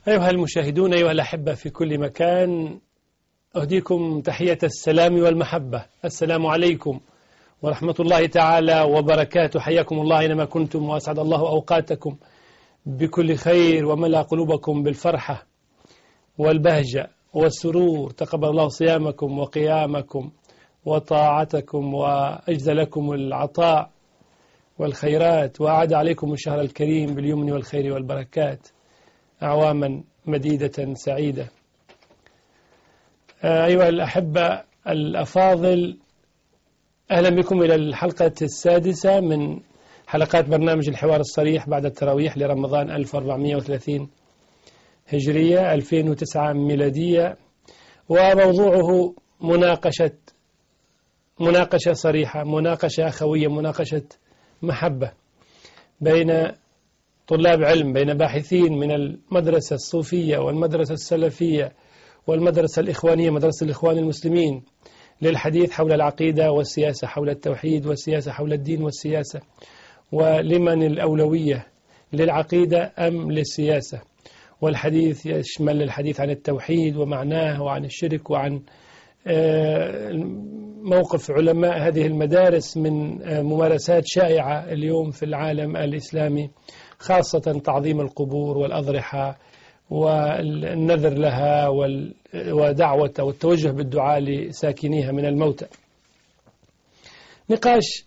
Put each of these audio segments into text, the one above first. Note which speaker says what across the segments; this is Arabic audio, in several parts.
Speaker 1: أيها المشاهدون، أيها الأحبة في كل مكان، أهديكم تحية السلام والمحبة. السلام عليكم ورحمة الله تعالى وبركاته. حياكم الله أينما كنتم، وأسعد الله أوقاتكم بكل خير وملأ قلوبكم بالفرحة والبهجة والسرور. تقبل الله صيامكم وقيامكم وطاعتكم، وأجزل لكم العطاء والخيرات، وأعاد عليكم الشهر الكريم باليمن والخير والبركات أعواما مديدة سعيدة. أيها الأحبة الأفاضل، أهلا بكم إلى الحلقة السادسة من حلقات برنامج الحوار الصريح بعد التراويح لرمضان 1430 هجرية 2009 ميلادية، وموضوعه مناقشة صريحة، مناقشة أخوية، مناقشة محبة بين طلاب علم، بين باحثين من المدرسة الصوفية والمدرسة السلفية والمدرسة الإخوانية، مدرسة الإخوان المسلمين، للحديث حول العقيدة والسياسة، حول التوحيد والسياسة، حول الدين والسياسة، ولمن الأولوية، للعقيدة أم للسياسة. والحديث يشمل الحديث عن التوحيد ومعناه، وعن الشرك، وعن موقف علماء هذه المدارس من ممارسات شائعة اليوم في العالم الإسلامي، خاصة تعظيم القبور والأضرحة والنذر لها ودعوة والتوجه بالدعاء لساكنيها من الموتى. نقاش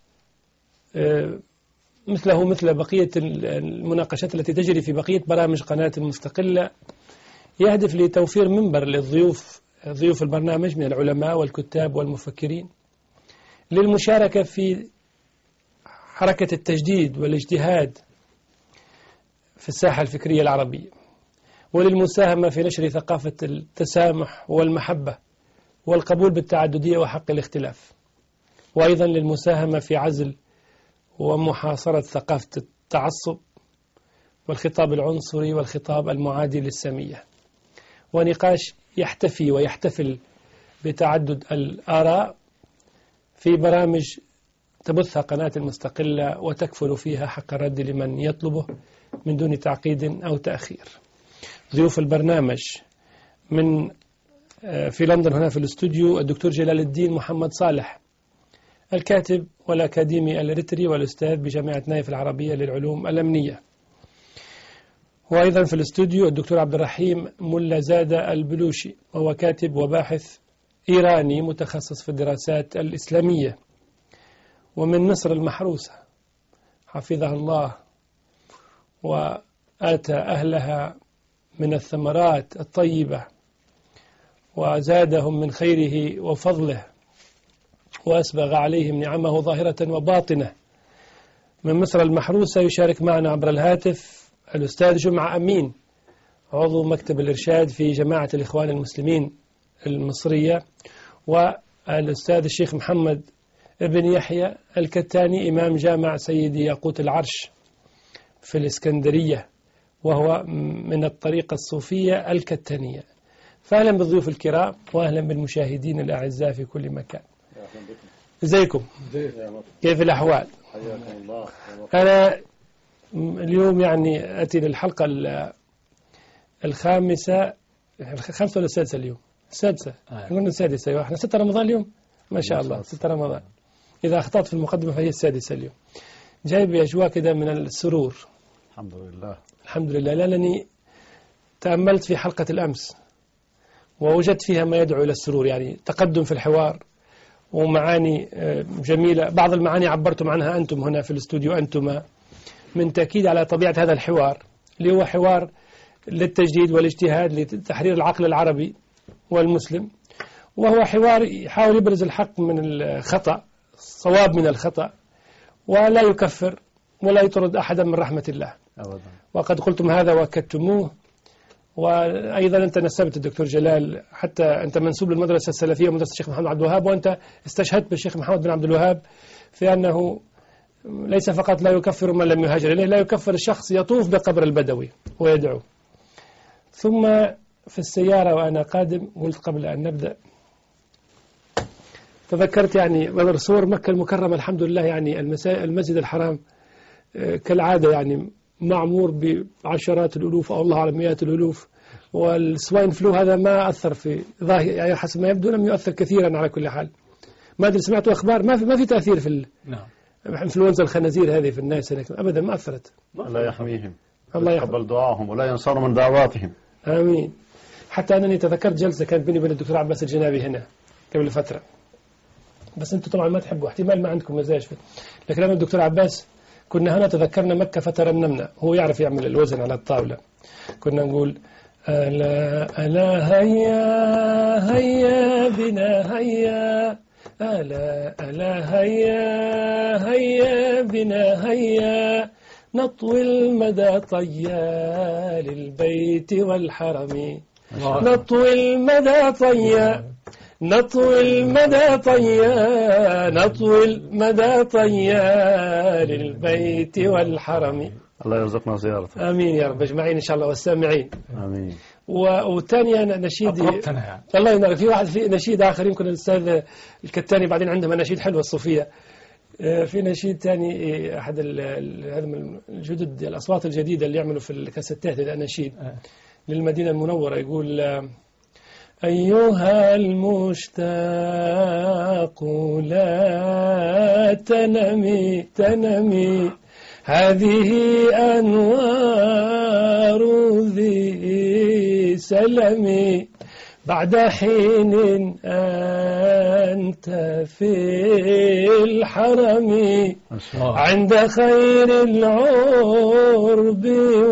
Speaker 1: مثله مثل بقية المناقشات التي تجري في بقية برامج قناة المستقلة، يهدف لتوفير منبر ضيوف البرنامج من العلماء والكتاب والمفكرين للمشاركة في حركة التجديد والاجتهاد في الساحة الفكرية العربية، وللمساهمة في نشر ثقافة التسامح والمحبة والقبول بالتعددية وحق الاختلاف، وأيضا للمساهمة في عزل ومحاصرة ثقافة التعصب والخطاب العنصري والخطاب المعادي للسامية. ونقاش يحتفي ويحتفل بتعدد الآراء في برامج تبثها قناة المستقلة وتكفل فيها حق الرد لمن يطلبه من دون تعقيد أو تأخير. ضيوف البرنامج من في لندن هنا في الاستوديو الدكتور جلال الدين محمد صالح، الكاتب والأكاديمي الإريتري والأستاذ بجامعة نايف العربية للعلوم الأمنية. وأيضا في الاستوديو الدكتور عبد الرحيم ملا زادة البلوشي، وهو كاتب وباحث إيراني متخصص في الدراسات الإسلامية، ومن مصر المحروسة حفظها الله وآتى أهلها من الثمرات الطيبة وزادهم من خيره وفضله وأسبغ عليهم نعمه ظاهرة وباطنة. من مصر المحروسة يشارك معنا عبر الهاتف الأستاذ جمعة أمين، عضو مكتب الإرشاد في جماعة الإخوان المسلمين المصرية، والأستاذ الشيخ محمد ابن يحيى الكتاني، إمام جامع سيدي ياقوت العرش في الإسكندرية، وهو من الطريقة الصوفية الكتانية. فأهلا بالضيوف الكرام، وأهلا بالمشاهدين الأعزاء في كل مكان. ازيكم؟ كيف الأحوال؟ أنا اليوم يعني أتي للحلقة الخامسة ولا السادسة اليوم؟ السادسة. قلنا السادسة. احنا 6 رمضان اليوم، ما شاء الله 6 رمضان. إذا أخطأت في المقدمة فهي السادسة اليوم. جاي بأجواء كده من السرور.
Speaker 2: الحمد لله.
Speaker 1: الحمد لله، لأنني تأملت في حلقة الأمس ووجدت فيها ما يدعو إلى السرور، يعني تقدم في الحوار ومعاني جميلة. بعض المعاني عبرتم عنها أنتم هنا في الاستوديو، أنتم من تأكيد على طبيعة هذا الحوار، اللي هو حوار للتجديد والاجتهاد لتحرير العقل العربي والمسلم، وهو حوار يحاول يبرز الحق من الخطأ، الصواب من الخطأ، ولا يكفر ولا يطرد أحدا من رحمة الله أبدا. وقد قلتم هذا وأكدتموه. وأيضا أنت نسبت الدكتور جلال، حتى أنت منسوب للمدرسة السلفية ومدرسة الشيخ محمد عبد الوهاب، وأنت استشهدت بالشيخ محمد بن عبد الوهاب في أنه ليس فقط لا يكفر من لم يهاجر إليه، لا يكفر الشخص يطوف بقبر البدوي ويدعو. ثم في السيارة وأنا قادم قلت قبل أن نبدأ، تذكرت يعني صور مكة المكرمة، الحمد لله، يعني المسجد الحرام كالعادة يعني معمور بعشرات الألوف أو الله أعلم مئات الألوف، والسواين فلو هذا ما أثر في ظاهر، يعني حسب ما يبدو لم يؤثر كثيرا على كل حال. ما أدري سمعتوا أخبار ما في تأثير في
Speaker 2: نعم
Speaker 1: إنفلونزا الخنازير هذه في الناس أبدا ما أثرت.
Speaker 3: الله يحميهم،
Speaker 1: الله
Speaker 3: يقبل دعاهم ولا ينصر من دعواتهم.
Speaker 1: آمين. حتى أنني تذكرت جلسة كانت بيني وبين الدكتور عباس الجنابي هنا قبل فترة، بس أنتم طبعا ما تحبوا، احتمال ما عندكم مزاج لكن أنا الدكتور عباس كنا هنا تذكرنا مكة فترنمنا، هو يعرف يعمل الوزن على الطاولة، كنا نقول ألا ألا هيا هيا بنا هيا، ألا ألا هيا هيا بنا هيا، نطوي المدى طيا للبيت والحرم، نطوي المدى طيا، نطوي المدى طيا، نطوي المدى طيا للبيت والحرم.
Speaker 3: الله يرزقنا زيارته.
Speaker 1: آمين يا رب أجمعين إن شاء الله والسامعين.
Speaker 3: آمين.
Speaker 1: والثانية نشيد
Speaker 2: يعني.
Speaker 1: الله ينور، في واحد في نشيد آخر يمكن الأستاذ الكتاني بعدين عندهم نشيد حلوة الصوفية. في نشيد ثاني أحد هذا من الجدد الأصوات الجديدة اللي يعملوا في الكاسيتات الأناشيد للمدينة المنورة، يقول أيها المشتاق لا تنمي تنمي، هذه أنوار ذي سلمي، بعد حين أنت في الحرم، عند خير العرب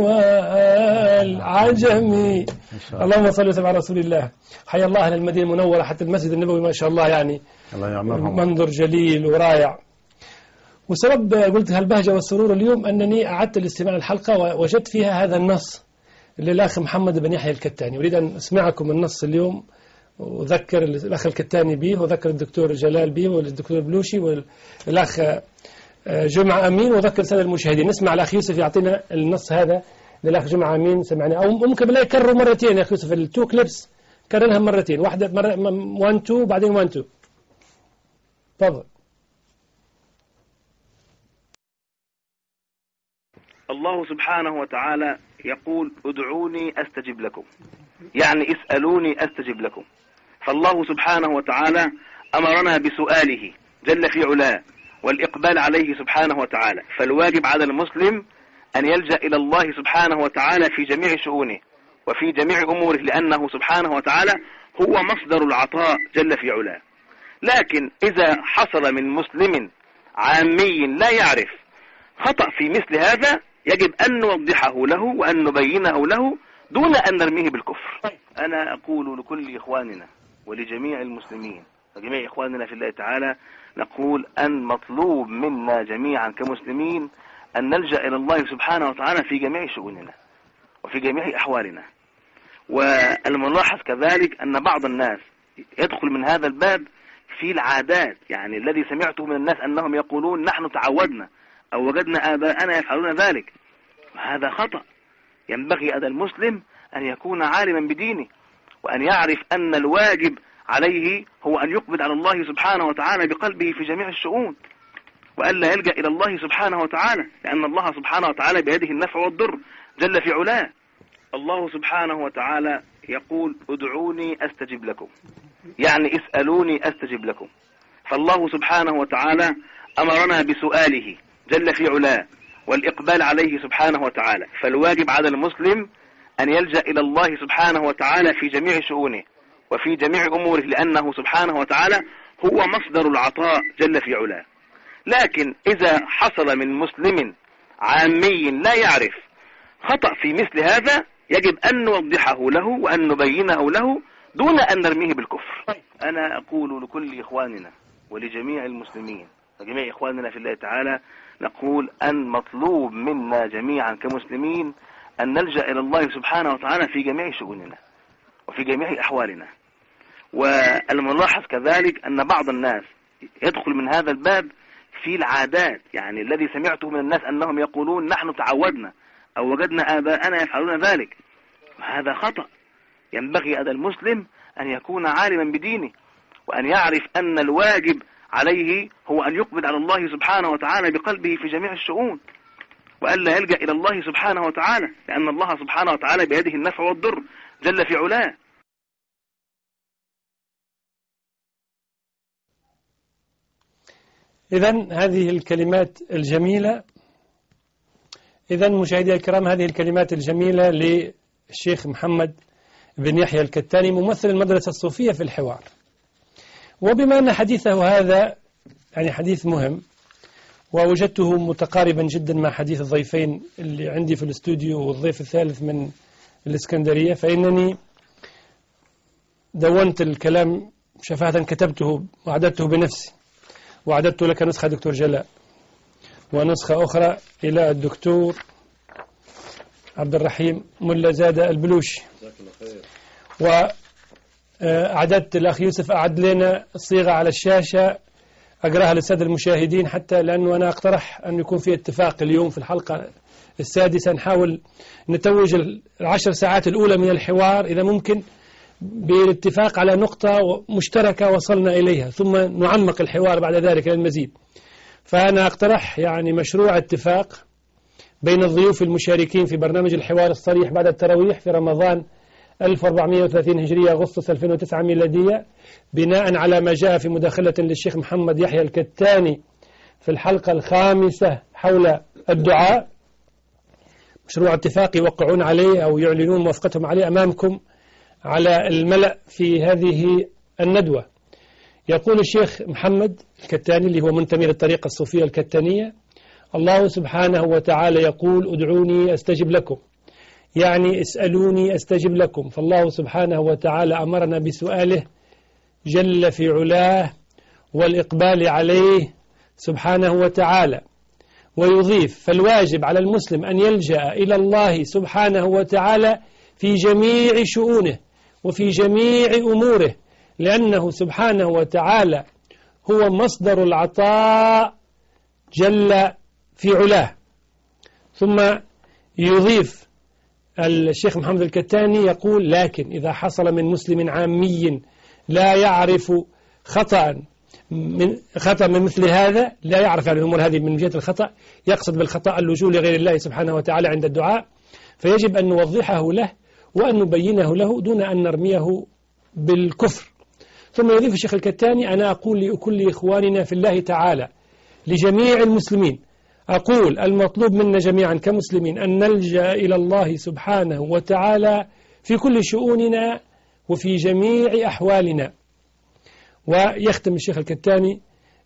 Speaker 1: والعجم. اللهم صل وسلم على رسول الله. حيا الله أهل المدينة المنورة، حتى المسجد النبوي ما شاء الله يعني
Speaker 3: الله يعمرهم،
Speaker 1: منظر جليل ورائع. وسبب قلت هالبهجة والسرور اليوم أنني أعدت الاستماع الحلقة ووجدت فيها هذا النص للأخ محمد بن يحيى الكتاني. أريد أن أسمعكم النص اليوم وذكر الأخ الكتاني به، وذكر الدكتور جلال به، والدكتور بلوشي، والأخ جمعة أمين، وذكر السادة المشاهدين. نسمع الأخ يوسف يعطينا النص هذا للأخ جمعة أمين، سمعنا أو ممكن بالله يكرروا مرتين يا أخ يوسف، التو كليبس كررها مرتين، واحدة مرة 1 2 بعدين 1 2. تفضل.
Speaker 4: الله سبحانه وتعالى يقول ادعوني أستجب لكم، يعني اسألوني أستجب لكم. فالله سبحانه وتعالى أمرنا بسؤاله جل في علاه والإقبال عليه سبحانه وتعالى، فالواجب على المسلم أن يلجأ إلى الله سبحانه وتعالى في جميع شؤونه وفي جميع أموره، لأنه سبحانه وتعالى هو مصدر العطاء جل في علاه. لكن إذا حصل من مسلم عامي لا يعرف خطأ في مثل هذا، يجب أن نوضحه له وأن نبينه له دون أن نرميه بالكفر. أنا أقول لكل إخواننا ولجميع المسلمين وجميع إخواننا في الله تعالى، نقول أن مطلوب منا جميعا كمسلمين أن نلجأ إلى الله سبحانه وتعالى في جميع شؤوننا وفي جميع أحوالنا. والملاحظ كذلك أن بعض الناس يدخل من هذا الباب في العادات، يعني الذي سمعته من الناس أنهم يقولون نحن تعودنا أو وجدنا آباءنا يفعلون ذلك. هذا خطأ. ينبغي أن المسلم أن يكون عالما بدينه، وأن يعرف أن الواجب عليه هو أن يقبل على الله سبحانه وتعالى بقلبه في جميع الشؤون، وألا يلجأ إلى الله سبحانه وتعالى، لأن الله سبحانه وتعالى بيده النفع والضر جل في علاه. الله سبحانه وتعالى يقول ادعوني أستجب لكم، يعني اسألوني أستجب لكم. فالله سبحانه وتعالى أمرنا بسؤاله جل في علاه والإقبال عليه سبحانه وتعالى، فالواجب على المسلم أن يلجأ إلى الله سبحانه وتعالى في جميع شؤونه وفي جميع أموره، لأنه سبحانه وتعالى هو مصدر العطاء جل في علاه. لكن إذا حصل من مسلم عامي لا يعرف خطأ في مثل هذا، يجب أن نوضحه له وأن نبينه له دون أن نرميه بالكفر. أنا أقول لكل إخواننا ولجميع المسلمين وجميع إخواننا في الله تعالى، نقول أن مطلوب منا جميعا كمسلمين أن نلجأ إلى الله سبحانه وتعالى في جميع شؤوننا وفي جميع أحوالنا. والملاحظ كذلك أن بعض الناس يدخل من هذا الباب في العادات، يعني الذي سمعته من الناس أنهم يقولون نحن تعودنا أو وجدنا آباءنا يفعلون ذلك. هذا خطأ. ينبغي أن المسلم أن يكون عالما بدينه، وأن يعرف أن الواجب عليه هو أن يقبل على الله سبحانه وتعالى بقلبه في جميع الشؤون، وألا يلجأ إلى الله سبحانه وتعالى، لأن الله سبحانه وتعالى بيده النفع والضر جل في علاه.
Speaker 1: إذن هذه الكلمات الجميلة، إذن مشاهدي الكرام، هذه الكلمات الجميلة للشيخ محمد بن يحيى الكتاني ممثل المدرسة الصوفية في الحوار. وبما أن حديثه هذا يعني حديث مهم، ووجدته متقاربا جدا مع حديث الضيفين اللي عندي في الاستوديو والضيف الثالث من الإسكندرية، فإنني دونت الكلام شفاهة، كتبته وأعددته بنفسي، وأعددت لك نسخة دكتور جلاء ونسخة أخرى إلى الدكتور عبد الرحيم ملا زادة البلوشي، وأعددت الأخ يوسف أعد لنا الصيغة على الشاشة أقرأها للسادة المشاهدين، حتى لأنه أنا أقترح أن يكون في اتفاق اليوم في الحلقة السادسة، نحاول نتوج 10 ساعات الأولى من الحوار إذا ممكن بالاتفاق على نقطة مشتركة وصلنا إليها، ثم نعمق الحوار بعد ذلك للمزيد. فأنا أقترح يعني مشروع اتفاق بين الضيوف المشاركين في برنامج الحوار الصريح بعد التراويح في رمضان 1430 هجرية أغسطس 2009 ميلادية، بناء على ما جاء في مداخلة للشيخ محمد يحيى الكتاني في الحلقة الخامسة حول الدعاء. مشروع اتفاق يوقعون عليه أو يعلنون موافقتهم عليه أمامكم على الملأ في هذه الندوة. يقول الشيخ محمد الكتاني اللي هو منتمي للطريقة الصوفية الكتانية: الله سبحانه وتعالى يقول ادعوني أستجب لكم، يعني اسألوني أستجب لكم. فالله سبحانه وتعالى أمرنا بسؤاله جل في علاه والإقبال عليه سبحانه وتعالى. ويضيف: فالواجب على المسلم أن يلجأ إلى الله سبحانه وتعالى في جميع شؤونه وفي جميع أموره، لأنه سبحانه وتعالى هو مصدر العطاء جل في علاه. ثم يضيف الشيخ محمد الكتاني يقول: لكن إذا حصل من مسلم عامي لا يعرف خطأ من مثل هذا، لا يعرف يعني الأمور هذه من جهة الخطأ، يقصد بالخطأ اللجوء لغير الله سبحانه وتعالى عند الدعاء، فيجب أن نوضحه له وأن نبينه له دون أن نرميه بالكفر. ثم يضيف الشيخ الكتاني: أنا أقول لكل إخواننا في الله تعالى لجميع المسلمين، أقول المطلوب منا جميعا كمسلمين أن نلجأ إلى الله سبحانه وتعالى في كل شؤوننا وفي جميع أحوالنا. ويختم الشيخ الكتاني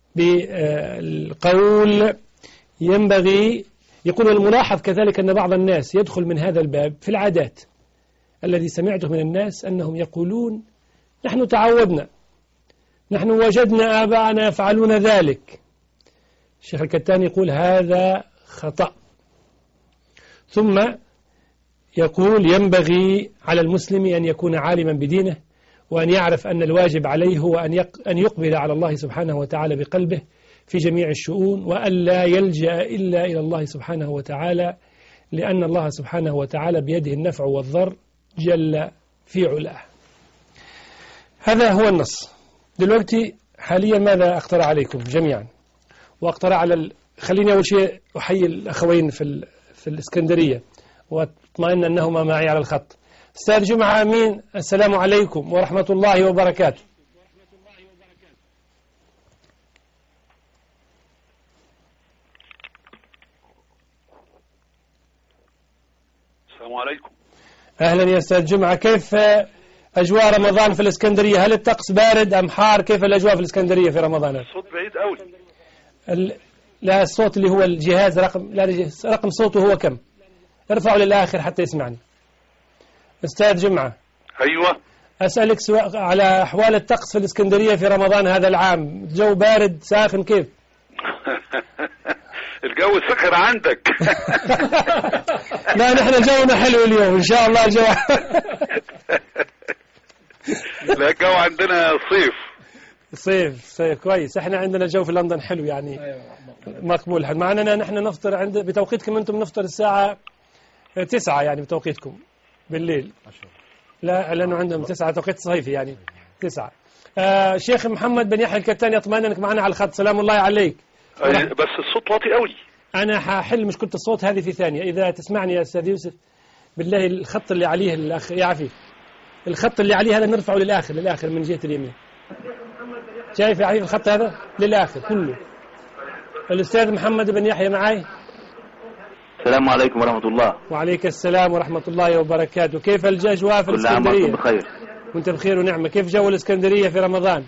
Speaker 1: بالقول: ينبغي، يقول الملاحظ كذلك أن بعض الناس يدخل من هذا الباب في العادات، الذي سمعته من الناس أنهم يقولون: نحن تعودنا، نحن وجدنا آباءنا يفعلون ذلك. الشيخ الكتاني يقول هذا خطأ. ثم يقول: ينبغي على المسلم أن يكون عالما بدينه، وأن يعرف أن الواجب عليه هو أن يقبل على الله سبحانه وتعالى بقلبه في جميع الشؤون، وأن لا يلجأ إلا إلى الله سبحانه وتعالى، لأن الله سبحانه وتعالى بيده النفع والضر جل في علاه. هذا هو النص. دلوقتي حاليا ماذا أقترح عليكم جميعا؟ وأقترح على خليني أول شيء أحيي الأخوين في الإسكندرية واطمئن أنهما معي على الخط. أستاذ جمعة أمين، السلام عليكم ورحمة الله وبركاته.
Speaker 2: السلام عليكم.
Speaker 1: أهلا يا أستاذ جمعة، كيف أجواء رمضان في الإسكندرية؟ هل الطقس بارد أم حار؟ كيف الأجواء في الإسكندرية في رمضان؟
Speaker 2: الصوت بعيد قوي.
Speaker 1: لا، الصوت اللي هو الجهاز رقم صوته هو كم؟ ارفعه للآخر حتى يسمعني. أستاذ جمعة.
Speaker 2: أيوة.
Speaker 1: أسألك على أحوال الطقس في الإسكندرية في رمضان هذا العام، الجو بارد ساخن كيف؟
Speaker 2: الجو سخر عندك.
Speaker 1: لا، نحن جونا حلو اليوم إن شاء الله. الجو
Speaker 2: لا، الجو عندنا
Speaker 1: صيف كويس. احنا عندنا جو في لندن حلو يعني مقبول. مع أننا نحن نفطر بتوقيتكم أنتم نفطر الساعة 9 يعني بتوقيتكم بالليل. لا، لأنه عندهم 9 توقيت صيفي يعني 9. شيخ محمد بن يحيى الكتاني، أطمئن أنك معنا على الخط. سلام الله عليك.
Speaker 2: بس الصوت واطي قوي.
Speaker 1: أنا ححل مشكلة الصوت هذه في ثانية. إذا تسمعني يا أستاذ يوسف بالله، الخط اللي عليه الأخ يا عفيف، الخط اللي عليه هذا نرفعه للآخر من جهة اليمين. شايف يا عفيف الخط هذا للآخر كله. الأستاذ محمد بن يحيى معي.
Speaker 4: السلام عليكم ورحمة الله.
Speaker 1: وعليك السلام ورحمة الله وبركاته. كيف الأجواء في الإسكندرية؟
Speaker 4: كل عام وأنتم بخير.
Speaker 1: وأنت بخير ونعمة. كيف جو الإسكندرية في رمضان؟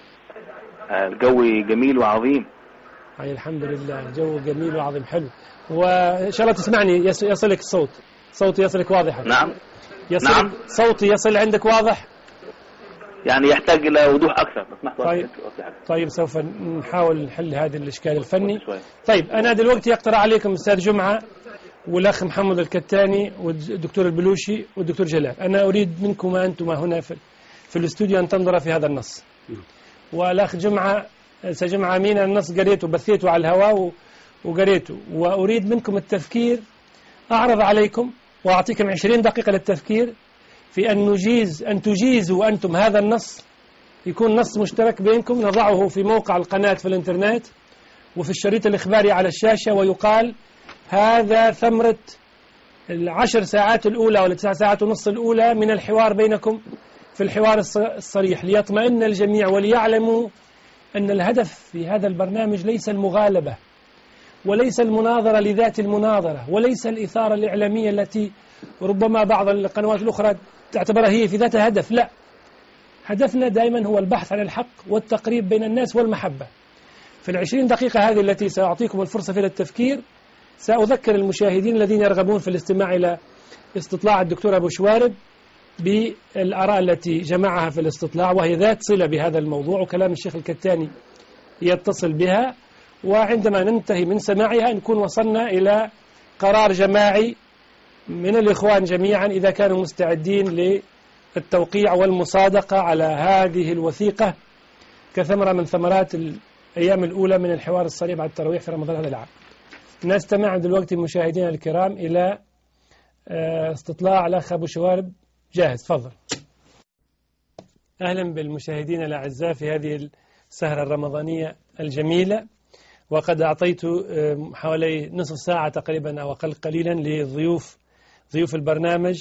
Speaker 4: الجو جميل وعظيم.
Speaker 1: أي الحمد لله، الجو جميل وعظيم حلو. وإن شاء الله تسمعني يصلك الصوت، صوتي يصلك واضحا.
Speaker 4: نعم.
Speaker 1: نعم. صوتي يصل عندك واضح؟
Speaker 4: يعني يحتاج إلى وضوح أكثر.
Speaker 1: طيب سوف نحاول نحل هذا الإشكال الفني. طيب أنا دلوقتي أقترح عليكم أستاذ جمعة والأخ محمد الكتاني والدكتور البلوشي والدكتور جلال، أنا أريد منكم أنتم هنا في الاستوديو أن تنظر في هذا النص. والأخ جمعة سجمع أمين النص قريته بثيته على الهواء وقريته، وأريد منكم التفكير. أعرض عليكم وأعطيكم 20 دقيقة للتفكير في أن تجيزوا أنتم هذا النص، يكون نص مشترك بينكم، نضعه في موقع القناة في الإنترنت وفي الشريط الإخباري على الشاشة، ويقال هذا ثمرة 10 ساعات الأولى ولا 9 ساعات ونص الأولى من الحوار بينكم في الحوار الصريح، ليطمئن الجميع وليعلموا أن الهدف في هذا البرنامج ليس المغالبة وليس المناظرة لذات المناظرة وليس الإثارة الإعلامية التي ربما بعض القنوات الأخرى تعتبرها هي في ذاتها هدف. لا، هدفنا دائما هو البحث عن الحق والتقريب بين الناس والمحبة. في 20 دقيقة هذه التي سأعطيكم الفرصة في التفكير، سأذكر المشاهدين الذين يرغبون في الاستماع إلى استطلاع الدكتور أبو شوارب بالآراء التي جمعها في الاستطلاع، وهي ذات صلة بهذا الموضوع، وكلام الشيخ الكتاني يتصل بها، وعندما ننتهي من سماعها نكون وصلنا إلى قرار جماعي من الإخوان جميعا إذا كانوا مستعدين للتوقيع والمصادقة على هذه الوثيقة كثمرة من ثمرات الأيام الأولى من الحوار الصريح بعد التراويح في رمضان هذا العام. نستمع دلوقتي مشاهدينا الكرام إلى استطلاع الأخ أبو شوارب. جاهز؟ تفضل. أهلا بالمشاهدين الأعزاء في هذه السهرة الرمضانية الجميلة، وقد أعطيت حوالي نصف ساعة تقريبا أو أقل قليلا ضيوف البرنامج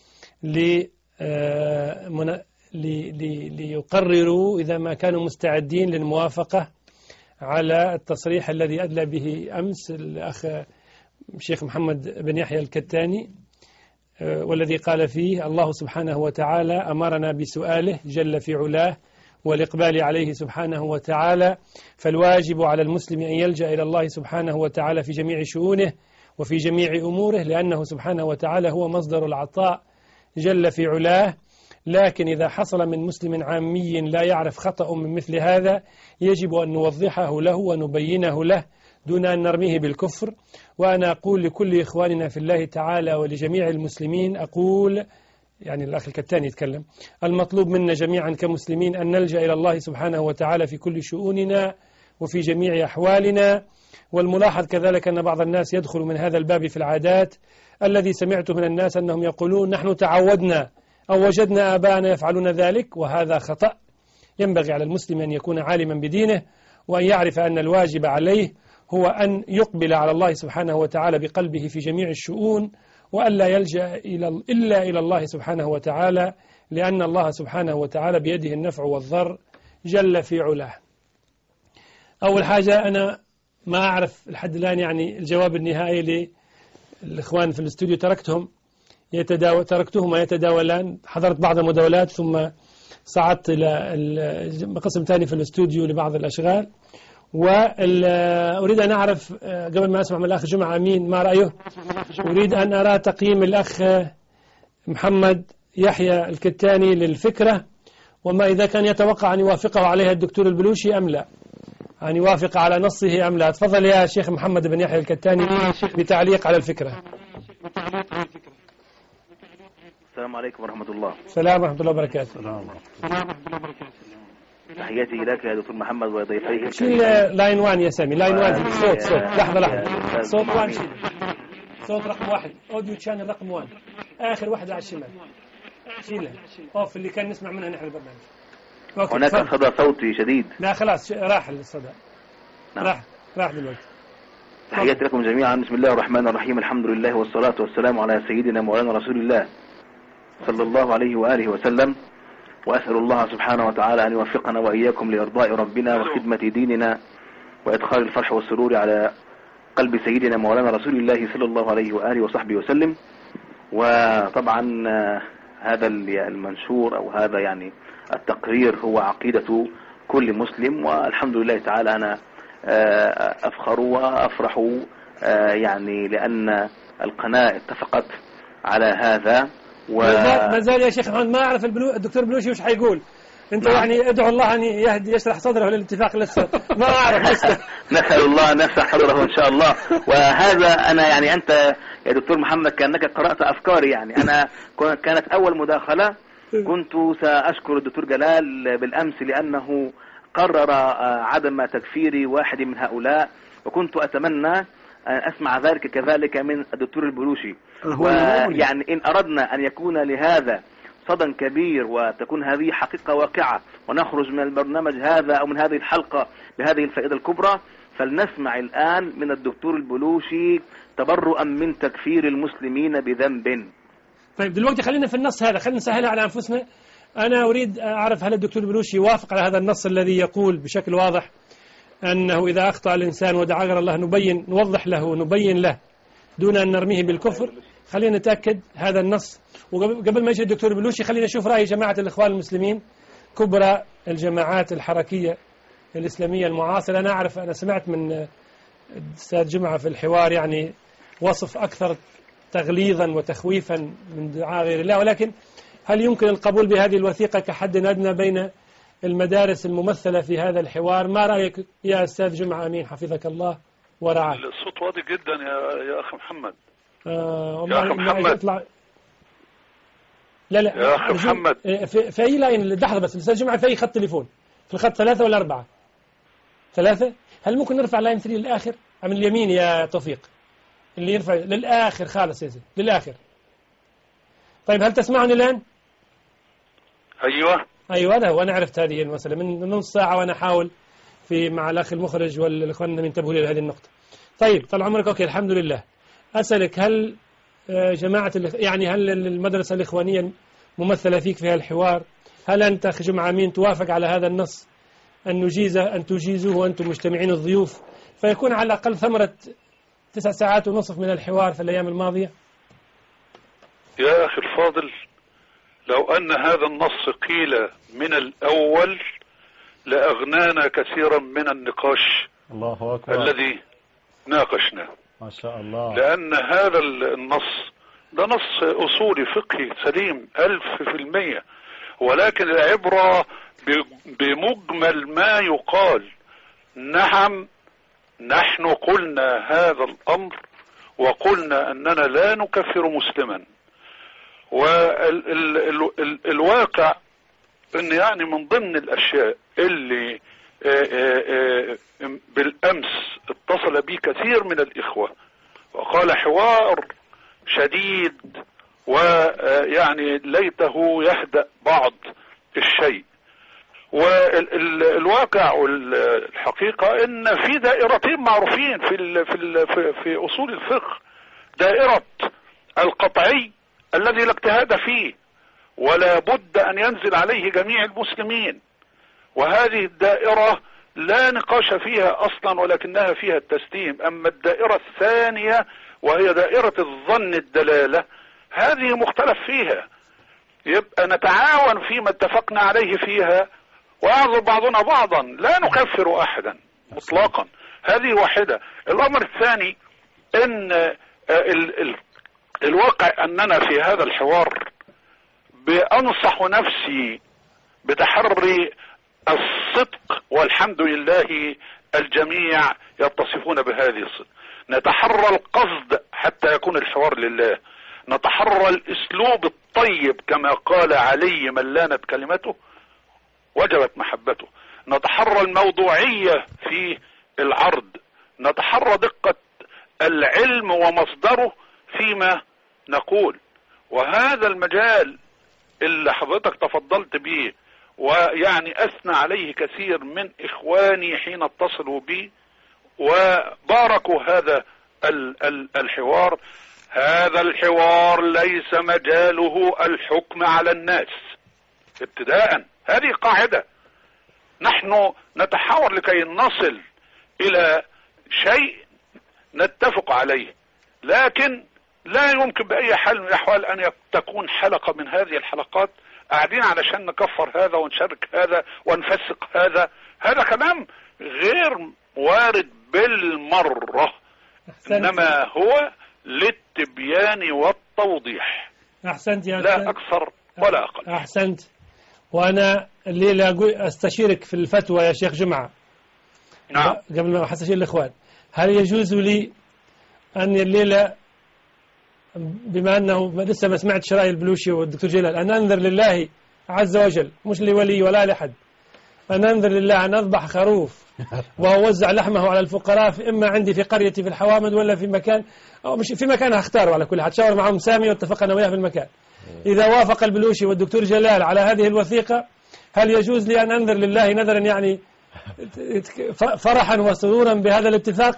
Speaker 1: ليقرروا إذا ما كانوا مستعدين للموافقة على التصريح الذي أدلى به أمس الأخ الشيخ محمد بن يحيى الكتاني، والذي قال فيه الله سبحانه وتعالى أمرنا بسؤاله جل في علاه والإقبال عليه سبحانه وتعالى، فالواجب على المسلم أن يلجأ إلى الله سبحانه وتعالى في جميع شؤونه وفي جميع أموره، لأنه سبحانه وتعالى هو مصدر العطاء جل في علاه. لكن إذا حصل من مسلم عامي لا يعرف خطأ من مثل هذا، يجب أن نوضحه له ونبينه له دون أن نرميه بالكفر. وأنا أقول لكل إخواننا في الله تعالى ولجميع المسلمين، أقول يعني الأخ الكتاني يتكلم، المطلوب منا جميعا كمسلمين أن نلجأ إلى الله سبحانه وتعالى في كل شؤوننا وفي جميع أحوالنا. والملاحظ كذلك أن بعض الناس يدخل من هذا الباب في العادات، الذي سمعت من الناس أنهم يقولون نحن تعودنا أو وجدنا آباءنا يفعلون ذلك، وهذا خطأ. ينبغي على المسلم أن يكون عالما بدينه وأن يعرف أن الواجب عليه هو أن يقبل على الله سبحانه وتعالى بقلبه في جميع الشؤون، وألا يلجأ إلا إلى الله سبحانه وتعالى، لأن الله سبحانه وتعالى بيده النفع والضر جل في علاه. أول حاجة أنا ما أعرف لحد الآن يعني الجواب النهائي للإخوان في الاستوديو، تركتهما يتداولان، حضرت بعض المداولات ثم صعدت إلى قسم ثاني في الاستوديو لبعض الأشغال، وأريد أن أعرف قبل ما أسمع من الأخ جمعة أمين ما رأيه، أريد أن أرى تقييم الأخ محمد يحيى الكتاني للفكرة، وما إذا كان يتوقع أن يوافقه عليها الدكتور البلوشي أم لا، أن يوافق على نصه أم لا. تفضل يا شيخ محمد بن يحيى الكتاني بتعليق على الفكرة.
Speaker 4: السلام عليكم ورحمة الله.
Speaker 1: السلام ورحمة الله وبركاته.
Speaker 4: تحياتي لك يا دكتور محمد وضيفيه.
Speaker 1: شيل لاين 1 يا سامي، لاين 1 صوت لحظة صوت 1 شيل. صوت رقم 1 أوديو تشانل رقم 1 آخر واحدة على الشمال شيلها أوف اللي كان نسمع منها نحن البرنامج.
Speaker 4: هناك صدى صوتي شديد.
Speaker 1: لا خلاص راح الصدى. نعم. راح دلوقتي.
Speaker 4: تحياتي لكم جميعا. بسم الله الرحمن الرحيم. الحمد لله والصلاة والسلام على سيدنا مولانا رسول الله صلى الله عليه وآله وسلم. وأسأل الله سبحانه وتعالى أن يوفقنا وإياكم لإرضاء ربنا وخدمة ديننا وإدخال الفرح والسرور على قلب سيدنا مولانا رسول الله صلى الله عليه وآله وصحبه وسلم. وطبعا هذا المنشور أو هذا يعني التقرير هو عقيدة كل مسلم، والحمد لله تعالى أنا أفخر وأفرح يعني لأن القناة اتفقت على هذا.
Speaker 1: ما زال يا شيخ محمد ما أعرف الدكتور بلوشي وش حيقول. أنت يعني ادعو الله أن يهدي يشرح صدره للاتفاق لسه ما أعرف لسه.
Speaker 4: نسأل الله أن يشرح صدره إن شاء الله. وهذا أنا يعني أنت يا دكتور محمد كأنك قرأت أفكاري. يعني أنا كانت أول مداخلة كنت سأشكر الدكتور جلال بالأمس لأنه قرر عدم تكفير واحد من هؤلاء، وكنت أتمنى أن أسمع ذلك كذلك من الدكتور البلوشي. ويعني إن أردنا أن يكون لهذا صدى كبير وتكون هذه حقيقة واقعة ونخرج من البرنامج هذا أو من هذه الحلقة بهذه الفائدة الكبرى، فلنسمع الآن من الدكتور البلوشي تبرؤا من تكفير المسلمين بذنب.
Speaker 1: طيب دلوقتي خلينا في النص هذا، خلينا نسهلها على أنفسنا. أنا أريد أعرف هل الدكتور البلوشي يوافق على هذا النص الذي يقول بشكل واضح أنه إذا أخطأ الإنسان ودعا غير الله نوضح له ونبين له دون أن نرميه بالكفر. خلينا نتأكد هذا النص، وقبل ما يجي الدكتور البلوشي خلينا نشوف رأي جماعة الإخوان المسلمين كبرى الجماعات الحركية الإسلامية المعاصرة. أنا سمعت من الأستاذ جمعة في الحوار يعني وصف أكثر تغليظا وتخويفا من دعاء غير الله، ولكن هل يمكن القبول بهذه الوثيقة كحد أدنى بين المدارس الممثلة في هذا الحوار؟ ما رأيك يا أستاذ جمعة أمين حفظك الله ورعاك؟
Speaker 2: الصوت واضح جدا يا أخي محمد.
Speaker 1: يا
Speaker 2: أخي محمد
Speaker 1: لا
Speaker 2: يا أخي محمد
Speaker 1: في أي لاين؟ لحظة بس الأستاذ جمعة في أي خط تليفون؟ في الخط 3 ولا 4؟ 3. هل ممكن نرفع لاين 3 للآخر من اليمين يا توفيق؟ اللي يرفع للآخر خالص يا زين للآخر. طيب هل تسمعني الآن؟ أيوة هذا وأنا عرفت هذه المسألة من نص ساعة وأنا أحاول مع الأخ المخرج والإخوان من ينتبهوا لي لهذه النقطة. طيب طال عمرك أوكي الحمد لله. أسألك هل جماعة يعني هل المدرسة الإخوانية ممثلة فيك في هذا الحوار؟ هل أنت أخي جمعة أمين توافق على هذا النص أن تجيزوه وأنتم مجتمعين الضيوف فيكون على الأقل ثمرة 9 ساعات ونصف من الحوار في الأيام الماضية؟
Speaker 2: يا أخي الفاضل لو أن هذا النص قيل من الأول لأغنانا كثيرا من النقاش
Speaker 3: الله أكبر
Speaker 2: الذي ناقشنا
Speaker 3: ما شاء الله.
Speaker 2: لأن هذا النص ده نص أصولي فقهي سليم 1000%، ولكن العبرة بمجمل ما يقال. نعم نحن قلنا هذا الأمر وقلنا أننا لا نكفر مسلما، والواقع أن يعني من ضمن الأشياء اللي بالأمس اتصل بي كثير من الإخوة وقال حوار شديد ويعني ليته يهدأ بعض الشيء. والواقع والحقيقة ان في دائرتين معروفين في اصول الفقه: دائرة القطعي الذي لا اجتهاد فيه ولا بد ان ينزل عليه جميع المسلمين، وهذه الدائرة لا نقاش فيها اصلا ولكنها فيها التسليم. اما الدائرة الثانية وهي دائرة الظن الدلالة هذه مختلف فيها، يبقى نتعاون فيما اتفقنا عليه فيها ويعذر بعضنا بعضا، لا نكفر احدا مطلقا. هذه واحدة. الامر الثاني ان الواقع اننا في هذا الحوار بانصح نفسي بتحري الصدق، والحمد لله الجميع يتصفون بهذه الصدق. نتحرى القصد حتى يكون الحوار لله، نتحرى الاسلوب الطيب كما قال علي من لانت كلمته وجبت محبته، نتحرى الموضوعية في العرض، نتحرى دقة العلم ومصدره فيما نقول. وهذا المجال اللي حضرتك تفضلت به ويعني أثنى عليه كثير من إخواني حين اتصلوا بي وباركوا هذا الحوار. هذا الحوار ليس مجاله الحكم على الناس ابتداء، هذه قاعدة. نحن نتحاور لكي نصل إلى شيء نتفق عليه، لكن لا يمكن بأي حال من الأحوال أن تكون حلقة من هذه الحلقات قاعدين علشان نكفر هذا ونشارك هذا ونفسق هذا. هذا كلام غير وارد بالمرة، إنما هو للتبيان والتوضيح.
Speaker 1: أحسنت يا
Speaker 2: لا أكثر ولا أقل.
Speaker 1: أحسنت. وأنا الليلة أستشيرك في الفتوى يا شيخ جمعة.
Speaker 2: نعم.
Speaker 1: قبل ما أستشير الإخوان، هل يجوز لي أن الليلة بما أنه لسه ما سمعت شرائي البلوشي والدكتور جلال أن أنذر لله عز وجل، مش لولي ولا لحد، أن أنذر لله أن أذبح خروف وأوزع لحمه على الفقراء، إما عندي في قريتي في الحوامد ولا في مكان، أو مش في مكان هختاره على كل حال، شاور معهم سامي واتفقنا وياه في المكان. إذا وافق البلوشي والدكتور جلال على هذه الوثيقة، هل يجوز لي أن أنذر لله نذرا يعني فرحا وسرورا بهذا الاتفاق؟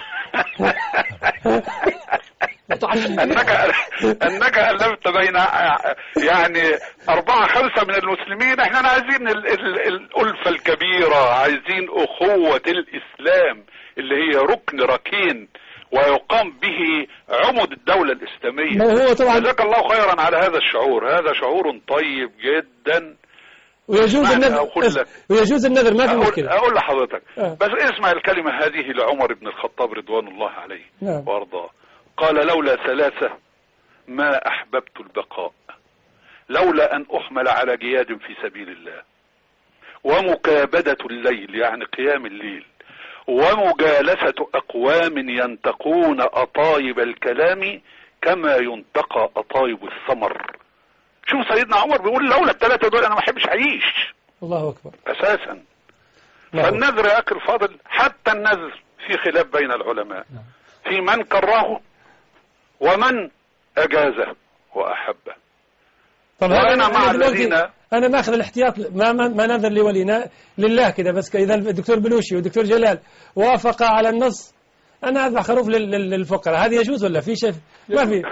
Speaker 2: أنك ألفت بين يعني 4-5 من المسلمين. احنا عايزين الألفة الكبيرة، عايزين أخوة الإسلام اللي هي ركن ركين ويقام به عمود الدولة الإسلامية.
Speaker 1: هو طبعا
Speaker 2: جزاك الله خيرا على هذا الشعور، هذا شعور طيب جدا.
Speaker 1: ويجوز النذر، ويجوز النذر، ما في مشكلة.
Speaker 2: أقول لحضرتك بس اسمع الكلمة هذه لعمر بن الخطاب رضوان الله عليه وارضاه. قال: لولا 3 ما أحببت البقاء، لولا أن أحمل على جياد في سبيل الله، ومكابدة الليل يعني قيام الليل، ومجالسة أقوام ينتقون أطايب الكلام كما ينتقى أطايب الثمر. شوف سيدنا عمر بيقول لولا ال3 دول أنا ما أحبش أعيش.
Speaker 1: الله أكبر.
Speaker 2: أساسا فالنذر يا أخي الفاضل، حتى النذر في خلاف بين العلماء في من كرهه ومن أجازه وأحبه.
Speaker 1: طب أنا مع الذين أنا ماخذ الاحتياط، ما نذر لولينا لله كده بس. إذا الدكتور بلوشي والدكتور جلال وافق على النص، أنا أذبح خروف للفقراء، هذه يجوز ولا في شيء؟ ما في.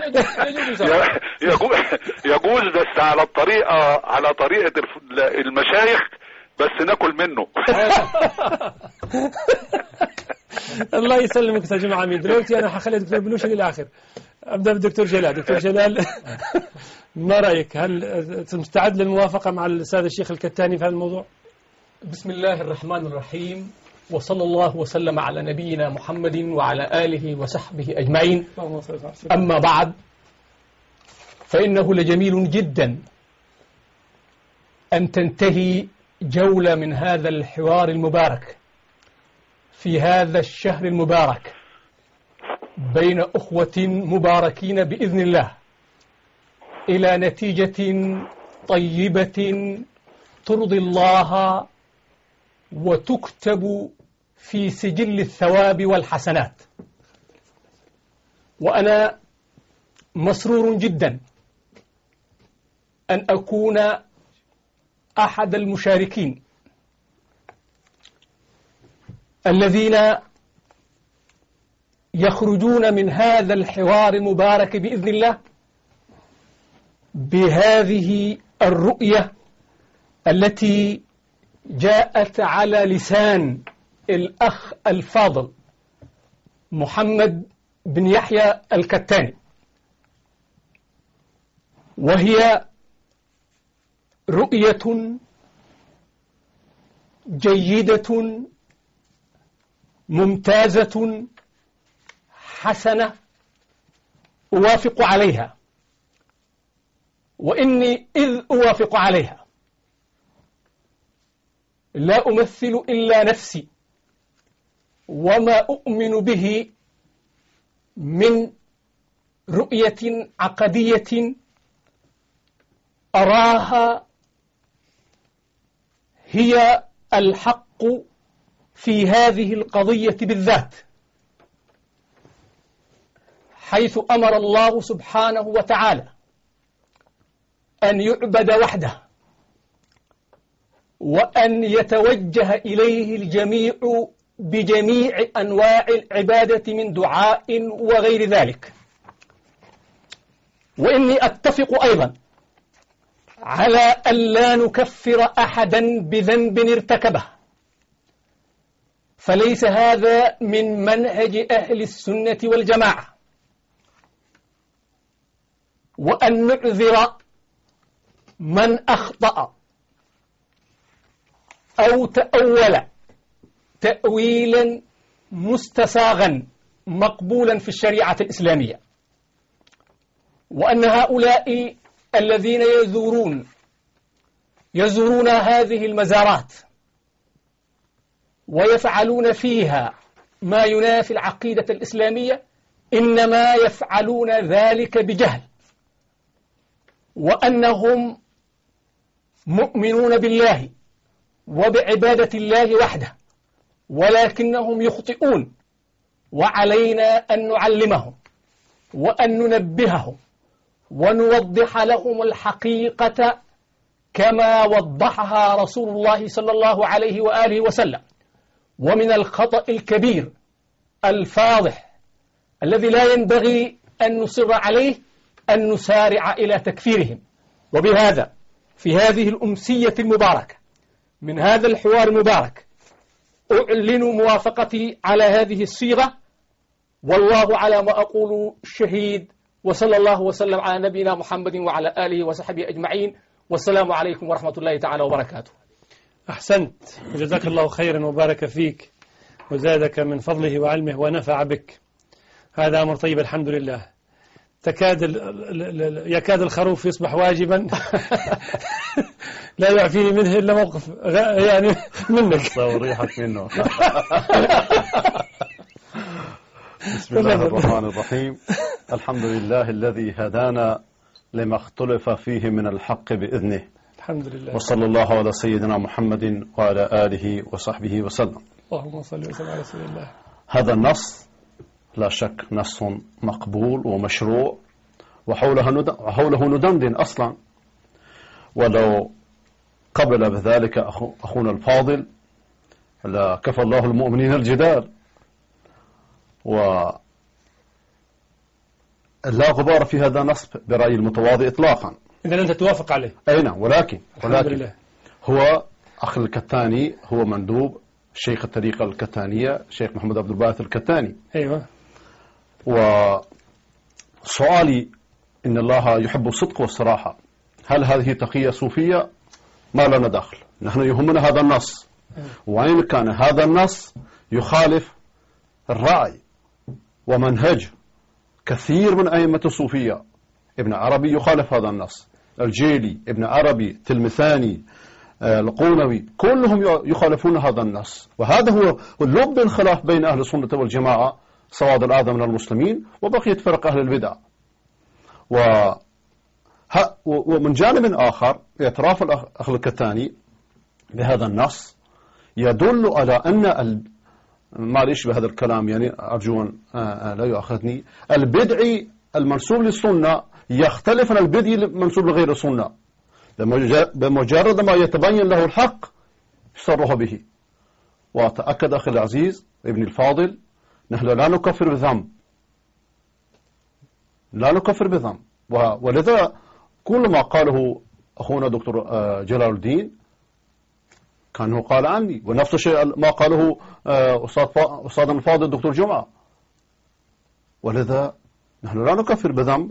Speaker 2: يجوز بس على طريقة المشايخ، بس ناكل منه.
Speaker 1: الله يسلمك يا جماعة. عميد دلوقتي أنا حخلي الدكتور بلوشي للآخر، أبدأ بالدكتور جلال. دكتور جلال، ما رأيك؟ هل مستعد للموافقة مع الأستاذ الشيخ الكتاني في هذا الموضوع؟
Speaker 5: بسم الله الرحمن الرحيم، وصلى الله وسلم على نبينا محمد وعلى آله وصحبه أجمعين. أما بعد، فإنه لجميل جدا أن تنتهي جولة من هذا الحوار المبارك في هذا الشهر المبارك بين أخوة مباركين بإذن الله إلى نتيجة طيبة ترضي الله وتكتب في سجل الثواب والحسنات. وأنا مسرور جدا أن أكون أحد المشاركين الذين يخرجون من هذا الحوار المبارك بإذن الله بهذه الرؤية التي جاءت على لسان الأخ الفاضل محمد بن يحيى الكتاني، وهي رؤية جيدة ممتازة حسنة أوافق عليها. وإني إذ أوافق عليها لا أمثل إلا نفسي وما أؤمن به من رؤية عقدية أراها هي الحق في هذه القضية بالذات، حيث أمر الله سبحانه وتعالى أن يعبد وحده، وأن يتوجه إليه الجميع بجميع أنواع العبادة من دعاء وغير ذلك. وإني أتفق أيضا على أن لا نكفر أحدا بذنب ارتكبه، فليس هذا من منهج أهل السنة والجماعة، وأن نعذر من أخطأ أو تأول تأويلا مستساغا مقبولا في الشريعة الإسلامية، وأن هؤلاء الذين يزورون هذه المزارات ويفعلون فيها ما ينافي العقيدة الإسلامية إنما يفعلون ذلك بجهل، وأنهم مؤمنون بالله وبعبادة الله وحده، ولكنهم يخطئون، وعلينا أن نعلمهم وأن ننبههم ونوضح لهم الحقيقة كما وضحها رسول الله صلى الله عليه وآله وسلم. ومن الخطأ الكبير الفاضح الذي لا ينبغي أن نصر عليه أن نسارع إلى تكفيرهم. وبهذا في هذه الأمسية المباركة من هذا الحوار المبارك أعلن موافقتي على هذه الصيغة، والله على ما أقول شهيد، وصلى الله وسلم على نبينا محمد وعلى آله وصحبه أجمعين، والسلام عليكم ورحمة الله تعالى وبركاته.
Speaker 1: أحسنت، وجزاك الله خيرا وبارك فيك وزادك من فضله وعلمه ونفع بك. هذا أمر طيب الحمد لله. يكاد الخروف يصبح واجبا لا يعفيني منه إلا موقف يعني منك
Speaker 3: ريحك منه. بسم الله الرحمن الرحيم. الحمد لله الذي هدانا لما اختلف فيه من الحق بإذنه.
Speaker 1: الحمد لله.
Speaker 3: وصلى الله على سيدنا محمد وعلى آله وصحبه وسلم.
Speaker 1: اللهم صل وسلم على سيدنا الله.
Speaker 3: هذا النص لا شك نص مقبول ومشروع، وحوله ندندن أصلا، ولو قبل بذلك أخونا الفاضل لكفى الله المؤمنين الجدال، ولا غبار في هذا النص برأي المتواضع إطلاقا.
Speaker 1: إذا أنت توافق عليه؟
Speaker 3: أي نعم، ولكن
Speaker 1: لله.
Speaker 3: هو أخ الكتاني، هو مندوب شيخ الطريقة الكتانية شيخ محمد عبد الباعث الكتاني.
Speaker 1: أيوة.
Speaker 3: وسؤالي إن الله يحب الصدق والصراحة، هل هذه تقية صوفية؟ ما لنا دخل، نحن يهمنا هذا النص، وإن كان هذا النص يخالف الرأي ومنهج كثير من أئمة الصوفية. ابن عربي يخالف هذا النص، الجيلي، ابن عربي، تلمساني، القونوي، كلهم يخالفون هذا النص. وهذا هو لب الخلاف بين أهل السنة والجماعة، سواد الأعظم من المسلمين وبقية فرق أهل البدع. ومن جانب آخر اعتراف الأخ الكتاني بهذا النص يدل على أن معليش بهذا الكلام، يعني أرجو أن لا يؤاخذني، البدعي المنسوب للسنة يختلف عن البدعي المنسوب لغير السنة، بمجرد ما يتبين له الحق يصرح به. وتأكد أخي العزيز ابن الفاضل، نحن لا نكفر بذنب، لا نكفر بذنب. ولذا كل ما قاله أخونا دكتور جلال الدين كان هو قال عني، ونفس الشيء ما قاله أستاذ الفاضل دكتور جمعة. ولذا نحن لا نكفر بذنب.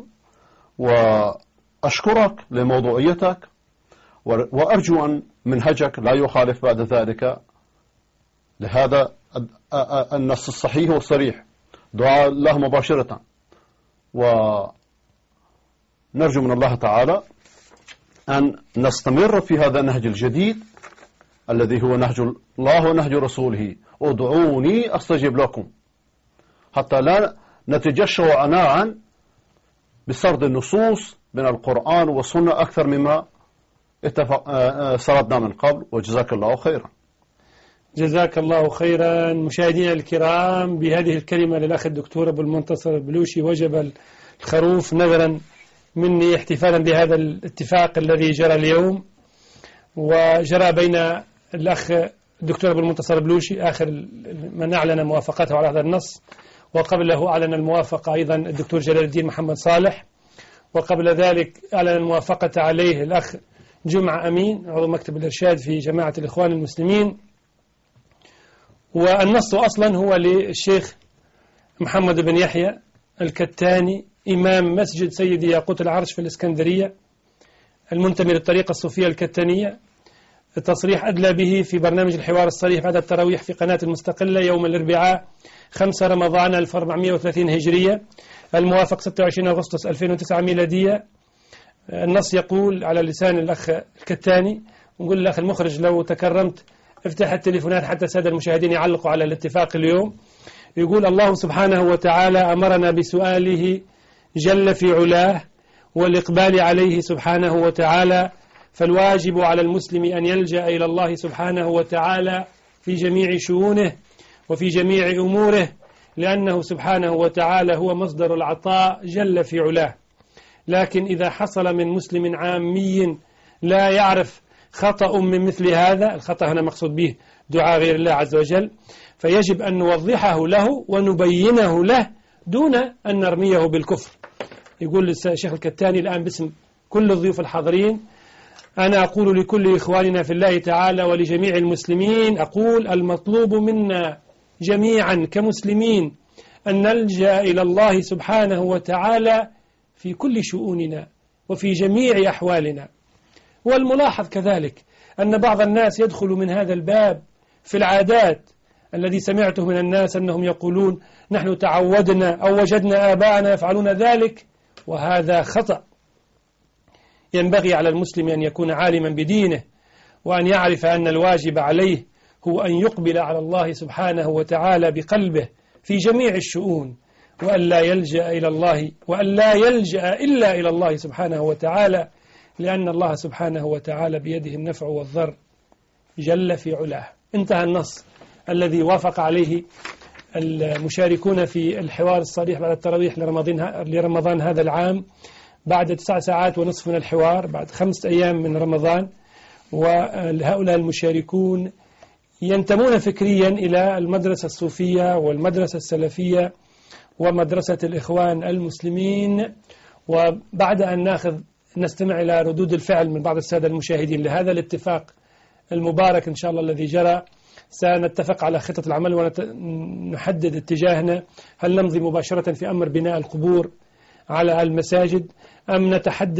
Speaker 3: وأشكرك لموضوعيتك، وأرجو أن منهجك لا يخالف بعد ذلك لهذا النص الصحيح والصريح، دعاء الله مباشرة. ونرجو من الله تعالى أن نستمر في هذا النهج الجديد الذي هو نهج الله ونهج رسوله، ادعوني أستجب لكم، حتى لا نتجشع عناعا بسرد النصوص من القرآن والسنة أكثر مما سردنا من قبل. وجزاك الله خيرا.
Speaker 1: جزاك الله خيرا. مشاهدينا الكرام، بهذه الكلمة للأخ الدكتور أبو المنتصر البلوشي وجب الخروف نذرا مني احتفالا بهذا الاتفاق الذي جرى اليوم وجرى بين الأخ الدكتور أبو المنتصر بلوشي آخر من أعلن موافقته على هذا النص، وقبله أعلن الموافقة أيضا الدكتور جلال الدين محمد صالح، وقبل ذلك أعلن الموافقة عليه الأخ جمعة أمين عضو مكتب الإرشاد في جماعة الإخوان المسلمين. والنص أصلا هو للشيخ محمد بن يحيى الكتاني إمام مسجد سيدي ياقوت العرش في الإسكندرية، المنتمي للطريقة الصوفية الكتانية. التصريح أدلى به في برنامج الحوار الصريح بعد التراويح في قناة المستقلة يوم الأربعاء 5 رمضان 1430 هجرية الموافق 26 أغسطس 2009 ميلادية. النص يقول على لسان الأخ الكتاني، ونقول للأخ المخرج لو تكرمت افتح التليفونات حتى السادة المشاهدين يعلقوا على الاتفاق اليوم. يقول: الله سبحانه وتعالى أمرنا بسؤاله جل في علاه والإقبال عليه سبحانه وتعالى، فالواجب على المسلم أن يلجأ إلى الله سبحانه وتعالى في جميع شؤونه وفي جميع أموره، لأنه سبحانه وتعالى هو مصدر العطاء جل في علاه. لكن إذا حصل من مسلم عامي لا يعرف خطأ من مثل هذا، الخطأ هنا مقصود به دعاء غير الله عز وجل، فيجب أن نوضحه له ونبينه له دون أن نرميه بالكفر. يقول الشيخ الكتاني الآن باسم كل الضيوف الحاضرين: أنا أقول لكل إخواننا في الله تعالى ولجميع المسلمين، أقول المطلوب منا جميعا كمسلمين أن نلجأ إلى الله سبحانه وتعالى في كل شؤوننا وفي جميع أحوالنا. والملاحظ كذلك أن بعض الناس يدخل من هذا الباب في العادات الذي سمعته من الناس أنهم يقولون نحن تعودنا أو وجدنا آباءنا يفعلون ذلك، وهذا خطأ. ينبغي على المسلم أن يكون عالما بدينه وأن يعرف أن الواجب عليه هو أن يقبل على الله سبحانه وتعالى بقلبه في جميع الشؤون، وأن لا يلجأ إلى الله وأن لا يلجأ إلا إلى الله سبحانه وتعالى، لأن الله سبحانه وتعالى بيده النفع والضر جل في علاه. انتهى النص الذي وافق عليه المشاركون في الحوار الصريح بعد التراويح لرمضان هذا العام بعد 9 ساعات ونصف من الحوار، بعد 5 أيام من رمضان. وهؤلاء المشاركون ينتمون فكريا إلى المدرسة الصوفية والمدرسة السلفية ومدرسة الإخوان المسلمين. وبعد أن نستمع إلى ردود الفعل من بعض السادة المشاهدين لهذا الاتفاق المبارك إن شاء الله الذي جرى، سنتفق على خطة العمل ونحدد اتجاهنا. هل نمضي مباشرة في أمر بناء القبور على المساجد، أم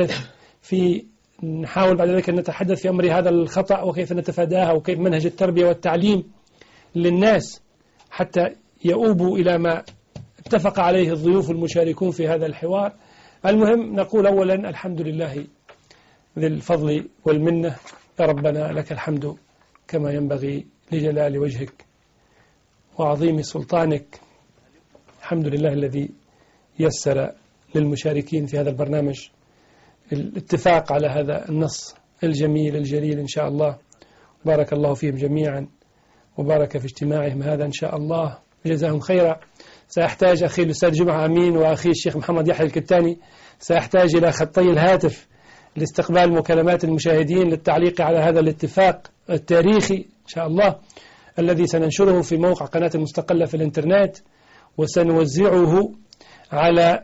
Speaker 1: نحاول بعد ذلك أن نتحدث في أمر هذا الخطأ وكيف نتفاداها وكيف منهج التربية والتعليم للناس حتى يؤوبوا إلى ما اتفق عليه الضيوف المشاركون في هذا الحوار. المهم نقول أولا الحمد لله ذي الفضل والمنة، يا ربنا لك الحمد كما ينبغي لجلال وجهك وعظيم سلطانك. الحمد لله الذي يسر للمشاركين في هذا البرنامج الاتفاق على هذا النص الجميل الجليل إن شاء الله. بارك الله فيهم جميعا وبارك في اجتماعهم هذا إن شاء الله، جزاهم خيرا. سأحتاج أخي الأستاذ جمعة أمين وأخي الشيخ محمد يحيى الكتاني، سأحتاج إلى خطي الهاتف لاستقبال مكالمات المشاهدين للتعليق على هذا الاتفاق التاريخي إن شاء الله الذي سننشره في موقع قناة المستقلة في الإنترنت، وسنوزعه على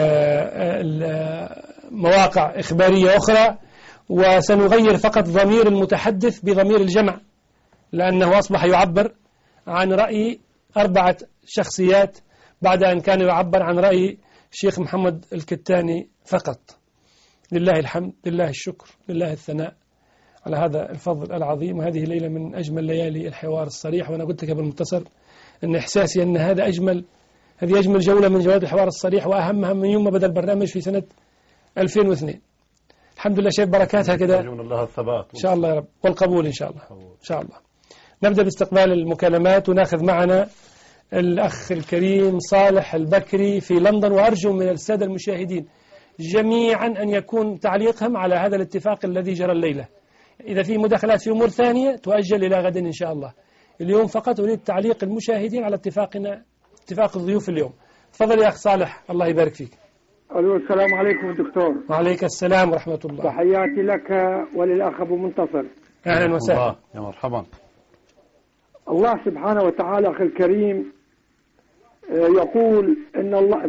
Speaker 1: مواقع إخبارية أخرى، وسنغير فقط ضمير المتحدث بضمير الجمع، لأنه أصبح يعبر عن رأي 4 شخصيات بعد أن كان يعبر عن رأي الشيخ محمد الكتاني فقط. لله الحمد، لله الشكر، لله الثناء على هذا الفضل العظيم. وهذه ليلة من أجمل ليالي الحوار الصريح، وأنا قلت لك قبل المتصل أن إحساسي أن هذه أجمل جولة من جولات الحوار الصريح، وأهمها من يوم ما بدأ البرنامج في سنة 2002. الحمد لله، شايف بركاتها كده
Speaker 3: الله الثبات
Speaker 1: إن شاء الله يا رب، والقبول إن شاء الله. إن شاء الله نبدأ باستقبال المكالمات، وناخذ معنا الأخ الكريم صالح البكري في لندن، وأرجو من السادة المشاهدين جميعا أن يكون تعليقهم على هذا الاتفاق الذي جرى الليلة. إذا في مداخلات في أمور ثانية تؤجل إلى غد إن شاء الله. اليوم فقط أريد تعليق المشاهدين على اتفاق الضيوف اليوم. تفضل يا أخ صالح، الله يبارك فيك.
Speaker 6: ألو، السلام عليكم دكتور.
Speaker 1: وعليك السلام ورحمة الله.
Speaker 6: تحياتي لك وللأخ أبو منتصر.
Speaker 1: أهلا وسهلا.
Speaker 3: يا مرحبا.
Speaker 6: الله سبحانه وتعالى أخي الكريم يقول إن الله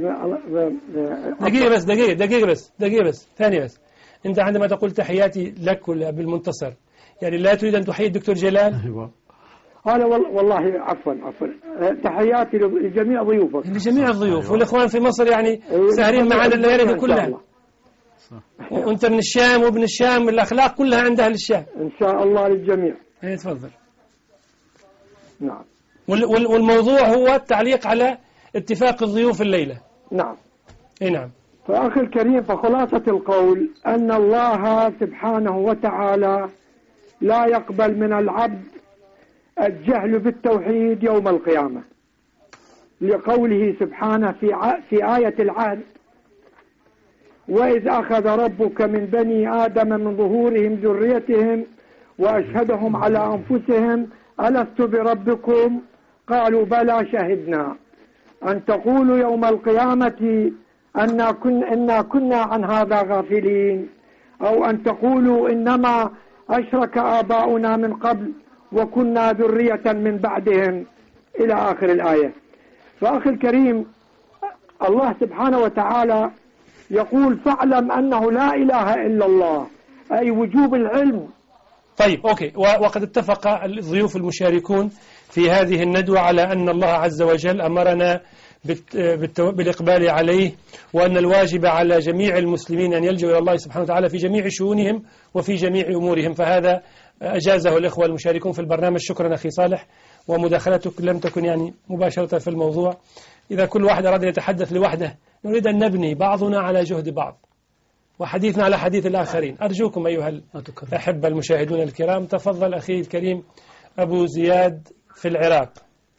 Speaker 1: دقيقة بس ثانية بس. أنت عندما تقول تحياتي لك ولا بالمنتصر يعني لا تريد أن تحيي الدكتور جلال؟
Speaker 6: أنا والله عفوا تحياتي لجميع ضيوفك،
Speaker 1: لجميع الضيوف والإخوان في مصر يعني سهرين معنا الليلة كلها، وأنت من الشام وابن الشام، الأخلاق كلها عند أهل الشام
Speaker 6: إن شاء الله للجميع.
Speaker 1: تفضل.
Speaker 6: نعم.
Speaker 1: والموضوع هو التعليق على اتفاق الضيوف الليلة.
Speaker 6: نعم.
Speaker 1: نعم.
Speaker 6: فأخي الكريم، فخلاصة القول أن الله سبحانه وتعالى لا يقبل من العبد الجهل بالتوحيد يوم القيامة، لقوله سبحانه في آية العهد: وإذ أخذ ربك من بني آدم من ظهورهم ذريتهم وأشهدهم على أنفسهم ألست بربكم قالوا بلى شهدنا أن تقولوا يوم القيامة إنا كنا عن هذا غافلين، أو أن تقولوا إنما أشرك آباؤنا من قبل وكنا ذرية من بعدهم، إلى آخر الآية. فأخي الكريم، الله سبحانه وتعالى يقول: فاعلم أنه لا إله إلا الله، أي وجوب العلم.
Speaker 1: طيب أوكي. وقد اتفق الضيوف المشاركون في هذه الندوة على أن الله عز وجل أمرنا بالإقبال عليه، وأن الواجب على جميع المسلمين أن يلجوا إلى الله سبحانه وتعالى في جميع شؤونهم وفي جميع أمورهم، فهذا أجازه الإخوة المشاركون في البرنامج. شكرا أخي صالح، ومداخلتك لم تكن يعني مباشرة في الموضوع. إذا كل واحد أراد يتحدث لوحده نريد أن نبني بعضنا على جهد بعض وحديثنا على حديث الآخرين. أرجوكم أيها الأحبة المشاهدون الكرام. تفضل أخي الكريم أبو زياد في العراق.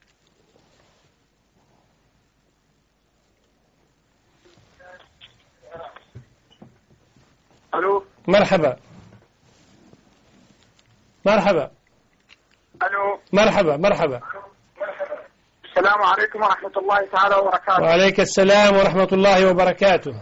Speaker 7: ألو.
Speaker 1: مرحبا. مرحبا.
Speaker 7: ألو.
Speaker 1: مرحبا. مرحبا.
Speaker 7: السلام عليكم ورحمة الله تعالى وبركاته.
Speaker 1: وعليك السلام ورحمة الله وبركاته.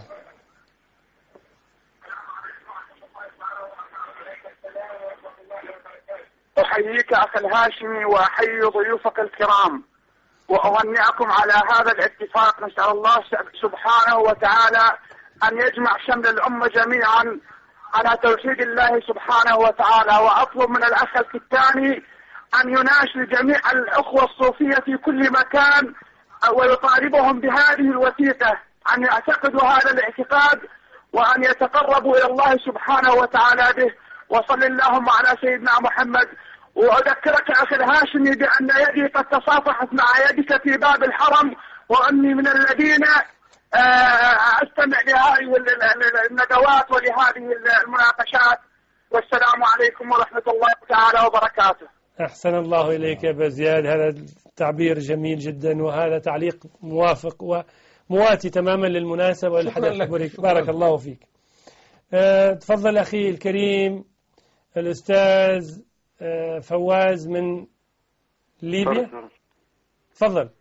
Speaker 7: أحييك أخي الهاشمي وأحيي ضيوفك الكرام وأهنئكم على هذا الاتفاق. نسأل الله سبحانه وتعالى أن يجمع شمل الأمة جميعا على توحيد الله سبحانه وتعالى. وأطلب من الأخ الكتاني أن يناشد جميع الأخوة الصوفية في كل مكان ويطالبهم بهذه الوثيقة أن يعتقدوا هذا الاعتقاد وأن يتقربوا إلى الله سبحانه وتعالى به. وصل اللهم على سيدنا محمد. وأذكرك أخي الهاشمي بأن يدي قد تصافحت مع يدك في باب الحرم، وأني من الذين أستمع لهذه الندوات ولهذه المناقشات. والسلام عليكم ورحمة الله تعالى وبركاته.
Speaker 1: أحسن الله إليك يا أبا زياد، هذا التعبير جميل جدا، وهذا تعليق موافق ومواتي تماما للمناسبة والحدث. بارك الله فيك. تفضل أخي الكريم الأستاذ فواز من ليبيا. تفضل.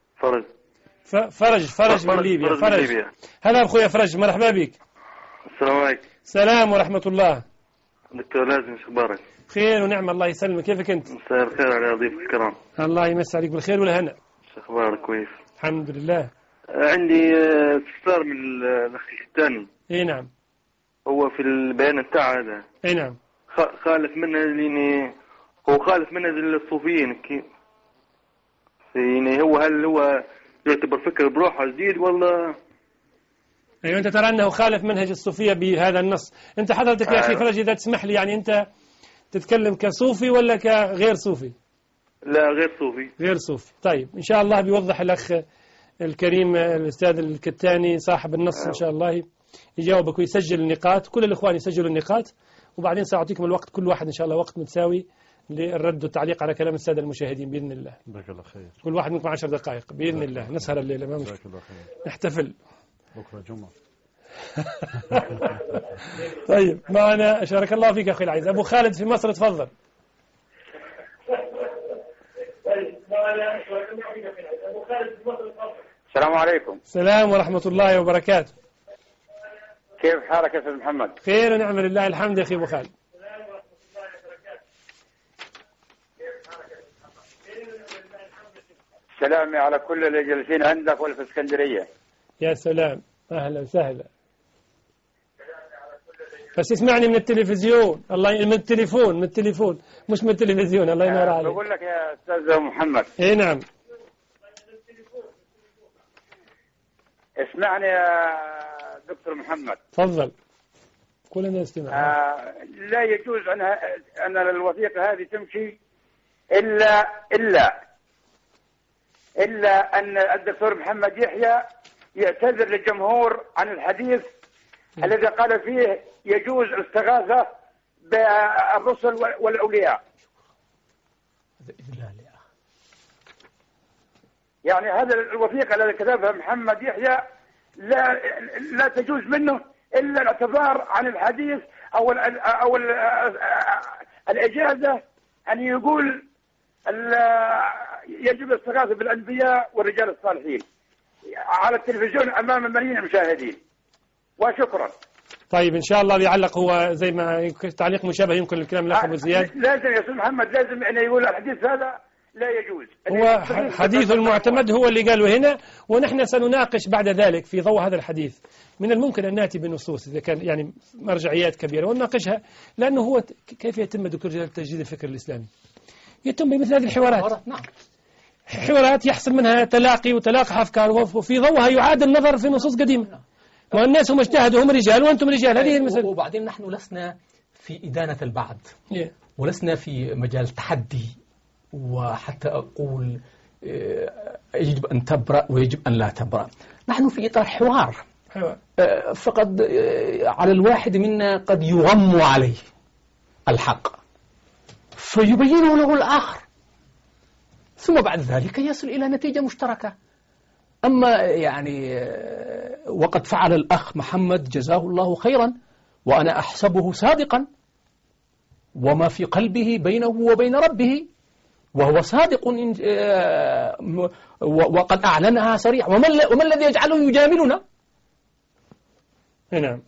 Speaker 1: فرج من ليبيا. فرج. هلا أخويا فرج، مرحبا بك.
Speaker 8: السلام عليكم.
Speaker 1: السلام ورحمة الله.
Speaker 8: دكتور لازم، شو اخبارك؟
Speaker 1: خير ونعم، الله يسلمك. كيفك أنت؟
Speaker 8: مساء الخير على ضيوف الكرام.
Speaker 1: الله يمسي عليك بالخير والهنا.
Speaker 8: شو اخبارك؟ كويس
Speaker 1: الحمد لله.
Speaker 8: عندي استفسار من الأخ الثاني.
Speaker 1: اي نعم.
Speaker 8: هو في البيان بتاع هذا.
Speaker 1: اي نعم.
Speaker 8: خالف منها اللي هو خالف منها الصوفيين كيف؟ يعني هل هو يعتبر فكر بروحه جديد ولا؟
Speaker 1: أيوة، أنت ترى أنه خالف منهج الصوفية بهذا النص. أنت حضرتك يا أخي فرج إذا تسمح لي، يعني أنت تتكلم كصوفي ولا كغير صوفي؟
Speaker 8: لا، غير صوفي.
Speaker 1: غير صوفي. طيب إن شاء الله بيوضح الأخ الكريم الأستاذ الكتاني صاحب النص إن شاء الله يجاوبك ويسجل النقاط. كل الإخوان يسجلوا النقاط، وبعدين سأعطيكم الوقت كل واحد إن شاء الله وقت متساوي للرد والتعليق على كلام السادة المشاهدين بإذن الله.
Speaker 3: جزاك الله خير.
Speaker 1: كل واحد منكم 10 دقائق بإذن الله. نسهر الليلة، ما مشكلة، نحتفل
Speaker 3: بكرة جمعة.
Speaker 1: طيب معنا شارك الله فيك أخي العزيز أبو خالد في مصر. تفضل.
Speaker 9: السلام عليكم.
Speaker 1: السلام ورحمة الله وبركاته.
Speaker 9: كيف حالك يا أستاذ محمد؟
Speaker 1: خير ونعم لله الحمد يا أخي أبو خالد.
Speaker 9: سلامي على كل اللي جالسين عندك ولا في اسكندرية.
Speaker 1: يا سلام، أهلا وسهلا. بس اسمعني من التلفزيون، الله، من التليفون مش من التلفزيون. الله ينور عليك.
Speaker 9: بقول لك يا أستاذ محمد.
Speaker 1: إيه نعم.
Speaker 9: اسمعني يا دكتور محمد.
Speaker 1: تفضل. كلنا نستمع.
Speaker 9: لا يجوز أن الوثيقة هذه تمشي إلا أن الدكتور محمد يحيى يعتذر للجمهور عن الحديث الذي قال فيه يجوز الاستغاثة بالرسل والأولياء. يعني هذا الوثيقة التي كتبها محمد يحيى لا تجوز منه إلا الاعتذار عن الحديث أو الإجازة أن يقول يجب الاستغاثة بالأنبياء والرجال الصالحين على التلفزيون أمام ملايين المشاهدين. وشكرا.
Speaker 1: طيب إن شاء الله بيعلق هو زي ما تعليق مشابه يمكن الكلام الأخ أبو زياد.
Speaker 9: لازم يا أستاذ محمد، لازم أن يقول الحديث هذا لا يجوز.
Speaker 1: هو حديث المعتمد هو اللي قاله هنا، ونحن سنناقش بعد ذلك في ضوء هذا الحديث. من الممكن أن نأتي بنصوص إذا كان يعني مرجعيات كبيرة ونناقشها، لأنه هو كيف يتم دكتور جلال تجديد الفكر الإسلامي؟ يتم بمثل هذه الحوارات. نعم. حوارات يحصل منها تلاقي وتلاقح أفكار، وفي ضوءها يعاد النظر في نصوص قديمة. والناس هم اجتهدوا، هم رجال وأنتم رجال. هذه المسألة.
Speaker 5: وبعدين نحن لسنا في إدانة البعض، ولسنا في مجال تحدي، وحتى أقول يجب أن تبرأ ويجب أن لا تبرأ. نحن في إطار حوار. فقد على الواحد منا قد يغم عليه الحق فيبينه له الآخر، ثم بعد ذلك يصل إلى نتيجة مشتركة. أما يعني وقد فعل الأخ محمد جزاه الله خيرا، وأنا أحسبه صادقا، وما في قلبه بينه وبين ربه، وهو صادق وقد أعلنها صريح. وما الذي يجعله يجاملنا؟
Speaker 1: نعم.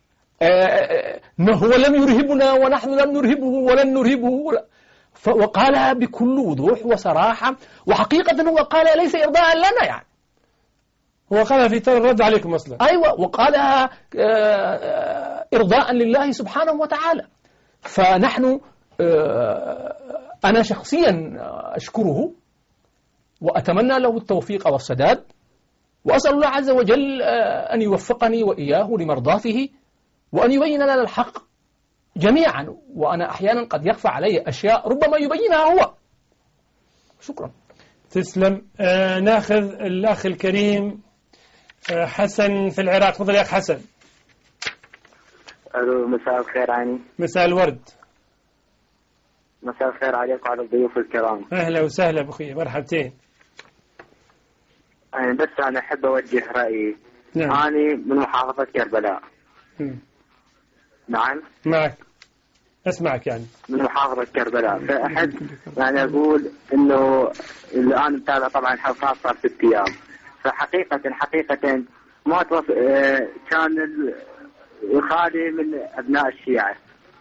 Speaker 5: هو لم يرهبنا ونحن لم نرهبه ولن نرهبه، وقالها بكل وضوح وصراحة، وحقيقة هو قال ليس إرضاء لنا، يعني
Speaker 1: هو قالها في طور الرد عليكم أصلا.
Speaker 5: أيوة، وقالها إرضاء لله سبحانه وتعالى. فنحن أنا شخصيا أشكره وأتمنى له التوفيق والسداد، وأسأل الله عز وجل أن يوفقني وإياه لمرضاته، وأن يبين لنا الحق جميعا. وأنا أحيانا قد يخفى علي أشياء ربما يبينها هو. شكرا.
Speaker 1: تسلم. ناخذ الأخ الكريم حسن في العراق. تفضل يا أخ حسن.
Speaker 10: ألو، مساء الخير عني.
Speaker 1: مساء الورد.
Speaker 10: مساء الخير عليك وعلى الضيوف الكرام.
Speaker 1: أهلا وسهلا بأخوي، مرحبتين.
Speaker 10: بس أنا أحب أوجه رأيي.
Speaker 1: نعم.
Speaker 10: أنا من محافظة كربلاء. نعم.
Speaker 1: معك، أسمعك. يعني من
Speaker 10: محافظة كربلاء، فأحب يعني أقول إنه الآن متابع طبعا حلقات صار 6 أيام، فحقيقة ما كان خالي من أبناء الشيعة،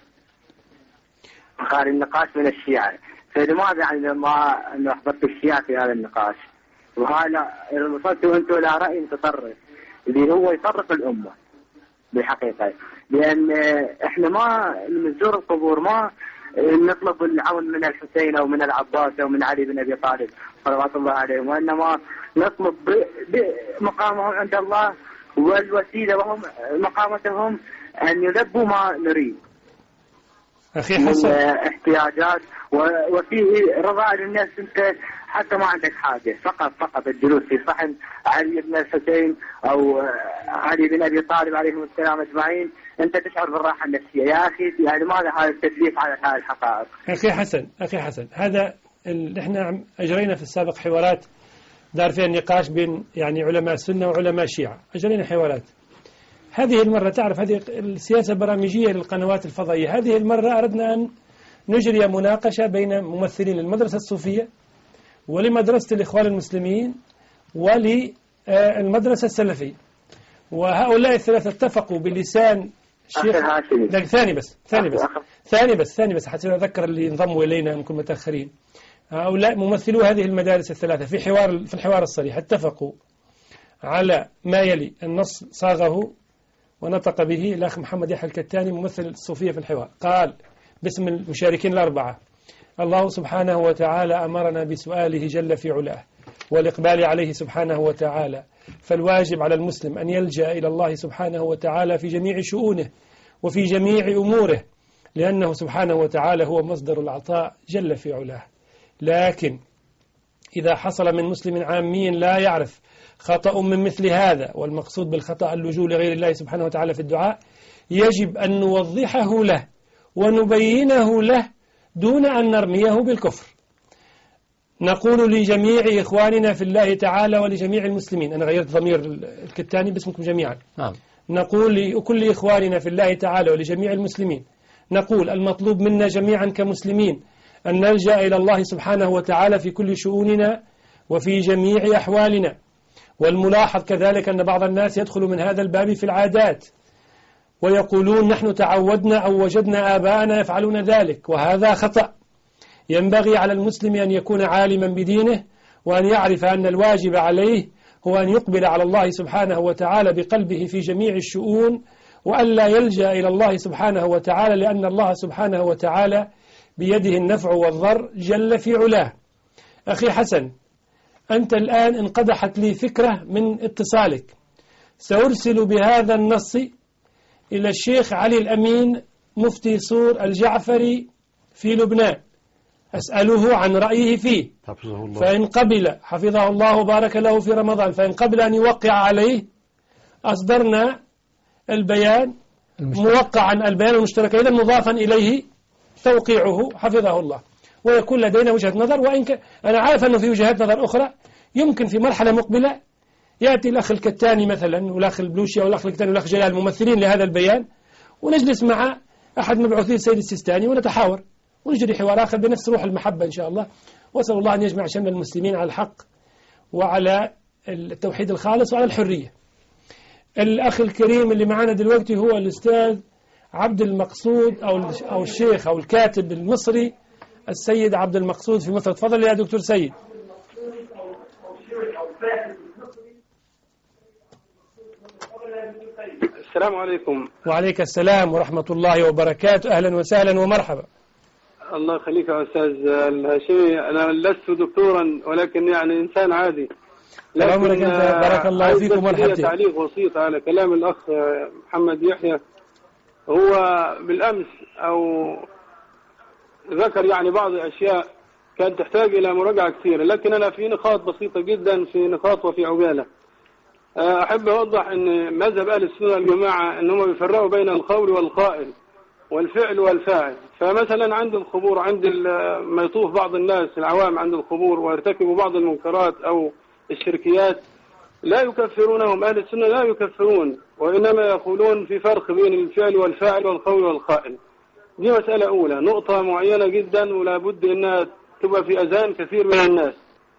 Speaker 10: خالي النقاش من الشيعة، فلماذا يعني ما أحببت الشيعة في هذا النقاش؟ وهذا وصلتوا أنتم إلى رأي متطرف اللي هو يطرف الأمة بالحقيقة، لأن إحنا ما نزور القبور، ما نطلب العون من الحسين أو من العباس أو من علي بن أبي طالب صلوات الله عليهم، وإنما نطلب بمقامهم عند الله والوسيلة وهم مقامتهم أن يلبوا ما نريد
Speaker 1: أخي حسن
Speaker 10: من احتياجات، وفيه رضا للناس. أنت حتى ما عندك حاجة، فقط الجلوس في صحن علي بن الحسين أو علي بن أبي طالب عليهم السلام أجمعين، أنت تشعر بالراحة النفسية. يا أخي يعني ماذا هذا التدليس على هذه الحقائق؟
Speaker 1: أخي حسن هذا احنا أجرينا في السابق حوارات دار فيها النقاش بين يعني علماء السنة وعلماء الشيعة، أجرينا حوارات. هذه المرة تعرف هذه السياسة البرامجية للقنوات الفضائية، هذه المرة أردنا أن نجري مناقشة بين ممثلين للمدرسة الصوفية ولمدرسة الإخوان المسلمين وللمدرسة السلفية، وهؤلاء الثلاثة اتفقوا بلسان الشيخ. ثاني بس حتى أذكر اللي انضموا إلينا نكون متأخرين. هؤلاء ممثلو هذه المدارس الثلاثة في الحوار الصريح اتفقوا على ما يلي. النص صاغه ونطق به الأخ محمد يحيى الكتاني ممثل الصوفية في الحوار، قال باسم المشاركين الأربعة: الله سبحانه وتعالى أمرنا بسؤاله جل في علاه والإقبال عليه سبحانه وتعالى، فالواجب على المسلم أن يلجأ إلى الله سبحانه وتعالى في جميع شؤونه وفي جميع أموره، لأنه سبحانه وتعالى هو مصدر العطاء جل في علاه. لكن إذا حصل من مسلم عامي لا يعرف خطأ من مثل هذا، والمقصود بالخطأ اللجوء لغير الله سبحانه وتعالى في الدعاء، يجب أن نوضحه له ونبينه له دون أن نرميه بالكفر. نقول لجميع إخواننا في الله تعالى ولجميع المسلمين، أنا غيرت ضمير الكتاني باسمكم جميعا، نقول لكل إخواننا في الله تعالى ولجميع المسلمين، نقول المطلوب منا جميعا كمسلمين أن نلجأ إلى الله سبحانه وتعالى في كل شؤوننا وفي جميع أحوالنا. والملاحظ كذلك أن بعض الناس يدخل من هذا الباب في العادات ويقولون نحن تعودنا أو وجدنا آباءنا يفعلون ذلك، وهذا خطأ. ينبغي على المسلم أن يكون عالما بدينه وأن يعرف أن الواجب عليه هو أن يقبل على الله سبحانه وتعالى بقلبه في جميع الشؤون، وأن لا يلجأ إلى الله سبحانه وتعالى، لأن الله سبحانه وتعالى بيده النفع والضر جل في علاه. أخي حسن، أنت الآن انقدحت لي فكرة من اتصالك، سأرسل بهذا النص إلى الشيخ علي الأمين مفتي صور الجعفري في لبنان، أسأله عن رأيه فيه، فإن قبل حفظه الله وبارك له في رمضان، فإن قبل أن يوقع عليه أصدرنا البيان موقعا، البيان المشترك إذا مضافا إليه توقيعه حفظه الله، ويكون لدينا وجهة نظر. وإن أنا عارف أنه في وجهات نظر أخرى يمكن في مرحلة مقبلة يأتي الأخ الكتاني مثلا والأخ البلوشي أو الأخ الكتاني والأخ جلال ممثلين لهذا البيان، ونجلس مع أحد مبعوثي السيد السيستاني ونتحاور ونجري حوار آخر بنفس روح المحبة إن شاء الله. وأسأل الله أن يجمع شمل المسلمين على الحق وعلى التوحيد الخالص وعلى الحرية. الأخ الكريم اللي معنا دلوقتي هو الأستاذ عبد المقصود أو الشيخ أو الكاتب المصري السيد عبد المقصود في مصر. تفضل يا دكتور سيد.
Speaker 11: السلام عليكم.
Speaker 1: وعليك السلام ورحمة الله وبركاته، أهلا وسهلا ومرحبا.
Speaker 11: الله يخليك يا أستاذ الهاشمي، أنا لست دكتورا ولكن يعني إنسان عادي.
Speaker 1: لكن بارك الله فيكم مرحبا.
Speaker 11: تعليق بسيط على كلام الأخ محمد يحيى. هو بالأمس أو ذكر يعني بعض الأشياء كانت تحتاج إلى مراجعة كثيرة، لكن أنا في نقاط بسيطة جدا، في نقاط وفي عجالة. أحب أوضح أن مذهب أهل السنة والجماعة أنهم بيفرقوا بين القول والقائل والفعل والفاعل. فمثلا عند القبور، عند ما يطوف بعض الناس العوام عند القبور ويرتكبوا بعض المنكرات أو الشركيات، لا يكفرونهم، أهل السنة لا يكفرون، وإنما يقولون في فرق بين الفعل والفاعل والقول والقائل. دي مسألة أولى، نقطة معينة جدا ولا بد أنها تبقى في أذهان كثير من الناس.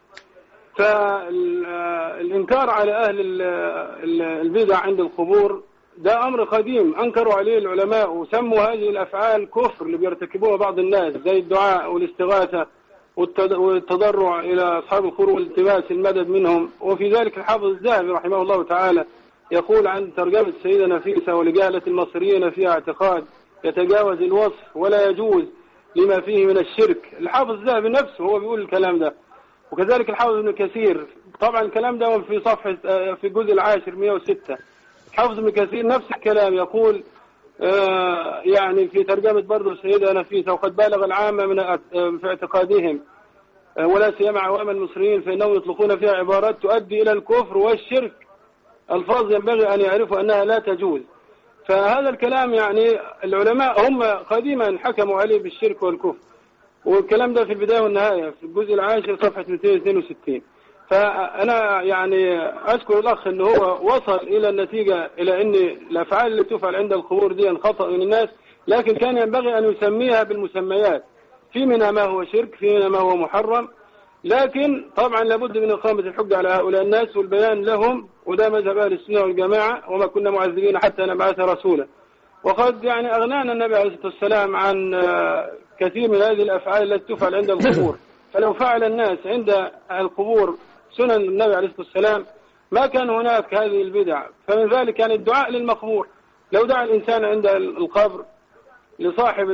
Speaker 11: فالإنكار على أهل البدع عند القبور ده أمر قديم أنكروا عليه العلماء وسموا هذه الأفعال كفر اللي بيرتكبوها بعض الناس، زي الدعاء والاستغاثة والتضرع إلى أصحاب القبور والالتماس المدد منهم. وفي ذلك الحافظ الذهبي رحمه الله تعالى يقول عن ترجمة السيدة نفيسة: ولجهلة المصريين فيها اعتقاد يتجاوز الوصف ولا يجوز لما فيه من الشرك. الحافظ الذهبي نفسه هو بيقول الكلام ده. وكذلك الحافظ ابن كثير، طبعا الكلام ده في صفحة في الجزء العاشر 106. الحافظ ابن كثير نفس الكلام يقول يعني في ترجمة برضه السيدة نفيسة: وقد بالغ العامة في اعتقادهم ولا سيما عوام المصريين فإنهم يطلقون فيها عبارات تؤدي إلى الكفر والشرك، ألفاظ ينبغي أن يعرفوا أنها لا تجوز. فهذا الكلام يعني العلماء هم قديما حكموا عليه بالشرك والكفر، والكلام ده في البداية والنهاية في الجزء العاشر صفحة 262. فأنا يعني أذكر الأخ أنه هو وصل إلى النتيجة إلى أن الأفعال اللي تفعل عند القبور دي خطأ من الناس، لكن كان ينبغي أن يسميها بالمسميات، في منها ما هو شرك، في منها ما هو محرم، لكن طبعا لابد من إقامة الحجة على هؤلاء الناس والبيان لهم، وده مذهب أهل السنة والجماعة، وما كنا معذبين حتى نبعث رسولا. وقد يعني أغنانا النبي عليه الصلاة والسلام عن كثير من هذه الأفعال التي تفعل عند القبور. فلو فعل الناس عند القبور سنن النبي عليه الصلاة والسلام ما كان هناك هذه البدع. فمن ذلك يعني الدعاء للمقبور، لو دعا الإنسان عند القبر لصاحب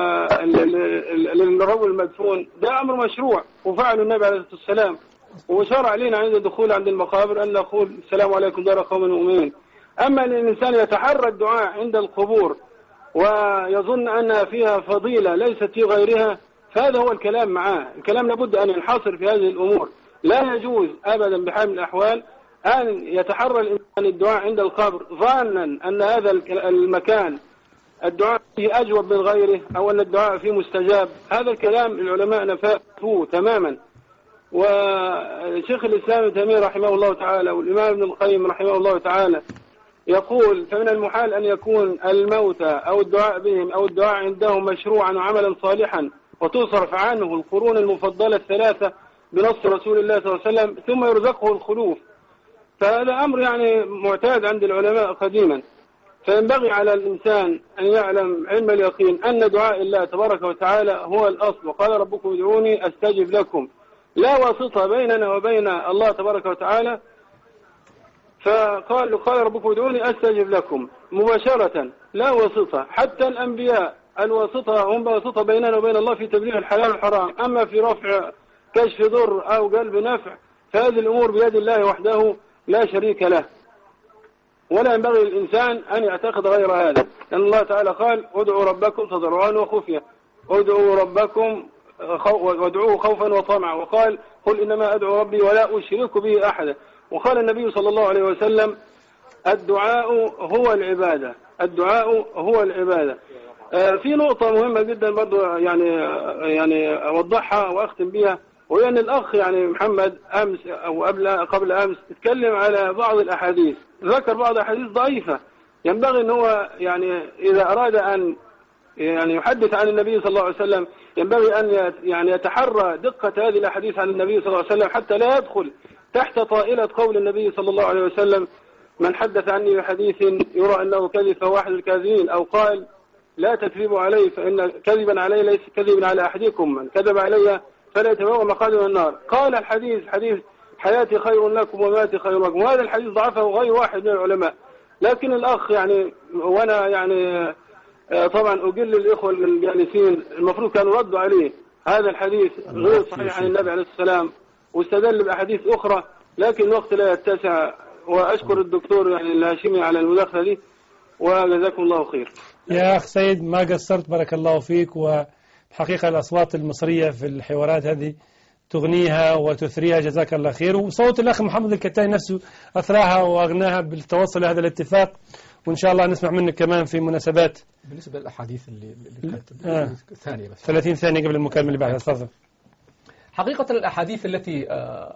Speaker 11: الرجل المدفون ده أمر مشروع وفعل النبي عليه الصلاة والسلام، وشرع لنا عند الدخول عند المقابر أن نقول السلام عليكم دار قوم مؤمنين. أما أن الإنسان يتحرى الدعاء عند القبور ويظن أنها فيها فضيلة ليست في غيرها فهذا هو الكلام معاه. الكلام لابد أن ينحصر في هذه الأمور، لا يجوز أبدا بحال من الأحوال أن يتحرى الإنسان الدعاء عند القبر ظانا أن هذا المكان الدعاء فيه أجوب من غيره أو أن الدعاء فيه مستجاب. هذا الكلام العلماء نفاه تماما. وشيخ الإسلام ابن تيمية رحمه الله تعالى والإمام ابن القيم رحمه الله تعالى يقول فمن المحال أن يكون الموتى أو الدعاء بهم أو الدعاء عندهم مشروعا وعملا صالحا وتصرف عنه القرون المفضلة الثلاثة بنص رسول الله صلى الله عليه وسلم ثم يرزقه الخلوف. فهذا أمر يعني معتاد عند العلماء قديما. فينبغي على الإنسان أن يعلم علم اليقين أن دعاء الله تبارك وتعالى هو الأصل، وقال ربكم ادعوني أستجب لكم، لا واسطة بيننا وبين الله تبارك وتعالى. قال ربكم ادعوني أستجب لكم مباشرة لا واسطة. حتى الأنبياء الواسطة هم واسطة بيننا وبين الله في تبليغ الحلال والحرام، أما في رفع كشف ضر أو قلب نفع فهذه الأمور بيد الله وحده لا شريك له، ولا ينبغي للإنسان أن يعتقد غير هذا، لأن الله تعالى قال ادعوا ربكم تضرعا وخفيا، ادعوا ربكم وادعوه خوفا وطمعا، وقال قل إنما أدعو ربي ولا أشرك به أحدا. وقال النبي صلى الله عليه وسلم الدعاء هو العبادة، الدعاء هو العبادة. في نقطة مهمة جدا برضو يعني أوضحها وأختم بها، وهي أن الأخ يعني محمد أمس أو قبل أمس تكلم على بعض الأحاديث، ذكر بعض الأحاديث ضعيفة. ينبغي أن هو يعني إذا أراد أن يعني يحدث عن النبي صلى الله عليه وسلم ينبغي أن يعني يتحرى دقة هذه الأحاديث عن النبي صلى الله عليه وسلم حتى لا يدخل تحت طائلة قول النبي صلى الله عليه وسلم من حدث عني بحديث يرى أنه كذب فهو أحد الكاذبين، أو قال لا تكذبوا علي فإن كذبا علي ليس كذبا على أحدكم، من كذب علي فلا يتبوأ مقعده من النار. قال الحديث حديث حياتي خير لكم ومماتي خير لكم، وهذا الحديث ضعفه غير واحد من العلماء. لكن الأخ يعني وأنا يعني طبعا أجل الإخوة الجالسين المفروض كانوا ردوا عليه، هذا الحديث غير صحيح عن النبي عليه السلام، واستدل بأحاديث أخرى لكن الوقت لا يتسع. وأشكر الدكتور يعني الهاشمي على المداخلة دي وجزاكم الله خير.
Speaker 1: يا أخ سيد ما قصرت بارك الله فيك، وحقيقة الأصوات المصرية في الحوارات هذه تغنيها وتثريها جزاك الله خير، وصوت الأخ محمد الكتاني نفسه أثراها وأغناها بالتوصل لهذا الاتفاق، وإن شاء الله نسمع منك كمان في مناسبات.
Speaker 5: بالنسبة للأحاديث اللي ثانية بس
Speaker 1: 30 ثانية قبل المكالمة اللي بعدها. تفضل.
Speaker 5: حقيقة الأحاديث التي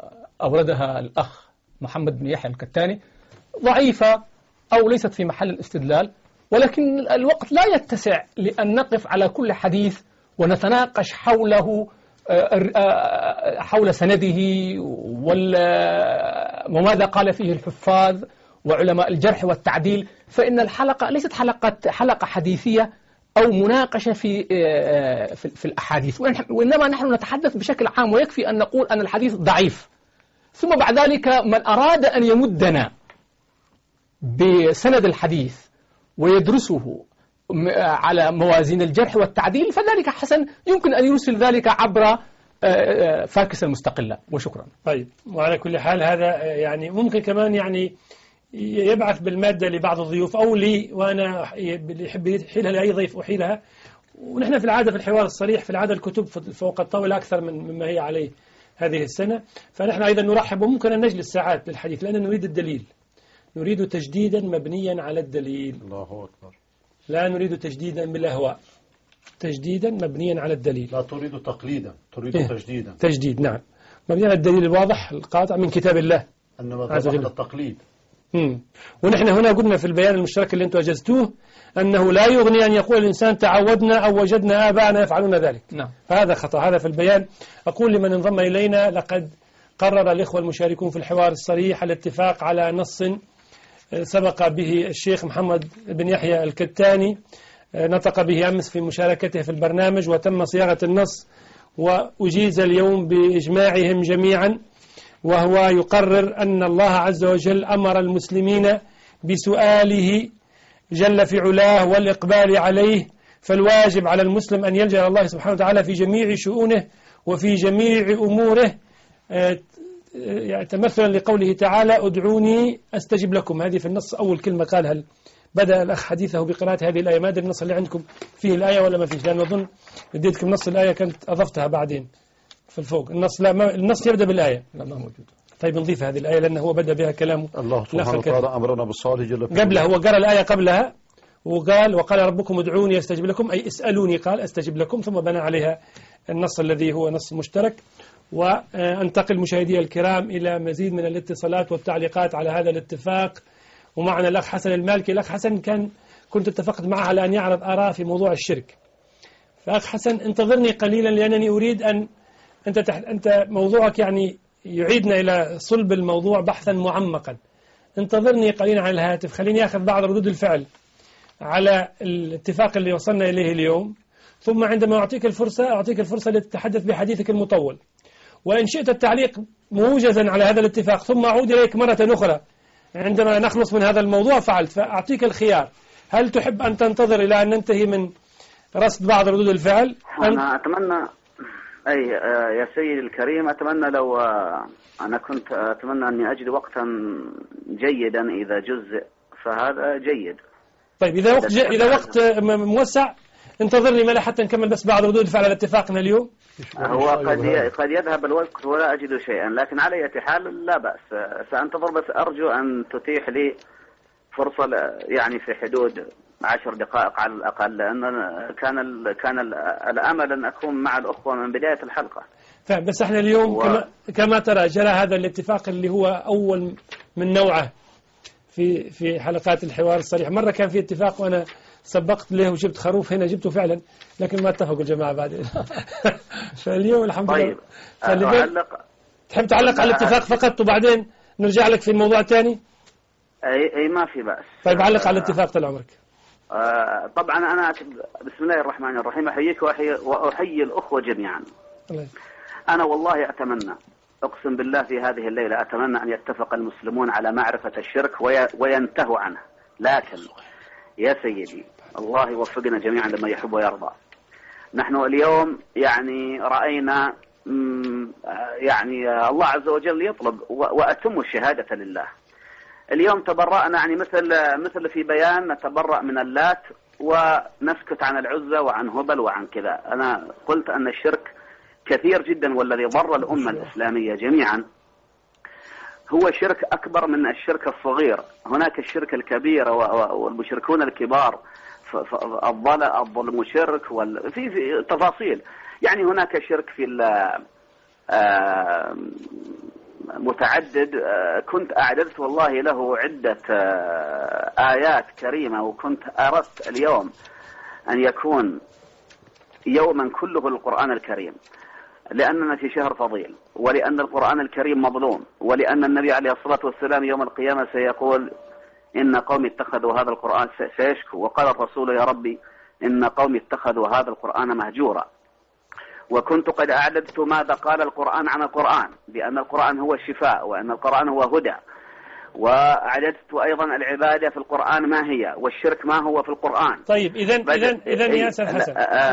Speaker 5: أوردها الأخ محمد بن يحيى الكتاني ضعيفة أو ليست في محل الاستدلال، ولكن الوقت لا يتسع لأن نقف على كل حديث ونتناقش حوله حول سنده وماذا قال فيه الحفاظ وعلماء الجرح والتعديل. فإن الحلقة ليست حلقة حديثية أو مناقشة في الأحاديث، وإنما نحن نتحدث بشكل عام، ويكفي أن نقول أن الحديث ضعيف. ثم بعد ذلك من أراد أن يمدنا بسند الحديث ويدرسه على موازين الجرح والتعديل فذلك حسن، يمكن أن يرسل ذلك عبر فاكس المستقلة. وشكرا.
Speaker 1: طيب، وعلى كل حال هذا يعني ممكن كمان يعني يبعث بالمادة لبعض الضيوف أو لي، وأنا يحب يحيلها لأي ضيف أحيلها. ونحن في العادة في الحوار الصريح في العادة الكتب فوق الطاولة أكثر مما هي عليه هذه السنة، فنحن أيضا نرحب وممكن أن نجلس ساعات للحديث لأننا نريد الدليل، نريد تجديدا مبنيا على الدليل.
Speaker 3: الله أكبر.
Speaker 1: لا نريد تجديدا بالأهواء، تجديدا مبنيا على الدليل.
Speaker 3: لا تريد تقليدا، تريد تجديدا.
Speaker 1: تجديد، نعم، مبنيا على الدليل الواضح القاطع من كتاب الله.
Speaker 3: أنما ذبحنا التقليد.
Speaker 1: ونحن هنا قلنا في البيان المشترك اللي أنتم أجزتوه أنه لا يغني أن يقول الإنسان تعودنا أو وجدنا آباءنا يفعلون ذلك.
Speaker 5: نعم.
Speaker 1: فهذا خطأ، هذا في البيان. أقول لمن انضم إلينا لقد قرر الإخوة المشاركون في الحوار الصريح الاتفاق على نص سبق به الشيخ محمد بن يحيى الكتاني، نطق به أمس في مشاركته في البرنامج، وتم صياغة النص وأجيز اليوم بإجماعهم جميعا، وهو يقرر أن الله عز وجل أمر المسلمين بسؤاله جل في علاه والإقبال عليه، فالواجب على المسلم أن يلجأ إلى الله سبحانه وتعالى في جميع شؤونه وفي جميع أموره، تمثلا لقوله تعالى ادعوني أستجب لكم. هذه في النص أول كلمة قالها، بدأ الأخ حديثه بقراءة هذه الآية. ما أدري النص اللي عندكم فيه الآية ولا ما فيش، لأن أظن اديتكم نص الآية كانت أضفتها بعدين في الفوق. النص لا، ما النص يبدأ بالآية. لا ما موجود. طيب نضيف هذه الآية لأنه هو بدأ بها كلامه.
Speaker 3: الله سبحانه وتعالى أمرنا بالصالح جل في
Speaker 1: قبلها، هو قرأ الآية قبلها وقال ربكم ادعوني أستجب لكم، أي اسألوني قال أستجب لكم، ثم بنى عليها النص الذي هو نص مشترك. وانتقل مشاهدي الكرام إلى مزيد من الاتصالات والتعليقات على هذا الاتفاق. ومعنا الأخ حسن المالكي. الأخ حسن كنت اتفقت معه على أن يعرض آراء في موضوع الشرك. فأخ حسن انتظرني قليلا، لأنني أريد أن أنت موضوعك يعني يعيدنا إلى صلب الموضوع بحثا معمقا. انتظرني قليلا على الهاتف، خليني أخذ بعض ردود الفعل على الاتفاق اللي وصلنا إليه اليوم، ثم عندما أعطيك الفرصة لتتحدث بحديثك المطول، وإن شئت التعليق موجزا على هذا الاتفاق، ثم أعود إليك مرة أخرى عندما نخلص من هذا الموضوع فعلت. فأعطيك الخيار، هل تحب أن تنتظر إلى أن ننتهي من رصد بعض ردود الفعل؟
Speaker 12: أنا أتمنى يا سيدي الكريم، أتمنى لو أنا كنت أتمنى أني أجد وقتا جيدا، إذا جزء فهذا جيد.
Speaker 1: طيب إذا وقت موسع انتظرني ملا حتى نكمل بس بعض ردود الفعل على اتفاقنا اليوم.
Speaker 12: هو قد يذهب الوقت ولا أجد شيئا، لكن على أي حال لا بأس، سأنتظر، بس أرجو أن تتيح لي فرصة يعني في حدود 10 دقائق على الأقل، لأن كان الأمل أن أكون مع الأخوة من بداية الحلقة.
Speaker 1: فهم، بس احنا اليوم كما ترى جرى هذا الاتفاق اللي هو أول من نوعه في حلقات الحوار الصريح. مرة كان في اتفاق وأنا سبقت له وجبت خروف، هنا جبته فعلا لكن ما اتفقوا الجماعة بعدين. فاليوم الحمد لله.
Speaker 12: طيب
Speaker 1: تحب تعلق على الاتفاق فقط وبعدين نرجع لك في الموضوع الثاني؟
Speaker 12: أي ما في بأس.
Speaker 1: طيب علق على الاتفاق طال عمرك.
Speaker 12: طبعا أنا بسم الله الرحمن الرحيم أحييك وأحيي الأخوة جميعا. أنا والله أتمنى، أقسم بالله في هذه الليلة أتمنى أن يتفق المسلمون على معرفة الشرك وينتهوا عنه، لكن يا سيدي الله يوفقنا جميعا لما يحب ويرضى. نحن اليوم يعني رأينا يعني الله عز وجل يطلب وأتم الشهادة لله. اليوم تبرأنا، يعني مثل في بيان نتبرأ من اللات ونسكت عن العزة وعن هبل وعن كذا. أنا قلت أن الشرك كثير جدا، والذي ضر الأمة الإسلامية جميعا هو شرك أكبر من الشرك الصغير. هناك الشرك الكبير والمشركون الكبار، الظلم شرك في تفاصيل. يعني هناك شرك في متعدد، كنت أعددت والله له عدة آيات كريمة، وكنت أردت اليوم أن يكون يوما كله القرآن الكريم، لأننا في شهر فضيل، ولأن القرآن الكريم مظلوم، ولأن النبي عليه الصلاة والسلام يوم القيامة سيقول إن قومي اتخذوا هذا القرآن، سيشكو، وقال الرسول يا ربي إن قومي اتخذوا هذا القرآن مهجورا. وكنت قد أعددت ماذا قال القرآن عن القرآن، بأن القرآن هو الشفاء، وأن القرآن هو هدى. وأعددت أيضا العبادة في القرآن ما هي، والشرك ما هو في القرآن.
Speaker 1: طيب إذن يا أستاذ حسن،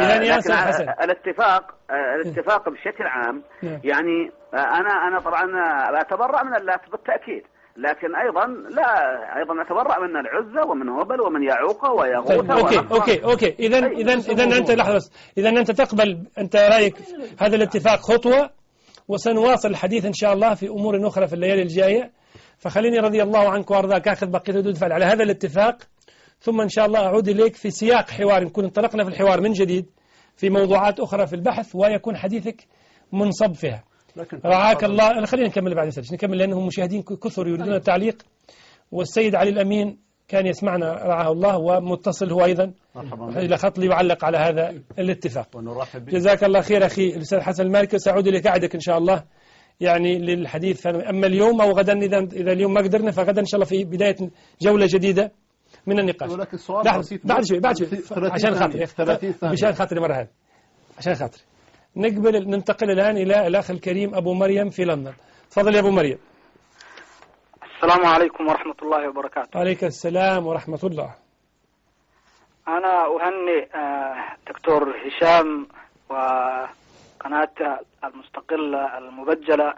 Speaker 12: الاتفاق بشكل عام يعني أنا طبعا أتبرأ من اللات بالتأكيد، لكن أيضا أتبرأ من العزة ومن هبل ومن يعوق ويغوث.
Speaker 1: أوكي. إذن أنت لحظة، إذن أنت تقبل، أنت رأيك هذا الاتفاق خطوة، وسنواصل الحديث إن شاء الله في أمور أخرى في الليالي الجاية. فخليني رضي الله عنك وارضاك أخذ بقية ردود فعل على هذا الاتفاق، ثم إن شاء الله أعود إليك في سياق حوار، نكون انطلقنا في الحوار من جديد في موضوعات أخرى في البحث، ويكون حديثك منصب فيها. رعاك الله. خلينا نكمل بعد نكمل، لأنهم مشاهدين كثر يريدون التعليق، والسيد علي الأمين كان يسمعنا رعاه الله، ومتصل هو أيضا إلى خط لي يعلق على هذا الاتفاق. جزاك الله خير أخي الأستاذ حسن المالكي، سأعود إليك أعدك إن شاء الله يعني للحديث، أما اليوم أو غدا إذا اليوم ما قدرنا، فغدا إن شاء الله في بداية جولة جديدة من النقاش. بعد شوي عشان خاطري مرة هذه، عشان خاطري ننتقل الآن إلى الأخ الكريم أبو مريم في لندن. تفضل يا أبو مريم.
Speaker 13: السلام عليكم ورحمة الله وبركاته.
Speaker 1: عليك السلام ورحمة الله.
Speaker 13: أنا أهنئ دكتور هشام وقناة المستقلة المبجلة،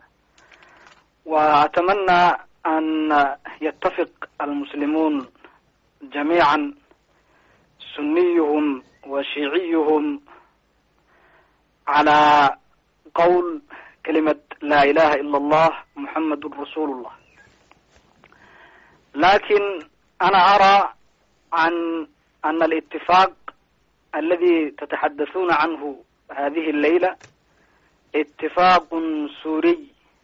Speaker 13: وأتمنى أن يتفق المسلمون جميعا سنيهم وشيعيهم على قول كلمة لا إله إلا الله محمد رسول الله. لكن أنا أرى أن الاتفاق الذي تتحدثون عنه هذه الليلة اتفاق سوري،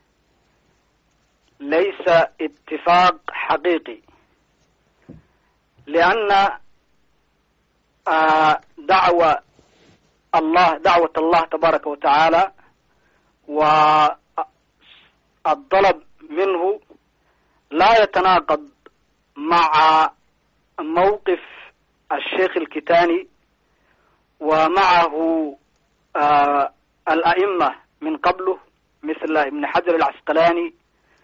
Speaker 13: ليس اتفاق حقيقي، لأن دعوة الله تبارك وتعالى والطلب منه لا يتناقض مع موقف الشيخ الكتاني ومعه الأئمة من قبله مثل ابن حجر العسقلاني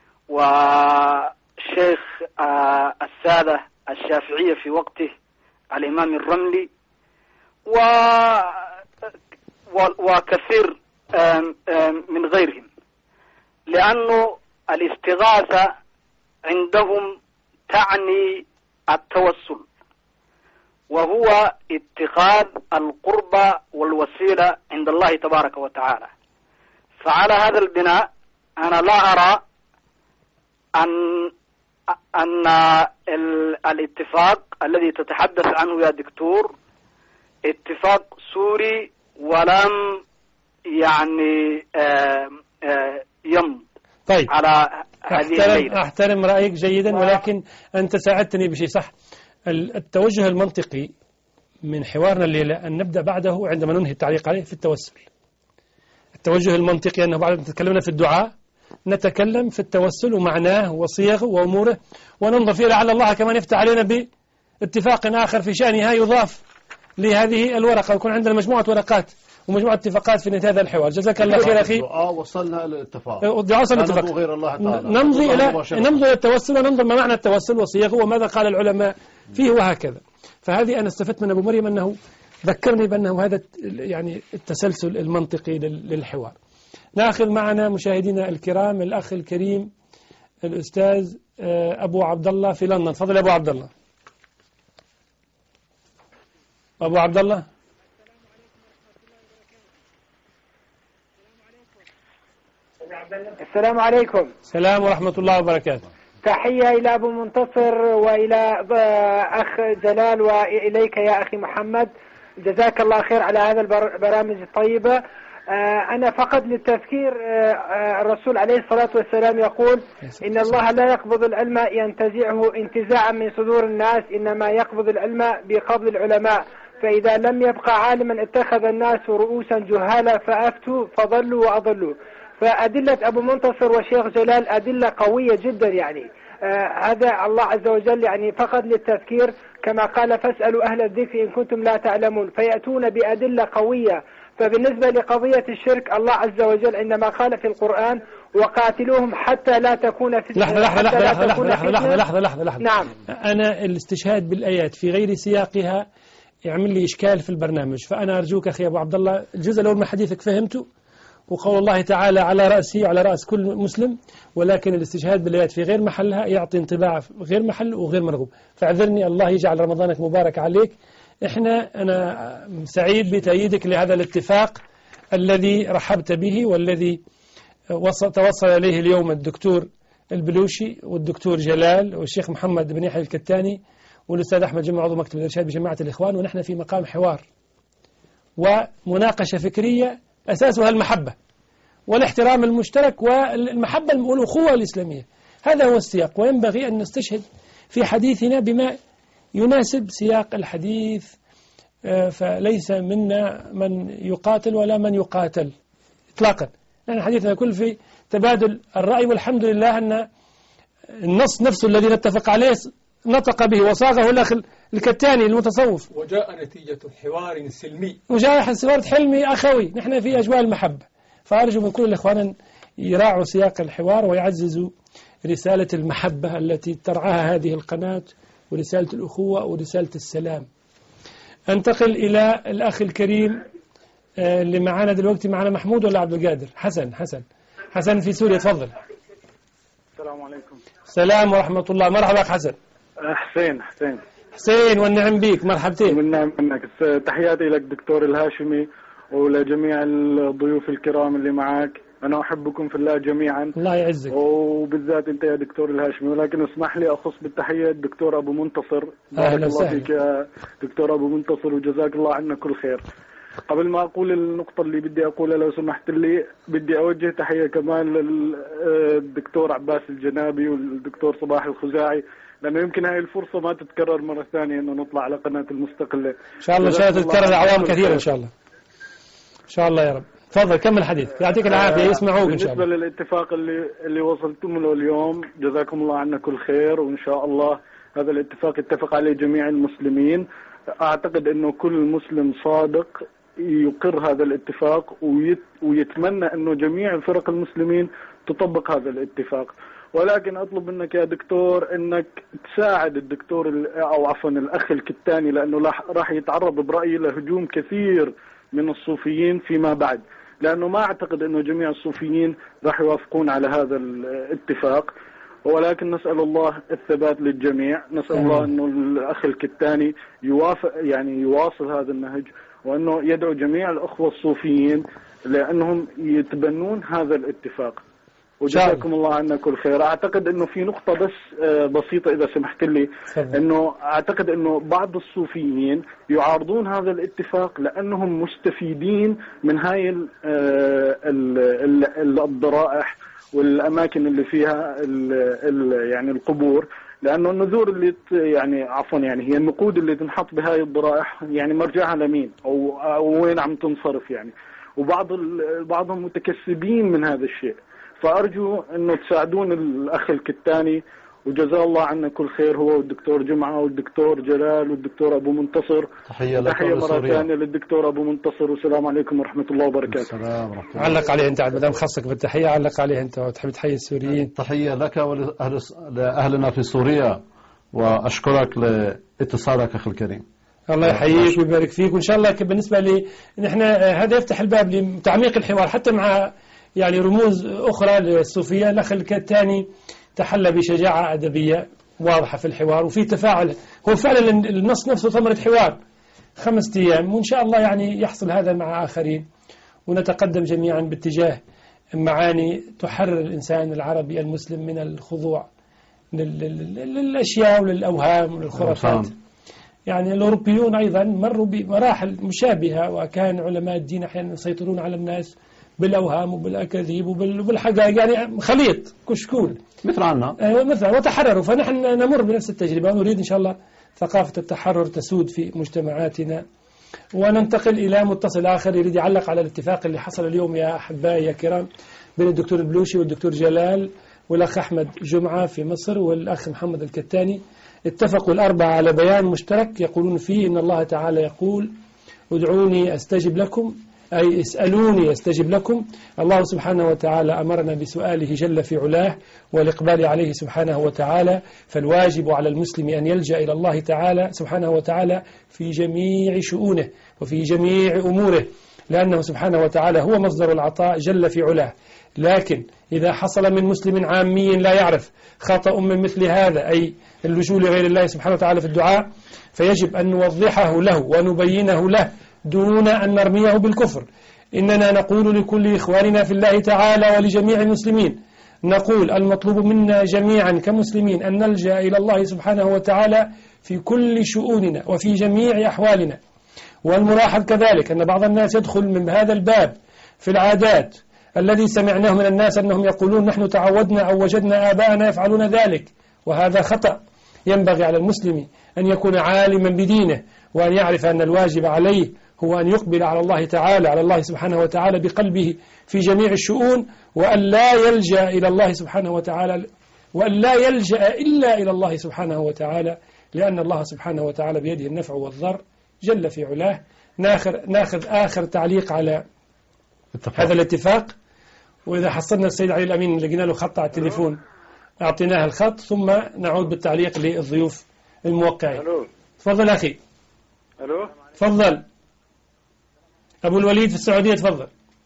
Speaker 13: وشيخ السادة الشافعية في وقته الإمام الرملي وكثير من غيرهم، لأنه الاستغاثة عندهم تعني التوسل، وهو اتخاذ القربة والوسيلة عند الله تبارك وتعالى. فعلى هذا البناء أنا لا أرى أن الاتفاق الذي تتحدث عنه يا دكتور اتفاق سوري ولم يعني يمض
Speaker 1: طيب.
Speaker 13: على هذه الليلة.
Speaker 1: أحترم رأيك جيدا، ولكن أنت ساعدتني بشيء صح. التوجه المنطقي من حوارنا الليلة أن نبدأ بعده عندما ننهي التعليق عليه في التوسل. التوجه المنطقي أنه بعد ما تكلمنا في الدعاء نتكلم في التوسل ومعناه وصيغه وأموره، وننظر فيه لعل الله كمان يفتح علينا باتفاق آخر في شأنها يضاف لهذه الورقة، ويكون عندنا مجموعة ورقات ومجموعة اتفاقات في نهاية هذا الحوار. جزاك الله خير أخي.
Speaker 3: وصلنا للاتفاق.
Speaker 1: وصلنا للاتفاق.
Speaker 3: غير الله تعالى.
Speaker 1: نمضي إلى التوسل وننظر ما معنى التوسل وصيغه وماذا قال العلماء فيه وهكذا. فهذه أنا استفدت من أبو مريم أنه ذكرني بأنه هذا يعني التسلسل المنطقي للحوار. نأخذ معنا مشاهدينا الكرام الأخ الكريم الأستاذ أبو عبد الله في لندن. تفضل أبو عبد الله. أبو عبد الله.
Speaker 14: السلام عليكم.
Speaker 1: السلام ورحمة الله وبركاته.
Speaker 14: تحية إلى أبو منتصر وإلى أخ جلال وإليك يا أخي محمد، جزاك الله خير على هذا البرامج الطيبة. أنا فقط للتذكير، الرسول عليه الصلاة والسلام يقول إن الله لا يقبض العلم ينتزعه انتزاعا من صدور الناس، إنما يقبض العلم بقبض العلماء، فإذا لم يبقى عالما اتخذ الناس رؤوسا جهالا فأفتوا فضلوا وأضلوا. فأدلة أبو منتصر وشيخ جلال أدلة قوية جدا، يعني هذا الله عز وجل يعني فقط للتذكير، كما قال فاسألوا أهل الذكر إن كنتم لا تعلمون، فيأتون بأدلة قوية. فبالنسبة لقضية الشرك الله عز وجل عندما قال في القرآن وقاتلوهم حتى لا تكون فتنة.
Speaker 1: لحظة. نعم. أنا الاستشهاد بالآيات في غير سياقها يعمل لي إشكال في البرنامج، فأنا أرجوك أخي أبو عبد الله الجزء الأول من حديثك فهمته، وقول الله تعالى على رأسي وعلى رأس كل مسلم، ولكن الاستشهاد بالآيات في غير محلها يعطي انطباع غير محل وغير مرغوب. فاعذرني، الله يجعل رمضانك مبارك عليك. أنا سعيد بتأييدك لهذا الاتفاق الذي رحبت به والذي توصل إليه اليوم الدكتور البلوشي والدكتور جلال والشيخ محمد بن يحيى الكتاني والأستاذ أحمد جمع عضو مكتب الإرشاد بجماعة الإخوان، ونحن في مقام حوار ومناقشة فكرية أساسها المحبة والاحترام المشترك والمحبة والأخوة الإسلامية. هذا هو السياق، وينبغي أن نستشهد في حديثنا بما يناسب سياق الحديث، فليس منا من يقاتل ولا من يقاتل إطلاقا، لأن حديثنا كل في تبادل الرأي، والحمد لله أن النص نفسه الذي نتفق عليه نطق به وصاغه الأخ الكتاني المتصوف،
Speaker 5: وجاء نتيجة حوار سلمي،
Speaker 1: وجاء حوار حلمي أخوي. نحن في أجواء المحبة، فأرجو من كل الإخوان أن يراعوا سياق الحوار ويعززوا رسالة المحبة التي ترعاها هذه القناة، ورسالة الأخوة ورسالة السلام. أنتقل إلى الأخ الكريم اللي معنا دلوقتي. معنا محمود ولا عبد القادر؟ حسن في سوريا، تفضل.
Speaker 15: السلام عليكم.
Speaker 1: السلام ورحمة الله. مرحبا حسن. حسين والنعم بيك، مرحبتين.
Speaker 15: والنعم منك. تحياتي لك دكتور الهاشمي ولجميع الضيوف الكرام اللي معك. أنا أحبكم في الله جميعا.
Speaker 1: الله يعزك.
Speaker 15: وبالذات أنت يا دكتور الهاشمي، ولكن اسمح لي أخص بالتحية الدكتور أبو منتصر. بارك الله فيك يا دكتور أبو منتصر، وجزاك الله عنا كل خير. قبل ما أقول النقطة اللي بدي أقولها لو سمحت لي، بدي أوجه تحية كمان للدكتور عباس الجنابي والدكتور صباح الخزاعي، لأنه يمكن هاي الفرصة ما تتكرر مرة ثانية إنه نطلع على قناة المستقلة.
Speaker 1: إن شاء الله تتكرر أعوام كثيرة إن شاء الله. إن شاء الله يا رب. تفضل كمل الحديث، يعطيك العافية. يسمعوك إن شاء الله.
Speaker 15: بالنسبة للاتفاق اللي وصلتم له اليوم، جزاكم الله عنا كل خير، وإن شاء الله هذا الاتفاق اتفق عليه جميع المسلمين. أعتقد إنه كل مسلم صادق يقر هذا الاتفاق ويتمنى أنه جميع الفرق المسلمين تطبق هذا الاتفاق. ولكن أطلب منك يا دكتور أنك تساعد الدكتور أو عفوا الأخ الكتاني، لأنه راح يتعرض برأيي لهجوم كثير من الصوفيين فيما بعد، لأنه ما أعتقد أنه جميع الصوفيين راح يوافقون على هذا الاتفاق. ولكن نسأل الله الثبات للجميع، نسأل الله أنه الأخ الكتاني يوافق، يعني يواصل هذا النهج، وأنه يدعو جميع الأخوة الصوفيين لأنهم يتبنون هذا الاتفاق. وجزاكم الله عنا كل خير. أعتقد أنه في نقطة بس بسيطة إذا سمحت لي، أنه أعتقد أنه بعض الصوفيين يعارضون هذا الاتفاق لأنهم مستفيدين من هاي الضرائح والأماكن اللي فيها يعني القبور، لأنه النذور اللي يعني عفوا يعني هي النقود اللي تنحط بهاي الضرائح يعني مرجعها لمين أو وين عم تنصرف يعني، وبعضهم متكسبين من هذا الشيء. فأرجو أنه تساعدون الأخ الكتاني، وجزاه الله عنا كل خير، هو والدكتور جمعة والدكتور جلال والدكتور أبو منتصر.
Speaker 3: تحية
Speaker 15: مرة ثانية للدكتور أبو منتصر، والسلام عليكم ورحمة الله وبركاته.
Speaker 3: السلام ورحمة الله.
Speaker 1: علق عليه أنت، مدام خصك بالتحية علق عليه أنت، وتحب تحيي السوريين.
Speaker 3: تحية لك ولأهلنا في سوريا، وأشكرك لاتصالك أخي الكريم.
Speaker 1: الله يحييك ويبارك فيك. وإن شاء الله بالنسبة لي نحن هذا يفتح الباب لتعميق الحوار حتى مع يعني رموز أخرى للصوفية. الأخ الثاني تحلى بشجاعة أدبية واضحة في الحوار وفي تفاعل، هو فعلا النص نفسه ثمرة حوار 5 أيام، وإن شاء الله يعني يحصل هذا مع آخرين، ونتقدم جميعا باتجاه معاني تحرر الإنسان العربي المسلم من الخضوع للأشياء وللأوهام وللخرافات. يعني الأوروبيون أيضا مروا بمراحل مشابهة، وكان علماء الدين أحيانا يسيطرون على الناس بالأوهام وبالأكاذيب وبالحقائق، يعني خليط كشكول
Speaker 3: مثل عنا
Speaker 1: مثلا، وتحرروا. فنحن نمر بنفس التجربة، ونريد إن شاء الله ثقافة التحرر تسود في مجتمعاتنا. وننتقل إلى متصل آخر يريد يعلق على الاتفاق اللي حصل اليوم يا أحبائي يا كرام بين الدكتور البلوشي والدكتور جلال والأخ أحمد جمعة في مصر والأخ محمد الكتاني. اتفقوا الأربعة على بيان مشترك يقولون فيه إن الله تعالى يقول ادعوني أستجب لكم، أي اسألوني أستجب لكم. الله سبحانه وتعالى أمرنا بسؤاله جل في علاه والإقبال عليه سبحانه وتعالى، فالواجب على المسلم أن يلجأ إلى الله تعالى سبحانه وتعالى في جميع شؤونه وفي جميع أموره، لأنه سبحانه وتعالى هو مصدر العطاء جل في علاه. لكن إذا حصل من مسلم عامي لا يعرف خطأ من مثل هذا، أي اللجوء لغير الله سبحانه وتعالى في الدعاء، فيجب أن نوضحه له ونبينه له دون أن نرميه بالكفر. إننا نقول لكل إخواننا في الله تعالى ولجميع المسلمين، نقول المطلوب منا جميعا كمسلمين أن نلجأ إلى الله سبحانه وتعالى في كل شؤوننا وفي جميع أحوالنا. والملاحظ كذلك أن بعض الناس يدخل من هذا الباب في العادات الذي سمعناه من الناس أنهم يقولون نحن تعودنا أو وجدنا آباءنا يفعلون ذلك، وهذا خطأ. ينبغي على المسلم أن يكون عالما بدينه، وأن يعرف أن الواجب عليه هو أن يقبل على الله تعالى، على الله سبحانه وتعالى بقلبه في جميع الشؤون، وأن لا يلجأ إلى الله سبحانه وتعالى وأن لا يلجأ إلا إلى الله سبحانه وتعالى، لأن الله سبحانه وتعالى بيده النفع والضر جل في علاه. ناخذ آخر تعليق على هذا الاتفاق، وإذا حصلنا السيد علي الأمين لقينا له خط على التليفون أعطيناه الخط، ثم نعود بالتعليق للضيوف الموقعين. تفضل أخي.
Speaker 16: ألو.
Speaker 1: تفضل أبو الوليد في السعودية، تفضل.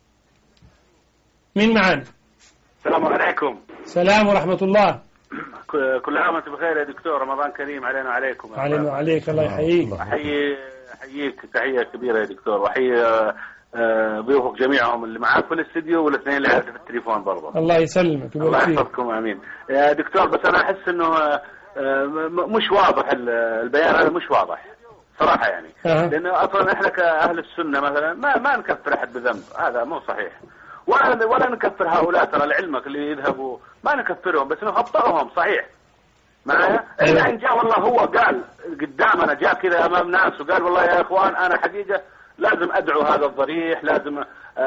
Speaker 1: مين معانا؟
Speaker 16: السلام عليكم.
Speaker 1: سلام ورحمة الله.
Speaker 16: كل عام وانتم بخير يا دكتور، رمضان كريم علينا وعليكم.
Speaker 1: علينا وعليك، الله يحييك.
Speaker 16: أحييك تحية كبيرة يا دكتور، وأحيي ضيوفك جميعهم اللي معاك في الاستديو والاثنين اللي في التليفون برضه.
Speaker 1: الله يسلمك.
Speaker 16: الله يحفظكم، امين. يا دكتور بس انا احس انه مش واضح البيان هذا، مش واضح صراحه يعني. لانه اصلا احنا كاهل السنه مثلا ما نكفر احد بذنب، هذا مو صحيح. ولا نكفر هؤلاء، ترى لعلمك اللي يذهبوا ما نكفرهم، بس نخطئهم صحيح معايا. الا ان جاء والله هو قال قدامنا، جاء كذا امام ناس وقال والله يا اخوان انا حقيقه لازم أدعو هذا الضريح، لازم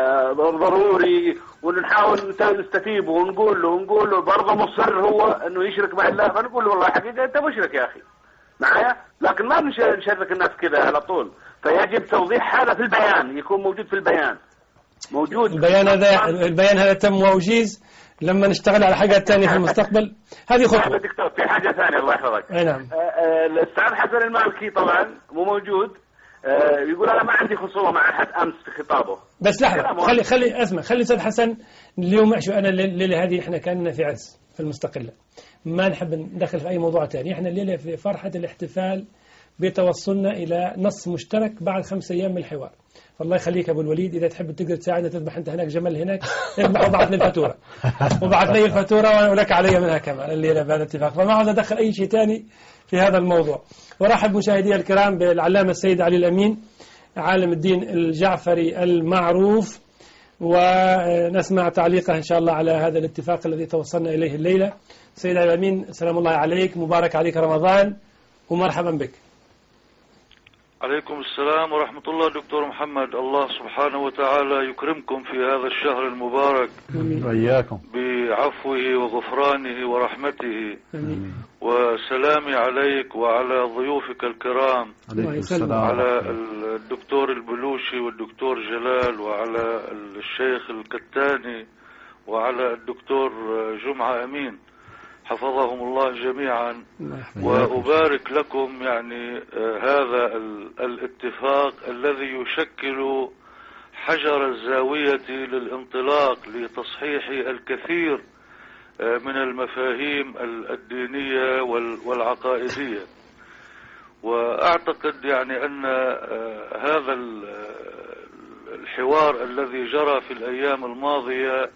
Speaker 16: ضروري، ونحاول نستتيبه ونقول له برضه مصر هو أنه يشرك مع الله، فنقول له والله حقيقة أنت مشرك يا أخي معايا، لكن ما نشرك الناس كذا على طول. فيجب توضيح هذا في البيان، يكون موجود في البيان، موجود
Speaker 1: البيان هذا تم وأجيز لما نشتغل على حاجات تانية في المستقبل. هذه خطوة.
Speaker 16: دكتور في حاجة ثانية الله يحفظك.
Speaker 1: نعم.
Speaker 16: الأستاذ حسن المالكي طبعا مو موجود، يقول أنا ما عندي خصومة مع أحد أمس في خطابه.
Speaker 1: بس لحظة، خلي أسمع، خلي أستاذ حسن اليوم. شو أنا الليلة هذه إحنا كنا في عز في المستقلة، ما نحب ندخل في أي موضوع تاني. إحنا الليلة في فرحة الاحتفال بتوصلنا إلى نص مشترك بعد 5 أيام من الحوار. فالله يخليك أبو الوليد، إذا تحب تقدر تساعدنا تذبح أنت هناك جمل هناك، اذبح وبعث لي الفاتورة وبعث لي الفاتورة ولك علي منها كمان الليلة بهذا الاتفاق. فما عاوز أدخل أي شيء تاني في هذا الموضوع. ورحب مشاهدي الكرام بالعلامة السيد علي الأمين عالم الدين الجعفري المعروف، ونسمع تعليقه إن شاء الله على هذا الاتفاق الذي توصلنا إليه الليلة. سيد علي الأمين، سلام الله عليك، مبارك عليك رمضان ومرحبا بك.
Speaker 17: عليكم السلام ورحمة الله دكتور محمد. الله سبحانه وتعالى يكرمكم في هذا الشهر المبارك
Speaker 3: وإياكم
Speaker 17: بعفوه وغفرانه ورحمته. وسلامي عليك وعلى ضيوفك الكرام، على الدكتور البلوشي والدكتور جلال وعلى الشيخ الكتاني وعلى الدكتور جمعة أمين، حفظهم الله جميعا. وأبارك لكم يعني هذا الاتفاق الذي يشكل حجر الزاوية للانطلاق لتصحيح الكثير من المفاهيم الدينية والعقائدية. وأعتقد يعني أن هذا الحوار الذي جرى في الأيام الماضية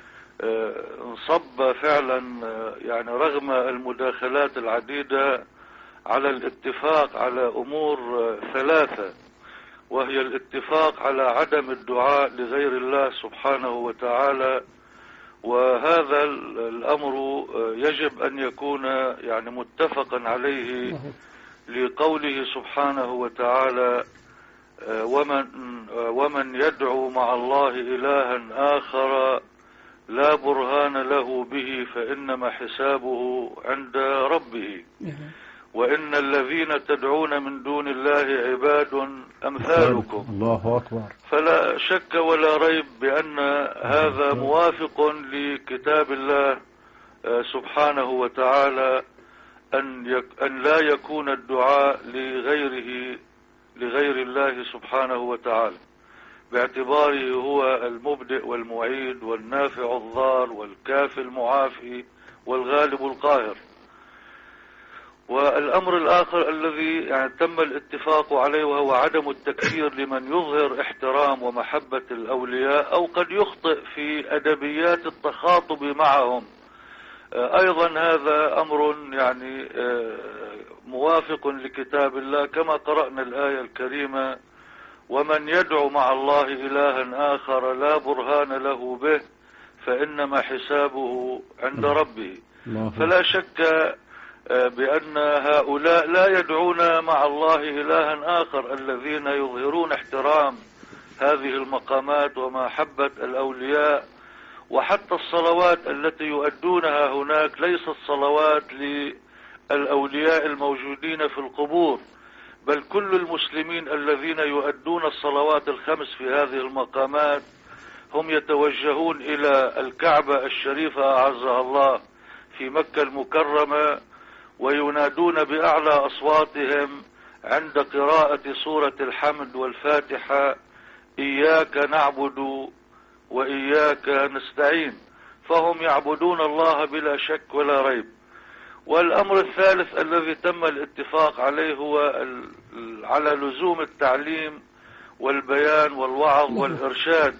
Speaker 17: انصب فعلا يعني رغم المداخلات العديدة على الاتفاق على أمور 3، وهي الاتفاق على عدم الدعاء لغير الله سبحانه وتعالى. وهذا الأمر يجب أن يكون يعني متفقا عليه لقوله سبحانه وتعالى: ومن يدعو مع الله إلها آخر لا برهان له به فإنما حسابه عند ربه، وإن الذين تدعون من دون الله عباد أمثالكم.
Speaker 3: الله أكبر.
Speaker 17: فلا شك ولا ريب بأن هذا موافق لكتاب الله سبحانه وتعالى، أن لا يكون الدعاء لغير الله سبحانه وتعالى، باعتباره هو المبدئ والمعيد والنافع الضار والكافي المعافي والغالب القاهر. والأمر الآخر الذي يعني تم الاتفاق عليه وهو عدم التكفير لمن يظهر احترام ومحبة الأولياء أو قد يخطئ في أدبيات التخاطب معهم. أيضا هذا أمر يعني موافق لكتاب الله، كما قرأنا الآية الكريمة: ومن يدعو مع الله إلها آخر لا برهان له به فإنما حسابه عند ربه. فلا شك بأن هؤلاء لا يدعون مع الله إلها آخر، الذين يظهرون احترام هذه المقامات ومحبة الأولياء وحتى الصلوات التي يؤدونها هناك ليست صلوات للأولياء الموجودين في القبور، بل كل المسلمين الذين يؤدون الصلوات الخمس في هذه المقامات هم يتوجهون إلى الكعبة الشريفة أعزها الله في مكة المكرمة، وينادون بأعلى أصواتهم عند قراءة سورة الحمد والفاتحة: إياك نعبد وإياك نستعين. فهم يعبدون الله بلا شك ولا ريب. والأمر الثالث الذي تم الاتفاق عليه هو على لزوم التعليم والبيان والوعظ والإرشاد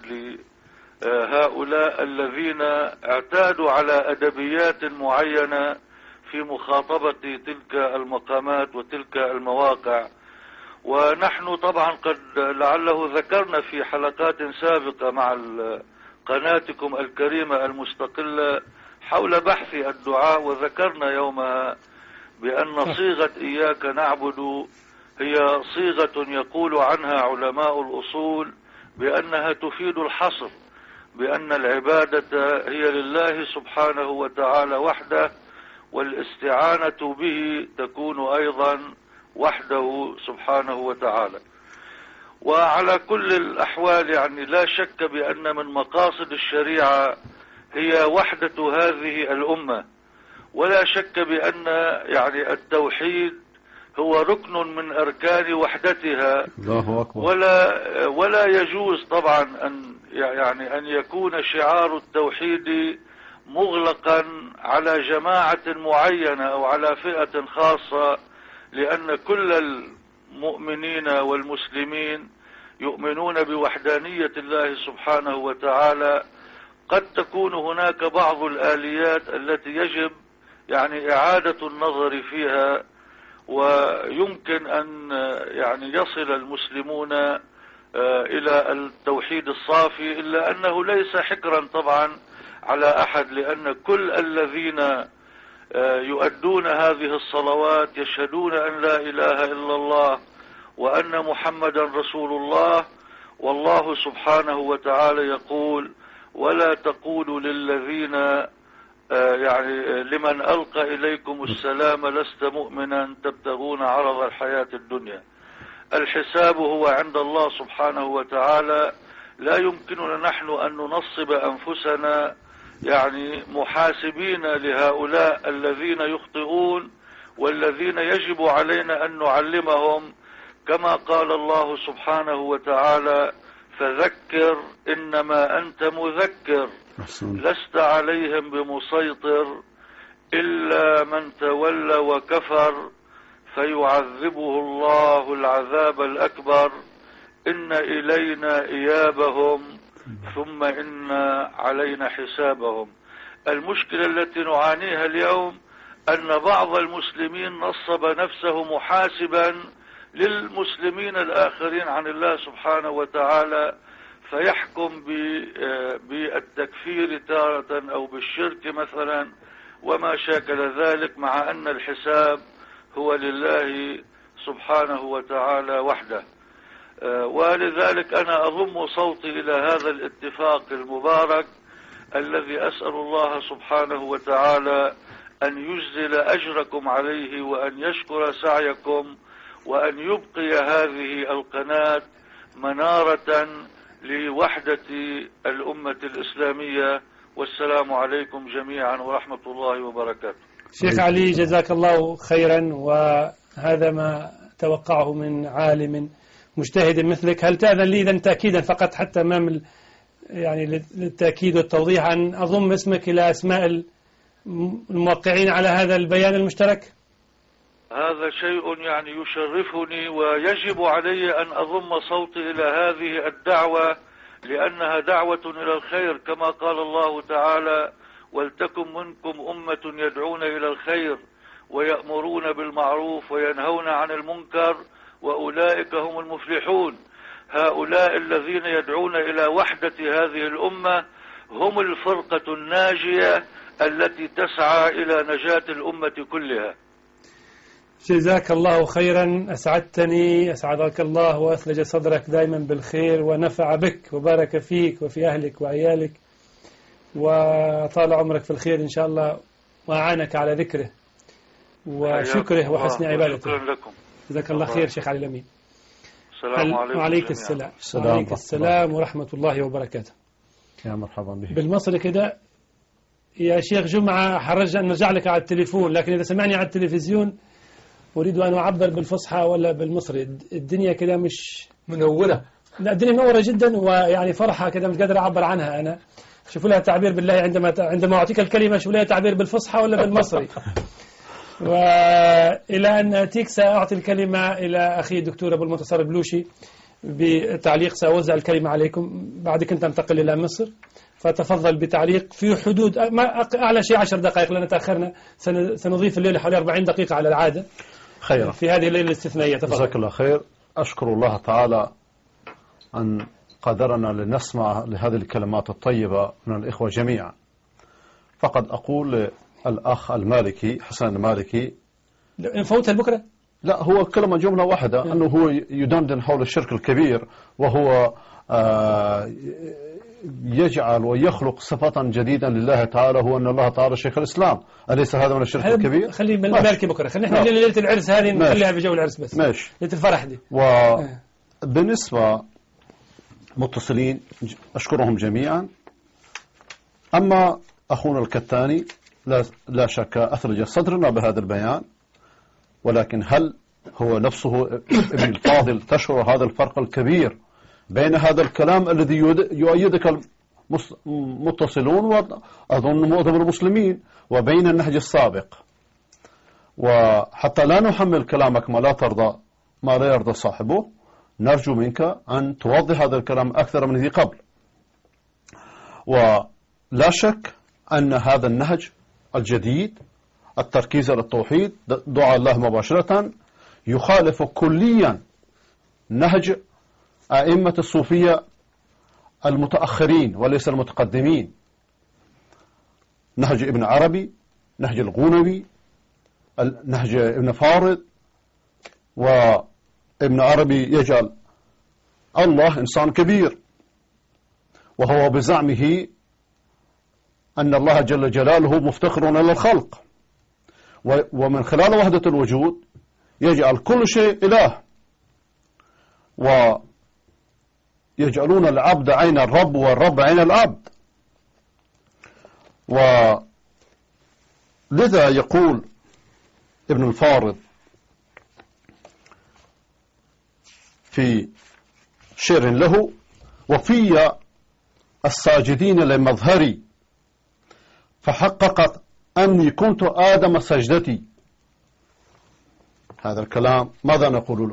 Speaker 17: لهؤلاء الذين اعتادوا على أدبيات معينة في مخاطبة تلك المقامات وتلك المواقع. ونحن طبعا قد لعله ذكرنا في حلقات سابقة مع قناتكم الكريمة المستقلة حول بحث الدعاء، وذكرنا يومها بأن صيغة إياك نعبد هي صيغة يقول عنها علماء الأصول بأنها تفيد الحصر، بأن العبادة هي لله سبحانه وتعالى وحده، والاستعانة به تكون أيضا وحده سبحانه وتعالى. وعلى كل الأحوال يعني لا شك بأن من مقاصد الشريعة هي وحدة هذه الأمة، ولا شك بأن يعني التوحيد هو ركن من أركان وحدتها.
Speaker 3: الله أكبر.
Speaker 17: ولا يجوز طبعا أن يكون شعار التوحيد مغلقا على جماعة معينة أو على فئة خاصة، لأن كل المؤمنين والمسلمين يؤمنون بوحدانية الله سبحانه وتعالى. قد تكون هناك بعض الآليات التي يجب يعني إعادة النظر فيها، ويمكن أن يعني يصل المسلمون إلى التوحيد الصافي، إلا أنه ليس حكرا طبعا على أحد، لأن كل الذين يؤدون هذه الصلوات يشهدون أن لا إله إلا الله وأن محمدا رسول الله. والله سبحانه وتعالى يقول: ولا تقولوا للذين يعني لمن ألقى إليكم السلام لست مؤمنا تبتغون عرض الحياة الدنيا. الحساب هو عند الله سبحانه وتعالى. لا يمكننا نحن أن ننصب أنفسنا يعني محاسبين لهؤلاء الذين يخطئون، والذين يجب علينا أن نعلمهم كما قال الله سبحانه وتعالى: فذكر إنما أنت مذكر لست عليهم بمسيطر إلا من تولى وكفر فيعذبه الله العذاب الأكبر إن إلينا إيابهم ثم إن علينا حسابهم. المشكلة التي نعانيها اليوم أن بعض المسلمين نصب نفسه محاسبا للمسلمين الآخرين عن الله سبحانه وتعالى، فيحكم بالتكفير تارة أو بالشرك مثلا وما شاكل ذلك، مع أن الحساب هو لله سبحانه وتعالى وحده. ولذلك أنا أضم صوتي إلى هذا الاتفاق المبارك الذي أسأل الله سبحانه وتعالى أن يجزل أجركم عليه، وأن يشكر سعيكم، وأن يبقي هذه القناة منارة لوحدة الأمة الإسلامية. والسلام عليكم جميعا ورحمة الله وبركاته.
Speaker 1: شيخ علي جزاك الله خيرا، وهذا ما توقعه من عالم مجتهد مثلك. هل تأذن لي إذن تأكيدا فقط حتى أمام يعني للتأكيد والتوضيح أن أضم اسمك إلى أسماء الموقعين على هذا البيان المشترك؟
Speaker 17: هذا شيء يعني يشرفني، ويجب علي أن أضم صوتي إلى هذه الدعوة، لأنها دعوة إلى الخير كما قال الله تعالى: ولتكن منكم أمة يدعون إلى الخير ويأمرون بالمعروف وينهون عن المنكر وأولئك هم المفلحون. هؤلاء الذين يدعون إلى وحدة هذه الأمة هم الفرقة الناجية التي تسعى إلى نجاة الأمة كلها.
Speaker 1: جزاك الله خيرا، أسعدتني، أسعدك الله وأثلج صدرك دائما بالخير ونفع بك وبارك فيك وفي أهلك وعيالك. وطال عمرك في الخير إن شاء الله، وأعانك على ذكره وشكره وحسن عبادته.
Speaker 17: شكرا لكم.
Speaker 1: جزاك الله خير شيخ علي الأمين.
Speaker 17: السلام عليكم.
Speaker 1: وعليك السلام. وعليك السلام ورحمة الله وبركاته.
Speaker 3: يا مرحبا به.
Speaker 1: بالمصري كده يا شيخ جمعة، حرجنا أن نرجع لك على التليفون، لكن إذا سمعني على التلفزيون أريد أن أعبر بالفصحى ولا بالمصري. الدنيا كده مش
Speaker 5: منورة.
Speaker 1: لا، الدنيا منورة جدا، ويعني فرحة كده مش قادر أعبر عنها أنا. شوفوا لها تعبير بالله، عندما أعطيك الكلمة شوفوا لها تعبير بالفصحى ولا بالمصري. وإلى أن أتيك سأعطي الكلمة إلى أخي الدكتور أبو المنتصر بلوشي بتعليق. سأوزع الكلمة عليكم، بعد كنت أنتقل إلى مصر، فتفضل بتعليق في حدود أعلى شيء 10 دقائق، لأن تأخرنا. سنضيف الليلة حوالي 40 دقيقة على العادة
Speaker 3: خيرا
Speaker 1: في هذه الليلة الاستثنائية. تفضل.
Speaker 3: جزاك الله خير. أشكر الله تعالى أن قدرنا لنسمع لهذه الكلمات الطيبة من الإخوة جميعا. فقد أقول الأخ المالكي حسن المالكي
Speaker 1: فوتها بكرة؟
Speaker 3: لا، هو كلمة جملة واحدة، أنه هو يدندن حول الشرك الكبير، وهو يجعل ويخلق صفة جديدة لله تعالى، هو أن الله تعالى شيخ الإسلام. أليس هذا من الشرك الكبير؟
Speaker 1: خلي بالمالكي بكرة، خلينا نحن ليلة العرس هذه نخليها في جو العرس بس.
Speaker 3: ماشي.
Speaker 1: ليلة الفرح دي.
Speaker 3: وبالنسبة متصلين أشكرهم جميعا. أما أخونا الكتاني لا شك أثلج صدرنا بهذا البيان، ولكن هل هو نفسه ابن الفاضل تشعر هذا الفرق الكبير بين هذا الكلام الذي يؤيدك المتصلون وأظن معظم المسلمين وبين النهج السابق؟ وحتى لا نحمل كلامك ما لا يرضى صاحبه، نرجو منك أن توضح هذا الكلام أكثر من ذي قبل. ولا شك أن هذا النهج الجديد التركيز على التوحيد دعاء الله مباشرة يخالف كليا نهج أئمة الصوفية المتأخرين وليس المتقدمين، نهج ابن عربي، نهج الغونوي، نهج ابن فارض. وابن عربي يجعل الله إنسان كبير، وهو بزعمه أن الله جل جلاله مفتقر إلى الخلق، ومن خلال وحدة الوجود يجعل كل شيء إله، ويجعلون العبد عين الرب والرب عين العبد. ولذا يقول ابن الفارض في شعر له: وفي الساجدين لمظهري فحققت أني كنت آدم سجدتي. هذا الكلام ماذا نقول له؟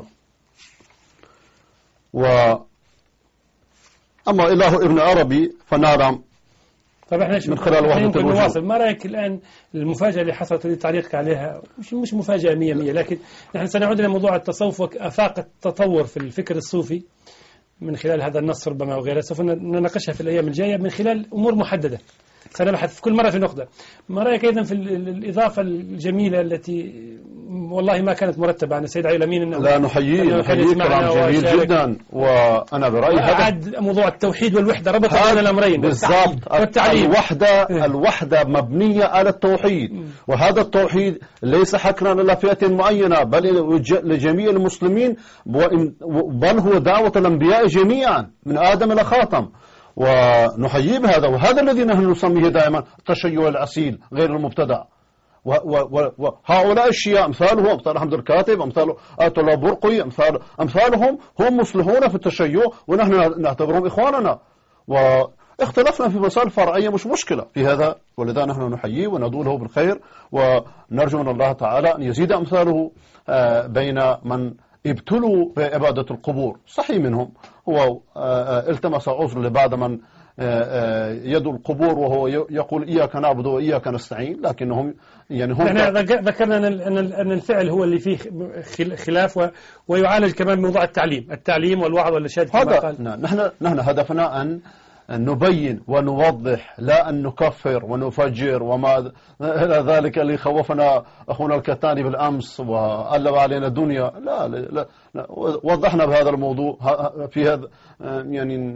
Speaker 3: أما إله ابن عربي فنعلم
Speaker 1: طبعا
Speaker 3: من خلال وحدة الوجود.
Speaker 1: ما رأيك الآن المفاجأة اللي حصلت تعليقك عليها؟ مش مفاجأة 100%، لكن نحن سنعود إلى موضوع التصوف وآفاق التطور في الفكر الصوفي من خلال هذا النص ربما وغيره. سوف نناقشها في الأيام الجاية من خلال أمور محددة، سنبحث في كل مرة في نقطة. ما رأيك أيضا في الإضافة الجميلة التي والله ما كانت مرتبة عن السيد علي الأمين؟
Speaker 3: لا، نحييه كلام جميل جدا، وأنا برأيي
Speaker 1: هذا موضوع التوحيد والوحدة ربط بين الأمرين
Speaker 3: بالضبط. الوحدة مبنية على التوحيد، وهذا التوحيد ليس حكرا لفئة معينة بل لجميع المسلمين، بل هو دعوة الأنبياء جميعا من آدم إلى خاتم، ونحيي بهذا. وهذا الذي نحن نسميه دائما التشيع الأصيل غير المبتدع. وهؤلاء الشيعة أمثاله أمثال حمد الكاتب، أمثال آية الله برقي، أمثالهم هم مصلحون في التشيع، ونحن نعتبرهم إخواننا، واختلفنا في مسائل فرعية مش مشكلة في هذا، ولذا نحن نحييه وندعو له بالخير، ونرجو من الله تعالى أن يزيد أمثاله بين من ابتلوا بعبادة القبور. صحيح منهم هو التمس عذر لبعض من يدعو القبور وهو يقول إياك نعبد وإياك نستعين، لكنهم يعني هم
Speaker 1: ذكرنا أن الفعل هو اللي فيه خلاف، ويعالج كمان موضوع التعليم والوعظ والإرشاد كما قال.
Speaker 3: نحن هدفنا أن نبين ونوضح، لا أن نكفر ونفجر وما إلى ذلك اللي خوفنا أخونا الكتاني بالأمس وقلب علينا الدنيا. لا, لا, لا وضحنا بهذا الموضوع في هذا يعني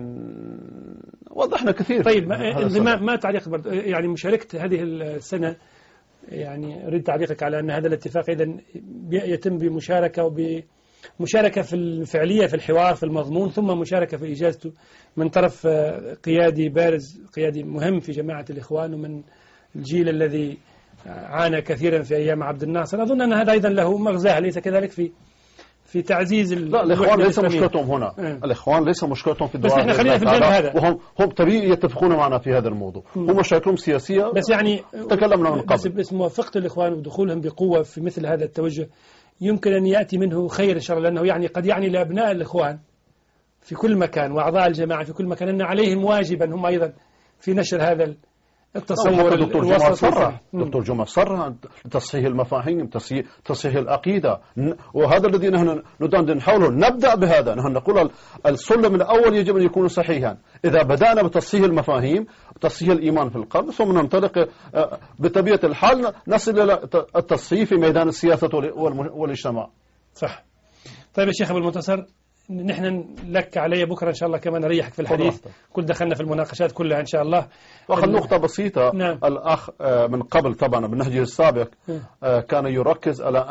Speaker 3: وضحنا كثير.
Speaker 1: طيب ما تعليق يعني مشاركة هذه السنة، يعني أريد تعليقك على أن هذا الاتفاق إذن يتم بمشاركة مشاركة في الفعلية في الحوار في المضمون، ثم مشاركة في إجازته من طرف قيادي بارز، قيادي مهم في جماعة الإخوان ومن الجيل الذي عانى كثيرا في أيام عبد الناصر. أظن أن هذا أيضا له مغزاه، ليس كذلك في تعزيز
Speaker 3: لا الإخوان ليس مشكلتهم هنا. الإخوان ليس مشكلتهم في الدعاء،
Speaker 1: بس احنا خلينا في الجانب هذا،
Speaker 3: وهم طبيعي يتفقون معنا في هذا الموضوع. هم مشاكلهم سياسية،
Speaker 1: بس يعني
Speaker 3: تكلمنا من قبل.
Speaker 1: بس موافقة الإخوان ودخولهم بقوة في مثل هذا التوجه يمكن أن يأتي منه خير إن شاء الله، لأنه يعني قد يعني لأبناء الإخوان في كل مكان وأعضاء الجماعة في كل مكان أن عليهم واجبا هم أيضا في نشر هذا التصور.
Speaker 3: دكتور جمعة صرح تصحيح المفاهيم، تصحيح العقيدة، وهذا الذي نحن نحاول نبدأ بهذا. نحن نقول السلم الأول يجب أن يكون صحيحا. إذا بدأنا بتصحيح المفاهيم، تصحيح الإيمان في القلب، ثم ننطلق بطبيعة الحال نصل إلى التصحيح في ميدان السياسة والاجتماع.
Speaker 1: صح. طيب يا شيخ أبو المنتصر، نحن لك علي بكرة إن شاء الله كمان نريحك في الحديث، كل دخلنا في المناقشات كلها إن شاء الله.
Speaker 3: وأخذ نقطة بسيطة.
Speaker 1: نعم.
Speaker 3: الأخ من قبل طبعا بالنهج السابق كان يركز على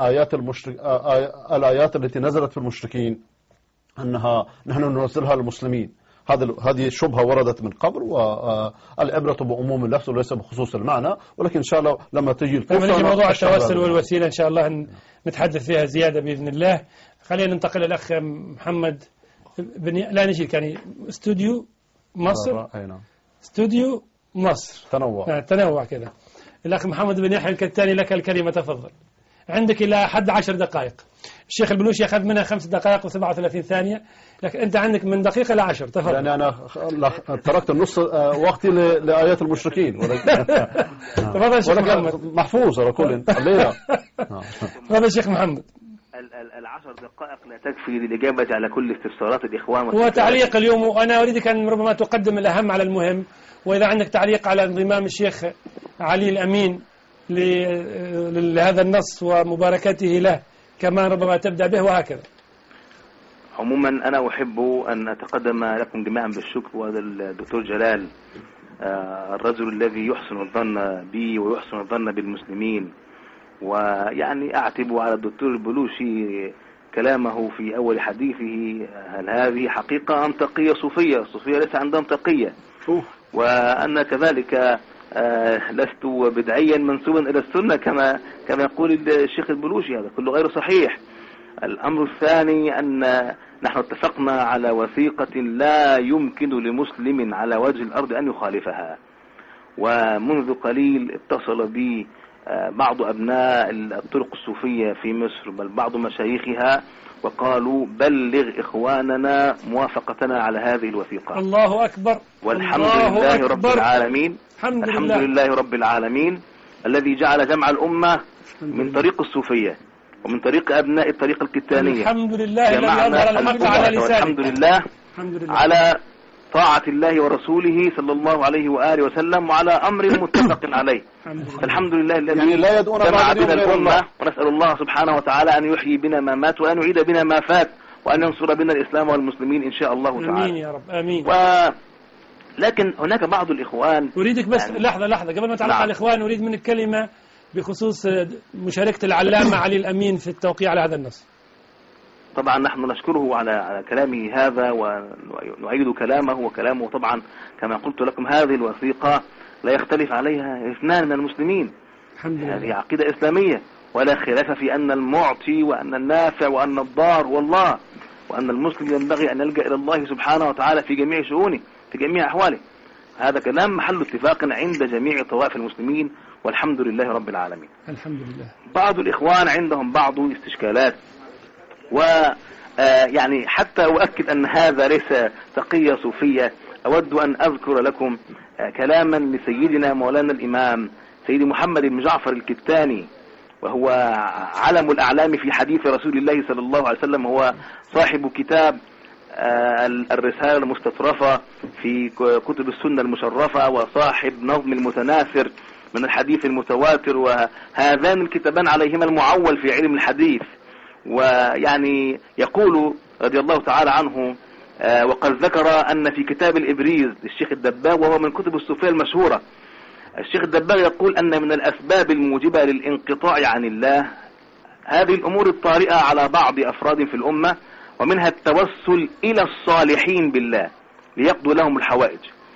Speaker 3: الآيات التي نزلت في المشركين أنها نحن ننزلها للمسلمين. هذه شبهة وردت من قبل، والعبرة بعموم اللفظ وليس بخصوص المعنى، ولكن إن شاء الله لما تجي
Speaker 1: الفرصة موضوع التوسل والوسيلة إن شاء الله نتحدث فيها زيادة بإذن الله. خلينا ننتقل الأخ محمد لا نجي يعني استوديو مصر. استوديو مصر تنوع كذا. الأخ محمد بن يحيى الكتاني لك الكلمة، تفضل. عندك إلى حد 10 دقائق. الشيخ البلوشي أخذ منها 5 دقائق و37 ثانية، لكن أنت عندك من دقيقة ل 10. تفضل.
Speaker 3: يعني أنا تركت النص وقتي لآيات المشركين.
Speaker 1: تفضل شيخ محمد.
Speaker 3: محفوظ على كل الليلة.
Speaker 1: تفضل شيخ محمد.
Speaker 4: 10 دقائق لا تكفي للإجابة على كل استفسارات الإخوان.
Speaker 1: وتعليق اليوم، وأنا أريدك أن ربما تقدم الأهم على المهم، وإذا عندك تعليق على انضمام الشيخ علي الأمين لهذا النص ومباركته له كمان ربما تبدأ به، وهكذا.
Speaker 4: عموما أنا أحب أن أتقدم لكم جميعا بالشكر، وهذا الدكتور جلال الرجل الذي يحسن الظن بي ويحسن الظن بالمسلمين، ويعني أعتب على الدكتور البلوشي كلامه في أول حديثه، هل هذه حقيقة أم تقية صوفية؟ الصوفية ليس عندهم تقية، وأن كذلك لست بدعيا منسوبا إلى السنة كما يقول الشيخ البلوشي، هذا كله غير صحيح. الأمر الثاني أن نحن اتفقنا على وثيقة لا يمكن لمسلم على وجه الأرض أن يخالفها، ومنذ قليل اتصل بي بعض أبناء الطرق الصوفية في مصر، بل بعض مشايخها، وقالوا بلغ إخواننا موافقتنا على هذه الوثيقة.
Speaker 1: الله أكبر.
Speaker 4: والحمد لله رب العالمين. الحمد لله رب العالمين الذي جعل جمع الأمة من طريق الصوفية ومن طريق أبناء الطريق الكتانية.
Speaker 1: الحمد لله الذي أظهر الحق على لسانه.
Speaker 4: الحمد لله على طاعة الله ورسوله صلى الله عليه وآله وسلم، وعلى أمر متفق عليه. الحمد لله الذي
Speaker 3: يعني لا
Speaker 4: جمع بنا الأمة، ونسأل الله سبحانه وتعالى أن يحيي بنا ما مات وأن يعيد بنا ما فات وأن ينصر بنا الإسلام والمسلمين إن شاء الله تعالى.
Speaker 1: آمين يا رب آمين.
Speaker 4: لكن هناك بعض الإخوان
Speaker 1: أريدك بس يعني لحظة قبل ما تعلق على الإخوان، أريد منك كلمة بخصوص مشاركة العلامة علي الأمين في التوقيع على هذا النص.
Speaker 4: طبعا نحن نشكره على كلامه هذا ونؤيد كلامه، وكلامه طبعا كما قلت لكم هذه الوثيقة لا يختلف عليها 2 من المسلمين. هذه عقيدة إسلامية، ولا خلاف في أن المعطي وأن النافع وأن الضار والله، وأن المسلم ينبغي أن يلجأ إلى الله سبحانه وتعالى في جميع شؤونه في جميع أحواله. هذا كلام محل اتفاق عند جميع طوائف المسلمين، والحمد لله رب العالمين.
Speaker 1: الحمد لله.
Speaker 4: بعض الإخوان عندهم بعض استشكالات، ويعني حتى أؤكد أن هذا ليس تقية صوفية، أود أن أذكر لكم كلاما لسيدنا مولانا الإمام سيدي محمد بن جعفر الكتاني، وهو علم الأعلام في حديث رسول الله صلى الله عليه وسلم، هو صاحب كتاب الرسالة المستطرفة في كتب السنة المشرفة، وصاحب نظم المتناثر من الحديث المتواتر، وهذان الكتابان عليهما المعول في علم الحديث. ويعني يقول رضي الله تعالى عنه وقد ذكر أن في كتاب الإبريز للشيخ الدباغ، وهو من كتب الصوفية المشهورة، الشيخ الدباغ يقول أن من الأسباب الموجبة للانقطاع عن الله هذه الأمور الطارئة على بعض أفراد في الأمة، ومنها التوسل إلى الصالحين بالله ليقضوا لهم الحوائج.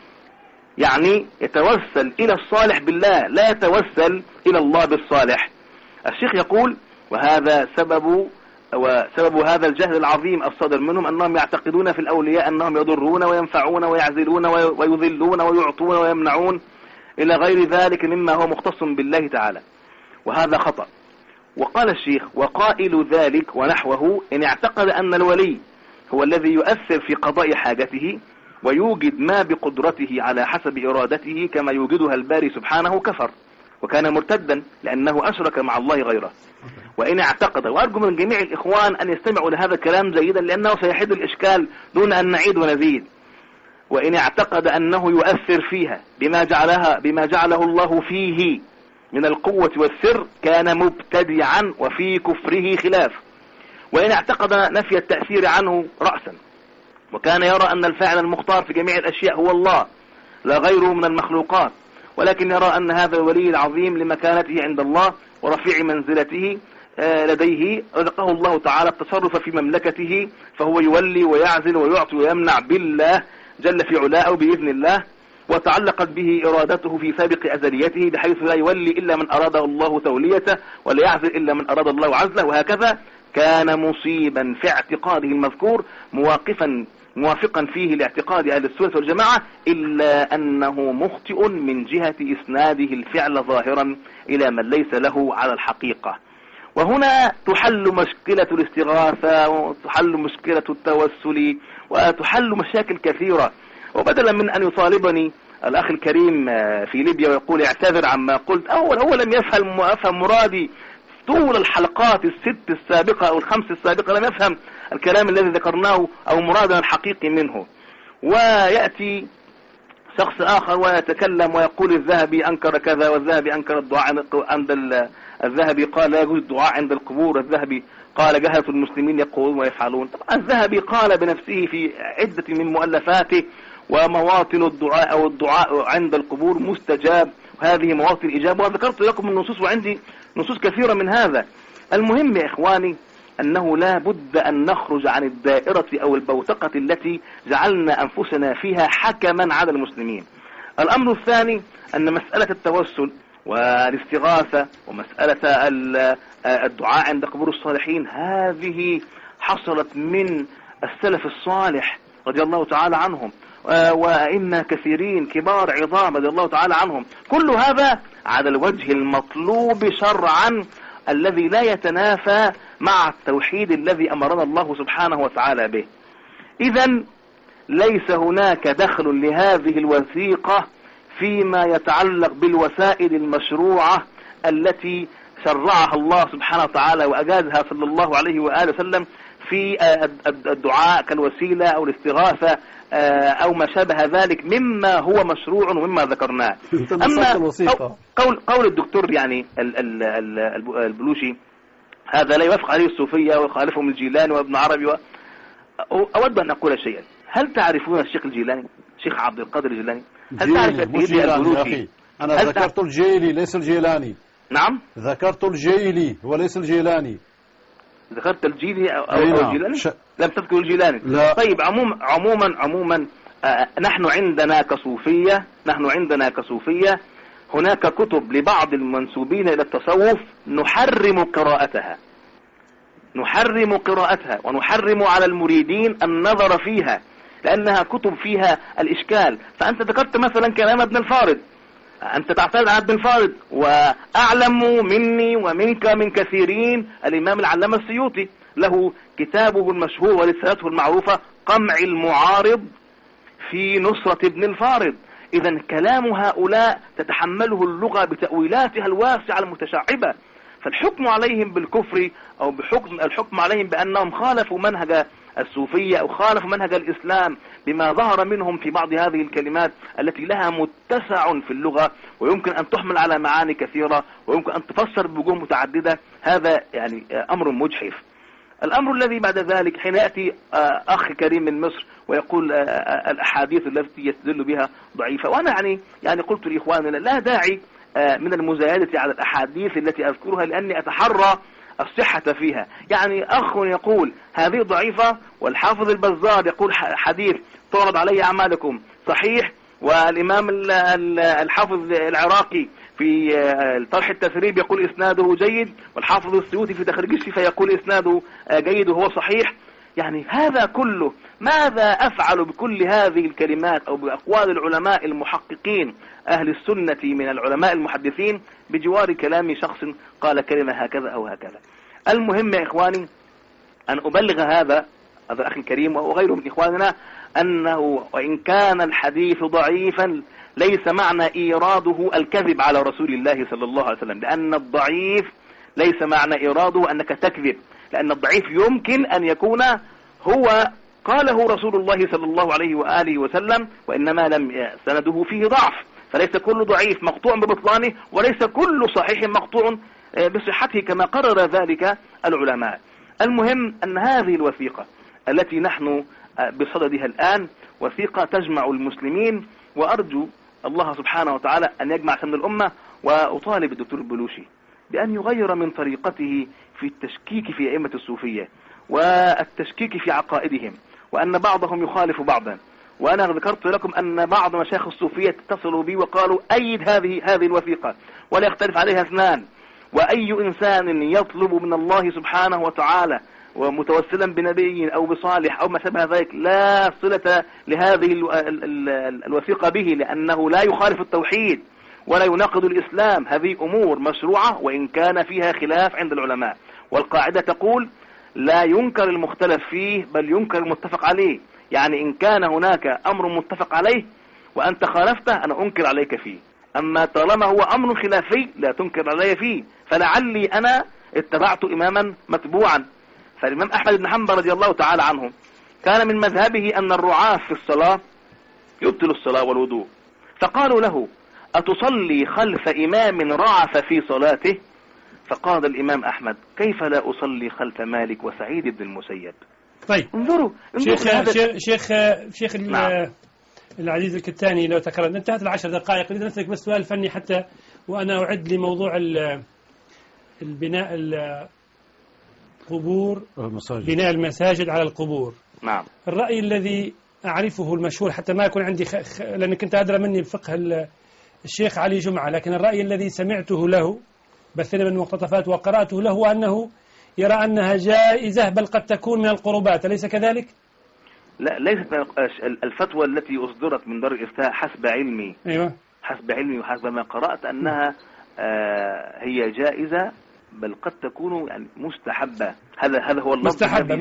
Speaker 4: يعني يتوسل إلى الصالح بالله، لا يتوسل إلى الله بالصالح. الشيخ يقول وهذا سبب هذا الجهل العظيم الصادر منهم، أنهم يعتقدون في الأولياء أنهم يضرون وينفعون ويعزلون ويذلون ويعطون ويمنعون إلى غير ذلك مما هو مختص بالله تعالى، وهذا خطأ. وقال الشيخ وقائل ذلك ونحوه إن اعتقد أن الولي هو الذي يؤثر في قضاء حاجته ويوجد ما بقدرته على حسب إرادته كما يوجدها الباري سبحانه كفر وكان مرتدا لأنه أشرك مع الله غيره. وإن اعتقد، وأرجو من جميع الإخوان أن يستمعوا لهذا الكلام جيدا لأنه سيحد الإشكال دون أن نعيد ونزيد. وإن اعتقد أنه يؤثر فيها بما جعله الله فيه من القوة والسر كان مبتدعا وفي كفره خلاف. وإن اعتقد نفي التأثير عنه رأسا وكان يرى أن الفاعل المختار في جميع الأشياء هو الله لا غيره من المخلوقات، ولكن يرى أن هذا الولي العظيم لمكانته عند الله ورفيع منزلته لديه رزقه الله تعالى التصرف في مملكته، فهو يولي ويعزل ويعطي ويمنع بالله جل في علاه بإذن الله، وتعلقت به إرادته في سابق أزليته بحيث لا يولي إلا من أراده الله توليته ولا يعزل إلا من أراد الله عزله، وهكذا كان مصيبا في اعتقاده المذكور موافقا فيه لاعتقاد أهل السنة والجماعة، إلا أنه مخطئ من جهة إسناده الفعل ظاهرا إلى من ليس له على الحقيقة. وهنا تحل مشكلة الاستغاثة وتحل مشكلة التوسل وتحل مشاكل كثيرة. وبدلا من أن يطالبني الأخ الكريم في ليبيا ويقول اعتذر عما قلت، هو لم يفهم مرادي طول الحلقات الست السابقة أو الخمس السابقة، لم يفهم الكلام الذي ذكرناه أو مرادنا الحقيقي منه. ويأتي شخص آخر ويتكلم ويقول الذهبي أنكر كذا والذهبي أنكر الدعاء عند الذهبي قال لا يجوز الدعاء عند القبور، الذهبي قال جهلة المسلمين يقولون ويفعلون. طبعا الذهبي قال بنفسه في عدة من مؤلفاته ومواطن الدعاء أو الدعاء عند القبور مستجاب، وهذه مواطن الإجابة، وذكرت لكم النصوص وعندي نصوص كثيرة من هذا. المهم يا إخواني أنه لا بد أن نخرج عن الدائرة أو البوتقة التي جعلنا أنفسنا فيها حكما على المسلمين. الأمر الثاني أن مسألة التوسل والاستغاثة ومسألة الدعاء عند قبور الصالحين هذه حصلت من السلف الصالح رضي الله تعالى عنهم، وإن كثيرين كبار عظام رضي الله تعالى عنهم، كل هذا على الوجه المطلوب شرعا الذي لا يتنافى مع التوحيد الذي أمرنا الله سبحانه وتعالى به. إذن ليس هناك دخل لهذه الوثيقة فيما يتعلق بالوسائل المشروعة التي شرعها الله سبحانه وتعالى وأجازها صلى الله عليه وآله وسلم في الدعاء كالوسيلة أو الاستغاثة أو ما شابه ذلك مما هو مشروع ومما ذكرناه. أما قول الدكتور يعني البلوشي هذا لا يوافق عليه الصوفية ويخالفهم الجيلاني وابن عربي أود أن أقول شيئا. هل تعرفون الشيخ الجيلاني، الشيخ عبد القادر الجيلاني؟ هل تعرف البلوشي؟
Speaker 3: أنا ذكرت الجيلي ليس الجيلاني.
Speaker 4: نعم
Speaker 3: ذكرت الجيلي وليس الجيلاني.
Speaker 4: ذكرت الجيلي أو الجيلاني؟ لم تذكر الجيلاني. لا. طيب عموما نحن عندنا كصوفية هناك كتب لبعض المنسوبين إلى التصوف نحرم قراءتها ونحرم على المريدين النظر فيها لأنها كتب فيها الإشكال. فأنت ذكرت مثلا كلام ابن الفارض، أنت تعترض على ابن الفارض، وأعلم مني ومنك من كثيرين الإمام العلامة السيوطي له كتابه المشهور ورسالته المعروفة قمع المعارض في نصرة ابن الفارض. إذا كلام هؤلاء تتحمله اللغة بتأويلاتها الواسعة المتشعبة، فالحكم عليهم بالكفر أو الحكم عليهم بأنهم خالفوا منهج الصوفية أو خالفوا منهج الإسلام بما ظهر منهم في بعض هذه الكلمات التي لها متسع في اللغة ويمكن أن تحمل على معاني كثيرة ويمكن أن تفسر بوجوه متعددة، هذا يعني أمر مجحف. الأمر الذي بعد ذلك حين يأتي أخ كريم من مصر ويقول الأحاديث التي يستدل بها ضعيفة، وأنا يعني قلت لإخواننا لا داعي من المزايدة على الأحاديث التي أذكرها لأني أتحرى الصحة فيها. يعني أخ يقول هذه ضعيفة والحافظ البزار يقول حديث تعرض علي أعمالكم صحيح، والإمام الحافظ العراقي في طرح التثريب يقول إسناده جيد، والحافظ السيوطي في تخريج الشفا يقول إسناده جيد وهو صحيح. يعني هذا كله ماذا أفعل بكل هذه الكلمات أو بأقوال العلماء المحققين أهل السنة من العلماء المحدثين بجوار كلام شخص قال كلمة هكذا أو هكذا؟ المهم يا إخواني أن أبلغ هذا الأخ الكريم وغيره من إخواننا أنه وإن كان الحديث ضعيفا ليس معنى إيراده الكذب على رسول الله صلى الله عليه وسلم، لأن الضعيف ليس معنى إيراده أنك تكذب، لأن الضعيف يمكن أن يكون هو قاله رسول الله صلى الله عليه وآله وسلم وإنما لم سنده فيه ضعف، فليس كل ضعيف مقطوع ببطلانه وليس كل صحيح مقطوع بصحته كما قرر ذلك العلماء. المهم أن هذه الوثيقة التي نحن بصددها الآن وثيقة تجمع المسلمين، وأرجو الله سبحانه وتعالى أن يجمع شمل الأمة، وأطالب الدكتور البلوشي بأن يغير من طريقته في التشكيك في أئمة الصوفية والتشكيك في عقائدهم، وأن بعضهم يخالف بعضا. وأنا ذكرت لكم أن بعض مشايخ الصوفية اتصلوا بي وقالوا أيد هذه الوثيقة ولا يختلف عليها اثنان، وأي إنسان يطلب من الله سبحانه وتعالى ومتوسلا بنبي أو بصالح أو ما شابه ذلك لا صلة لهذه الوثيقة به، لأنه لا يخالف التوحيد ولا يناقض الإسلام. هذه أمور مشروعة وإن كان فيها خلاف عند العلماء، والقاعدة تقول لا ينكر المختلف فيه بل ينكر المتفق عليه. يعني إن كان هناك أمر متفق عليه وأنت خالفته أنا أنكر عليك فيه، أما طالما هو أمر خلافي لا تنكر علي فيه. فلعلي أنا اتبعت إماما متبوعا. فالإمام أحمد بن حنبل رضي الله تعالى عنه كان من مذهبه أن الرعاة في الصلاة يبطل الصلاة والوضوء، فقالوا له أتصلي خلف إمام رعف في صلاته؟ فقال الإمام أحمد كيف لا أصلي خلف مالك وسعيد بن المسيب.
Speaker 1: طيب
Speaker 4: انظروا
Speaker 1: شيخ العزيز الكتاني، لو تكرمت انتهت ال10 دقائق، أريد نسألك بس سؤال فني حتى وأنا أعد لموضوع البناء القبور، بناء المساجد على القبور.
Speaker 4: نعم.
Speaker 1: الرأي الذي أعرفه المشهور حتى ما يكون عندي لأنك أنت أدرى مني بفقه الشيخ علي جمعة، لكن الرأي الذي سمعته له بثنا من مقتطفات وقرأته له أنه يرى أنها جائزة بل قد تكون من القربات، أليس كذلك؟
Speaker 4: لا، ليست الفتوى التي أصدرت من دار الإفتاء حسب علمي.
Speaker 1: أيوة.
Speaker 4: حسب علمي وحسب ما قرأت أنها هي جائزة بل قد تكون يعني مستحبة. هذا هو اللفظ
Speaker 1: مستحبة.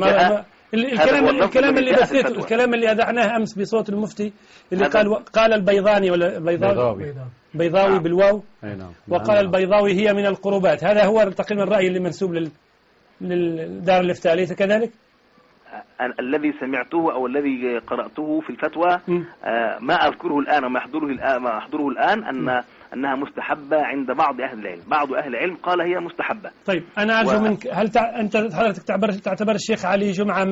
Speaker 1: الكلام اللي أذعناه أمس بصوت المفتي اللي قال البيضاني ولا بيضاوي بالواو، وقال البيضاوي هي من القربات. هذا هو تقريبا الرأي اللي منسوب للدار الإفتاء، أليس كذلك؟
Speaker 4: الذي سمعته أو الذي قرأته في الفتوى ما أذكره الآن وما أحضره الآن أنها مستحبة عند بعض أهل العلم. بعض أهل العلم قال هي مستحبة.
Speaker 1: طيب أنا أرجو منك، هل أنت حضرتك تعتبر الشيخ علي جمعة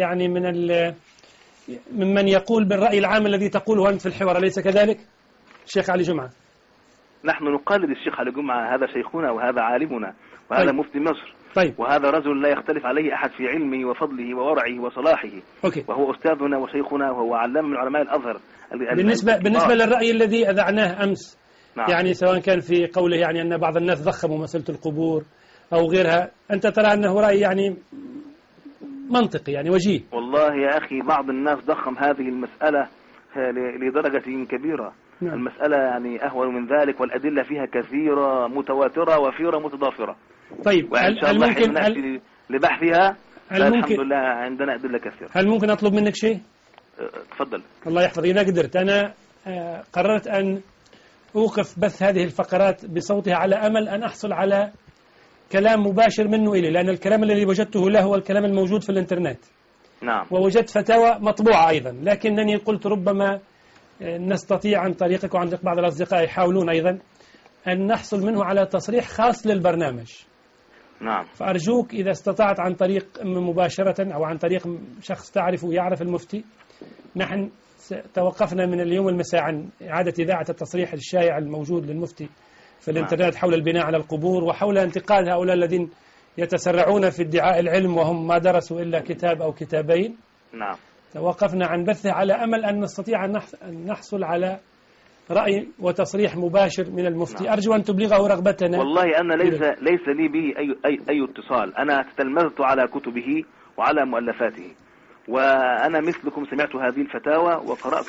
Speaker 1: ممن يقول بالرأي العام الذي تقوله أنت في الحوار، أليس كذلك الشيخ علي جمعة؟
Speaker 4: نحن نقلد الشيخ علي جمعة، هذا شيخنا وهذا عالمنا وهذا مفتي مصر.
Speaker 1: طيب.
Speaker 4: وهذا رجل لا يختلف عليه أحد في علمه وفضله وورعه وصلاحه.
Speaker 1: أوكي.
Speaker 4: وهو أستاذنا وشيخنا وهو علام من علماء الأزهر.
Speaker 1: بالنسبة للرأي الذي أذعناه أمس،
Speaker 4: نعم.
Speaker 1: يعني سواء كان في قوله يعني أن بعض الناس ضخموا مسألة القبور أو غيرها، أنت ترى أنه رأي يعني منطقي يعني وجيه؟
Speaker 4: والله يا أخي بعض الناس ضخم هذه المسألة لدرجة كبيرة. نعم. المسألة يعني أهون من ذلك، والأدلة فيها كثيرة متواترة وفيرة متضافرة.
Speaker 1: طيب
Speaker 4: وإن شاء الله حين نأتي لبحثها الحمد لله عندنا أدلة كثيرة.
Speaker 1: هل ممكن أطلب منك شيء؟
Speaker 4: تفضل.
Speaker 1: الله يحفظك. إذا قدرت أنا قررت أن أوقف بث هذه الفقرات بصوتها على أمل أن أحصل على كلام مباشر منه إلي، لأن الكلام الذي وجدته له هو الكلام الموجود في الإنترنت.
Speaker 4: نعم.
Speaker 1: ووجدت فتاوى مطبوعة أيضا، لكنني قلت ربما نستطيع عن طريقك وعن طريق بعض الأصدقاء يحاولون أيضا أن نحصل منه على تصريح خاص للبرنامج.
Speaker 4: نعم.
Speaker 1: فأرجوك إذا استطعت عن طريق مباشرة أو عن طريق شخص تعرفه يعرف المفتي. نحن توقفنا من اليوم المساء عن إعادة إذاعة التصريح الشائع الموجود للمفتي في الإنترنت حول البناء على القبور وحول انتقاد هؤلاء الذين يتسرعون في ادعاء العلم وهم ما درسوا إلا كتاب أو كتابين.
Speaker 4: نعم.
Speaker 1: توقفنا عن بثه على أمل أن نستطيع أن نحصل على رأي وتصريح مباشر من المفتي. أرجو أن تبلغه رغبتنا.
Speaker 4: والله أنا ليس لي به أي اتصال. أنا تلمذت على كتبه وعلى مؤلفاته، وأنا مثلكم سمعت هذه الفتاوى وقرأت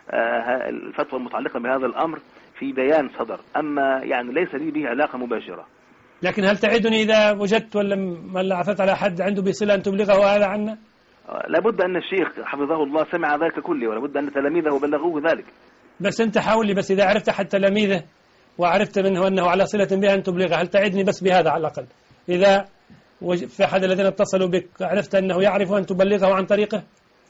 Speaker 4: الفتوى المتعلقة بهذا الأمر في بيان صدر، أما يعني ليس لي به علاقة مباشرة.
Speaker 1: لكن هل تعدني إذا وجدت ولا ما عثرت على حد عنده بصلة أن تبلغه هذا عنا؟
Speaker 4: لابد أن الشيخ حفظه الله سمع ذلك كله، ولابد أن تلاميذه بلغوه ذلك.
Speaker 1: بس أنت حاول لي، بس إذا عرفت أحد تلاميذه وعرفت منه أنه على صلة بها أن تبلغه، هل تعدني بس بهذا على الأقل؟ إذا في أحد الذين اتصلوا بك عرفت أنه يعرف أن تبلغه عن طريقه؟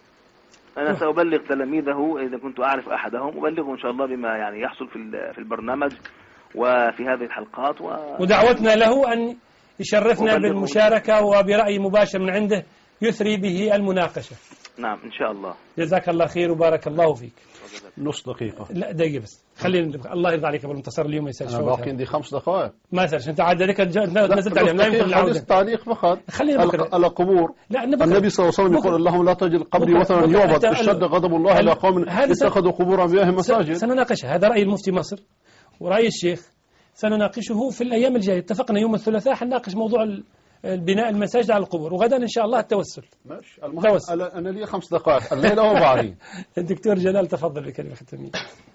Speaker 4: أنا سأبلغ تلاميذه إذا كنت أعرف أحدهم، أبلغه إن شاء الله بما يعني يحصل في البرنامج وفي هذه الحلقات
Speaker 1: ودعوتنا له أن يشرفنا بالمشاركة وبرأي مباشر من عنده يثري به المناقشة.
Speaker 4: نعم إن شاء الله.
Speaker 1: جزاك الله خير وبارك الله فيك.
Speaker 3: نص دقيقة.
Speaker 1: لا دقيقة بس، خلينا الله يرضى عليك. بالمنتصر اليوم يسال
Speaker 3: شوي. باقي عندي 5 دقائق.
Speaker 1: ما سالش أنت عاد ذيك نزلت عليهم لا يمكن العودة.
Speaker 3: تعليق فقط.
Speaker 1: خلينا
Speaker 3: على قبور. النبي صلى الله عليه وسلم يقول اللهم لا تجعل قبري وثنا يعبد اشتد غضب الله على قوم اتخذوا قبور انبيائهم مساجد.
Speaker 1: سنناقشها، هذا رأي المفتي مصر ورأي الشيخ سنناقشه في الأيام الجاية. اتفقنا يوم الثلاثاء حنناقش موضوع البناء المساجد على القبور، وغدا إن شاء الله التوسل.
Speaker 3: ماشي. أنا لي 5 دقائق الليلة وبعدين.
Speaker 1: الدكتور جلال تفضل بكلمة ختامية.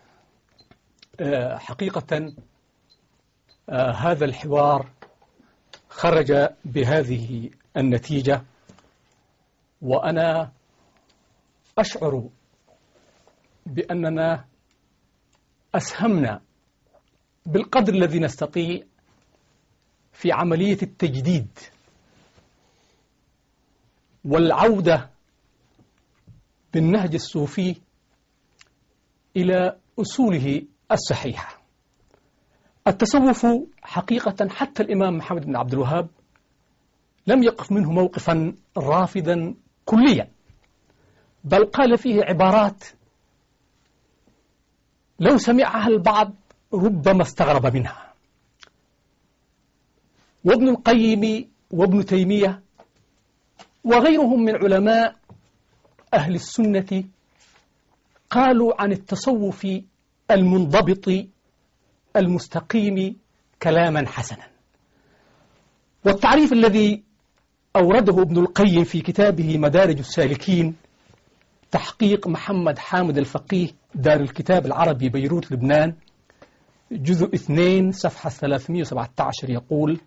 Speaker 5: حقيقة هذا الحوار خرج بهذه النتيجة، وأنا أشعر بأننا أسهمنا بالقدر الذي نستطيع في عملية التجديد والعودة بالنهج الصوفي إلى أصوله الصحيحة. التصوف حقيقة حتى الإمام محمد بن عبد الوهاب لم يقف منه موقفا رافضا كليا، بل قال فيه عبارات لو سمعها البعض ربما استغرب منها. وابن القيم وابن تيمية وغيرهم من علماء أهل السنة قالوا عن التصوف المنضبط المستقيم كلاما حسنا. والتعريف الذي أورده ابن القيم في كتابه مدارج السالكين تحقيق محمد حامد الفقيه دار الكتاب العربي بيروت لبنان جزء 2 صفحة 317 يقول: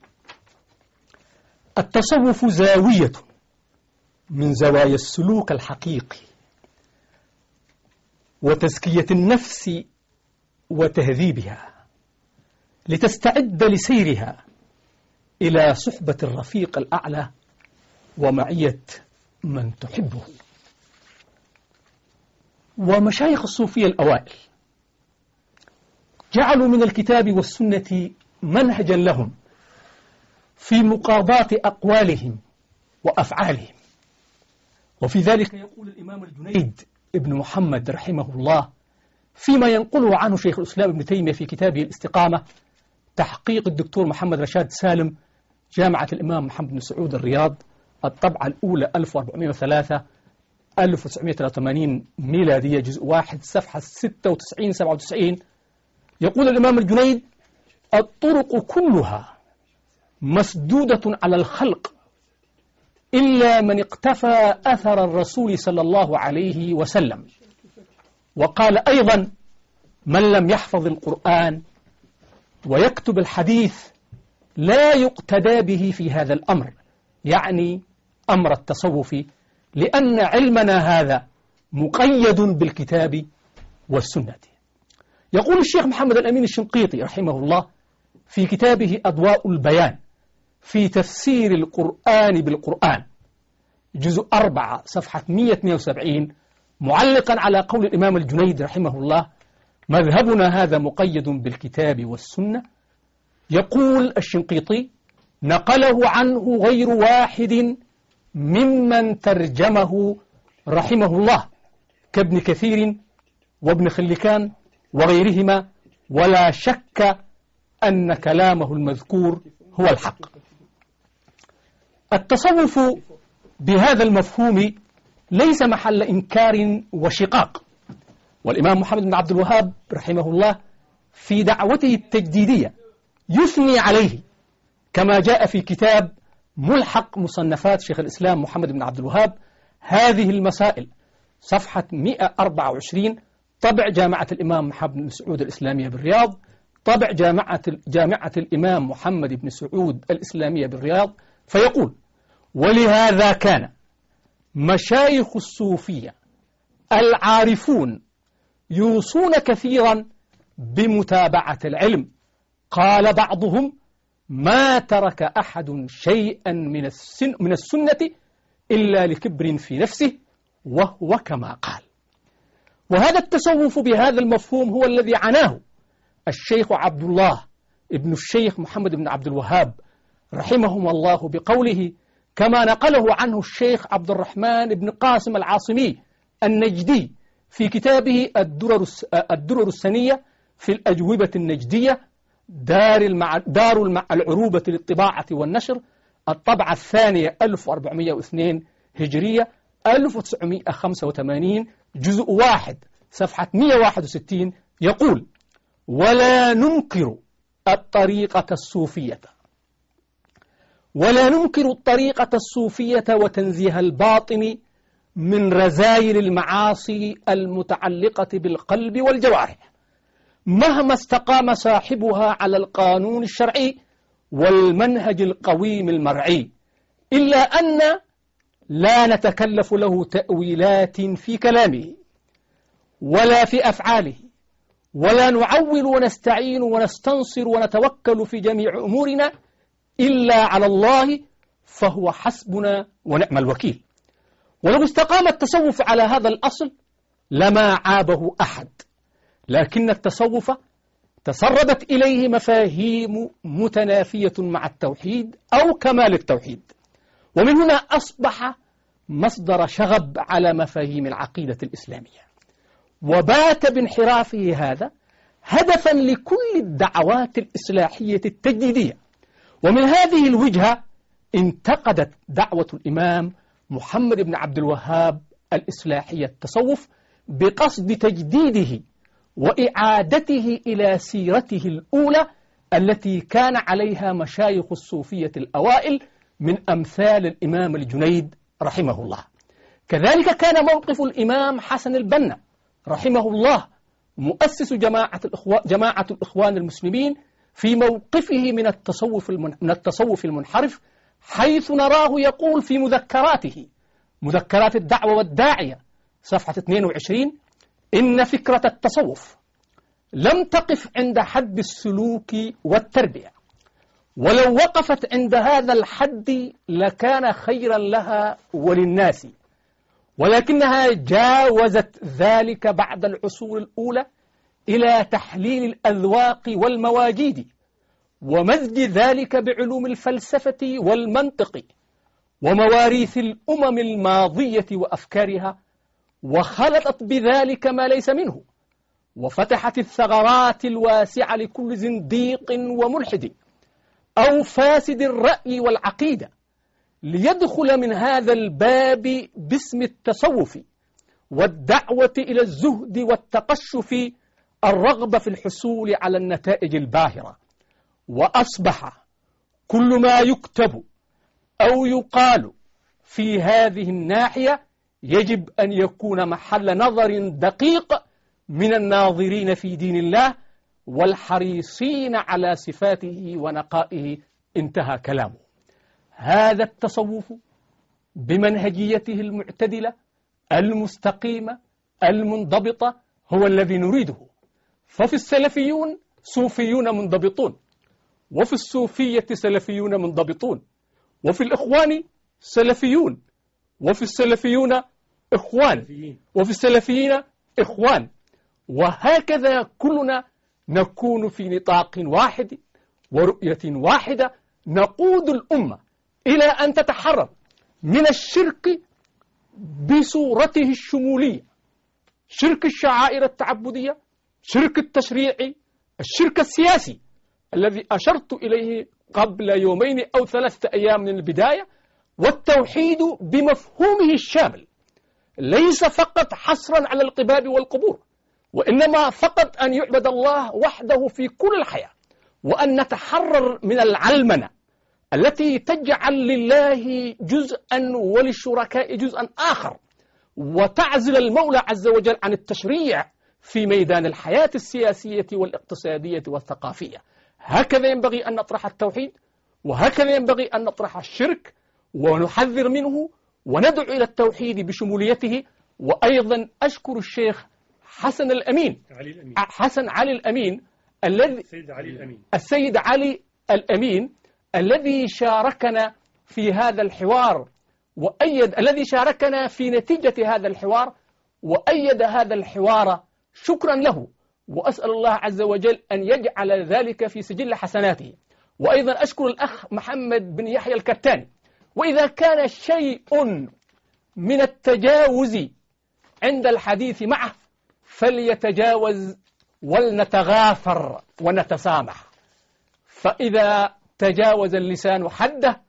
Speaker 5: التصوف زاوية من زوايا السلوك الحقيقي وتزكية النفس وتهذيبها لتستعد لسيرها إلى صحبة الرفيق الأعلى ومعية من تحبه. ومشايخ الصوفية الأوائل جعلوا من الكتاب والسنة منهجا لهم في مقاضاة أقوالهم وأفعالهم. وفي ذلك يقول الإمام الجنيد ابن محمد رحمه الله فيما ينقله عنه شيخ الإسلام ابن تيمية في كتابه الاستقامة تحقيق الدكتور محمد رشاد سالم جامعة الإمام محمد بن سعود الرياض الطبعة الأولى 1403 1983 ميلادية جزء 1 صفحة 96-97 يقول الإمام الجنيد: الطرق كلها مسدودة على الخلق إلا من اقتفى أثر الرسول صلى الله عليه وسلم. وقال أيضا: من لم يحفظ القرآن ويكتب الحديث لا يقتدى به في هذا الأمر، يعني أمر التصوف، لأن علمنا هذا مقيد بالكتاب والسنة. يقول الشيخ محمد الأمين الشنقيطي رحمه الله في كتابه أضواء البيان في تفسير القرآن بالقرآن جزء 4 صفحة 172 معلقا على قول الإمام الجنيد رحمه الله: مذهبنا هذا مقيد بالكتاب والسنة. يقول الشنقيطي: نقله عنه غير واحد ممن ترجمه رحمه الله كابن كثير وابن خلكان وغيرهما، ولا شك أن كلامه المذكور هو الحق. التصوف بهذا المفهوم ليس محل إنكار وشقاق، والإمام محمد بن عبد الوهاب رحمه الله في دعوته التجديدية يثني عليه، كما جاء في كتاب ملحق مصنفات شيخ الإسلام محمد بن عبد الوهاب هذه المسائل صفحة 124، طبع جامعة الإمام محمد بن سعود الإسلامية بالرياض، طبع جامعة الإمام محمد بن سعود الإسلامية بالرياض، فيقول: ولهذا كان مشايخ الصوفية العارفون يوصون كثيرا بمتابعة العلم. قال بعضهم: ما ترك أحد شيئا من السنة إلا لكبر في نفسه، وهو كما قال. وهذا التصوف بهذا المفهوم هو الذي عناه الشيخ عبد الله ابن الشيخ محمد بن عبد الوهاب رحمهم الله بقوله، كما نقله عنه الشيخ عبد الرحمن بن قاسم العاصمي النجدي في كتابه الدرر السنية في الأجوبة النجدية، دار العروبة للطباعة والنشر، الطبعة الثانية 1402 هجرية 1985 جزء 1 صفحة 161. يقول: ولا ننكر الطريقة الصوفية وتنزيه الباطن من رذائل المعاصي المتعلقة بالقلب والجوارح، مهما استقام صاحبها على القانون الشرعي والمنهج القويم المرعي، إلا أن لا نتكلف له تأويلات في كلامه ولا في أفعاله، ولا نعول ونستعين ونستنصر ونتوكل في جميع أمورنا إلا على الله، فهو حسبنا ونعم الوكيل. ولو استقام التصوف على هذا الأصل لما عابه أحد، لكن التصوف تسربت إليه مفاهيم متنافية مع التوحيد أو كمال التوحيد، ومن هنا أصبح مصدر شغب على مفاهيم العقيدة الإسلامية، وبات بانحرافه هذا هدفا لكل الدعوات الإصلاحية التجديدية. ومن هذه الوجهة انتقدت دعوة الإمام محمد بن عبد الوهاب الإصلاحية التصوف بقصد تجديده وإعادته إلى سيرته الأولى التي كان عليها مشايخ الصوفية الأوائل من أمثال الإمام الجنيد رحمه الله. كذلك كان موقف الإمام حسن البنا رحمه الله مؤسس جماعة الإخوان المسلمين في موقفه من التصوف المنحرف، حيث نراه يقول في مذكرات الدعوة والداعية صفحة 22: إن فكرة التصوف لم تقف عند حد السلوك والتربية، ولو وقفت عند هذا الحد لكان خيرا لها وللناس، ولكنها جاوزت ذلك بعد العصور الأولى إلى تحليل الأذواق والمواجيد ومزج ذلك بعلوم الفلسفة والمنطق ومواريث الأمم الماضية وأفكارها، وخلطت بذلك ما ليس منه، وفتحت الثغرات الواسعة لكل زنديق وملحد أو فاسد الرأي والعقيدة ليدخل من هذا الباب باسم التصوف والدعوة إلى الزهد والتقشف الرغبة في الحصول على النتائج الباهرة. وأصبح كل ما يكتب أو يقال في هذه الناحية يجب أن يكون محل نظر دقيق من الناظرين في دين الله والحريصين على صفاته ونقائه. انتهى كلامه. هذا التصوف بمنهجيته المعتدلة المستقيمة المنضبطة هو الذي نريده، ففي السلفيون صوفيون منضبطون، وفي الصوفية سلفيون منضبطون، وفي الإخوان سلفيون، وفي السلفيون إخوان، وفي السلفيين إخوان، وهكذا كلنا نكون في نطاق واحد ورؤية واحدة نقود الأمة إلى أن تتحرر من الشرك بصورته الشمولية، شرك الشعائر التعبدية، شرك التشريعي، الشرك السياسي الذي أشرت إليه قبل يومين أو 3 أيام من البداية، والتوحيد بمفهومه الشامل، ليس فقط حصرا على القباب والقبور، وإنما فقط أن يعبد الله وحده في كل الحياة، وأن نتحرر من العلمنة التي تجعل لله جزءا وللشركاء جزءا آخر، وتعزل المولى عز وجل عن التشريع في ميدان الحياة السياسية والاقتصادية والثقافية. هكذا ينبغي أن نطرح التوحيد، وهكذا ينبغي أن نطرح الشرك ونحذر منه وندعو إلى التوحيد بشموليته. وأيضا أشكر الشيخ حسن الأمين، حسن علي الأمين السيد علي الأمين الذي شاركنا في هذا الحوار، الذي شاركنا في نتيجة هذا الحوار وأيد هذا الحوار، شكرا له، وأسأل الله عز وجل أن يجعل ذلك في سجل حسناته. وأيضا أشكر الأخ محمد بن يحيى الكتاني. وإذا كان شيء من التجاوز عند الحديث معه فليتجاوز ولنتغافر ونتسامح، فإذا تجاوز اللسان حده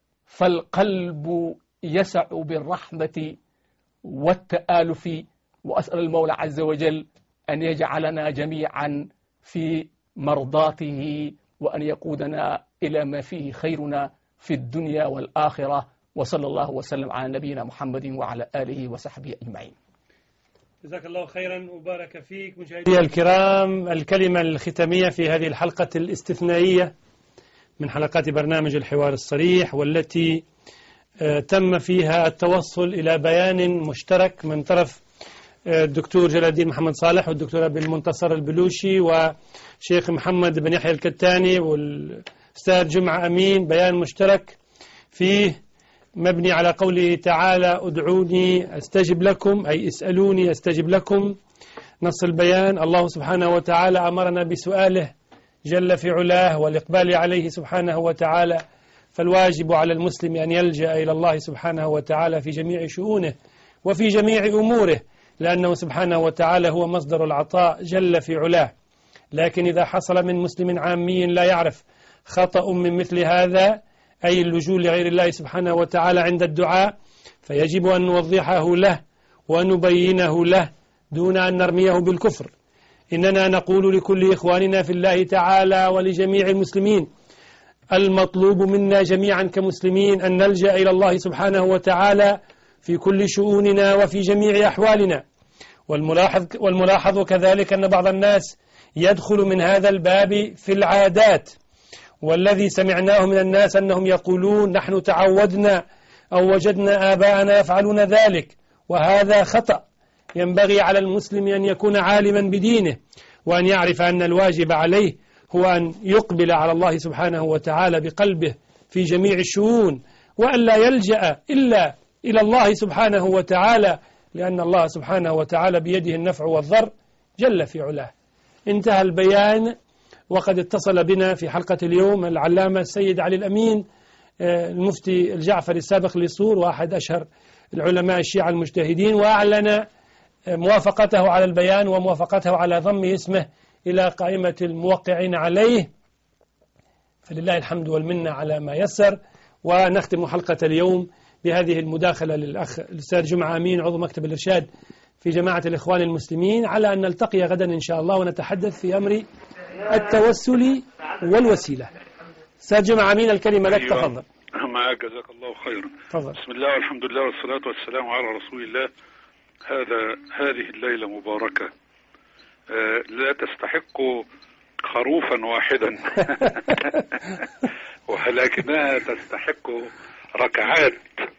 Speaker 5: فالقلب يسع بالرحمة والتآلف. وأسأل المولى عز وجل أن يجعلنا جميعا في مرضاته، وأن يقودنا إلى ما فيه خيرنا في الدنيا والآخرة. وصلى الله وسلم على نبينا محمد وعلى آله وصحبه أجمعين.
Speaker 1: جزاك الله خيرا وبارك فيك. مشاهدينا الكرام، الكلمة الختامية في هذه الحلقة الاستثنائية من حلقات برنامج الحوار الصريح، والتي تم فيها التوصل إلى بيان مشترك من طرف الدكتور جلال الدين محمد صالح والدكتور أبي المنتصر البلوشي وشيخ محمد بن يحيى الكتاني والأستاذ جمعة أمين، بيان مشترك فيه مبني على قوله تعالى: ادعوني أستجب لكم، أي اسألوني أستجب لكم. نص البيان: الله سبحانه وتعالى أمرنا بسؤاله جل في علاه والإقبال عليه سبحانه وتعالى، فالواجب على المسلم أن يلجأ إلى الله سبحانه وتعالى في جميع شؤونه وفي جميع أموره، لأنه سبحانه وتعالى هو مصدر العطاء جل في علاه. لكن إذا حصل من مسلم عامي لا يعرف خطأ من مثل هذا، أي اللجوء لغير الله سبحانه وتعالى عند الدعاء، فيجب أن نوضحه له ونبينه له دون أن نرميه بالكفر. إننا نقول لكل إخواننا في الله تعالى ولجميع المسلمين: المطلوب منا جميعا كمسلمين أن نلجأ إلى الله سبحانه وتعالى في كل شؤوننا وفي جميع أحوالنا. والملاحظ كذلك أن بعض الناس يدخل من هذا الباب في العادات، والذي سمعناه من الناس أنهم يقولون: نحن تعودنا أو وجدنا آباءنا يفعلون ذلك، وهذا خطأ. ينبغي على المسلم أن يكون عالما بدينه، وأن يعرف أن الواجب عليه هو أن يقبل على الله سبحانه وتعالى بقلبه في جميع الشؤون، وأن لا يلجأ إلا إلى الله سبحانه وتعالى، لأن الله سبحانه وتعالى بيده النفع والضر جل في علاه. انتهى البيان. وقد اتصل بنا في حلقة اليوم العلامة السيد علي الأمين، المفتي الجعفري السابق لصور وأحد أشهر العلماء الشيعة المجتهدين، وأعلن موافقته على البيان وموافقته على ضم اسمه إلى قائمة الموقعين عليه، فلله الحمد والمنة على ما يسر. ونختم حلقة اليوم بهذه المداخلة للأخ الأستاذ جمعة أمين عضو مكتب الإرشاد في جماعة الإخوان المسلمين، على أن نلتقي غدا إن شاء الله ونتحدث في أمر التوسل والوسيلة. أستاذ جمعة أمين الكلمة لك، تفضل.
Speaker 2: معك، جزاك الله خيرا.
Speaker 1: تفضل.
Speaker 2: بسم الله والحمد لله والصلاة والسلام على رسول الله. هذه الليلة مباركة، لا تستحق خروفا واحدا ولكنها تستحق ركعات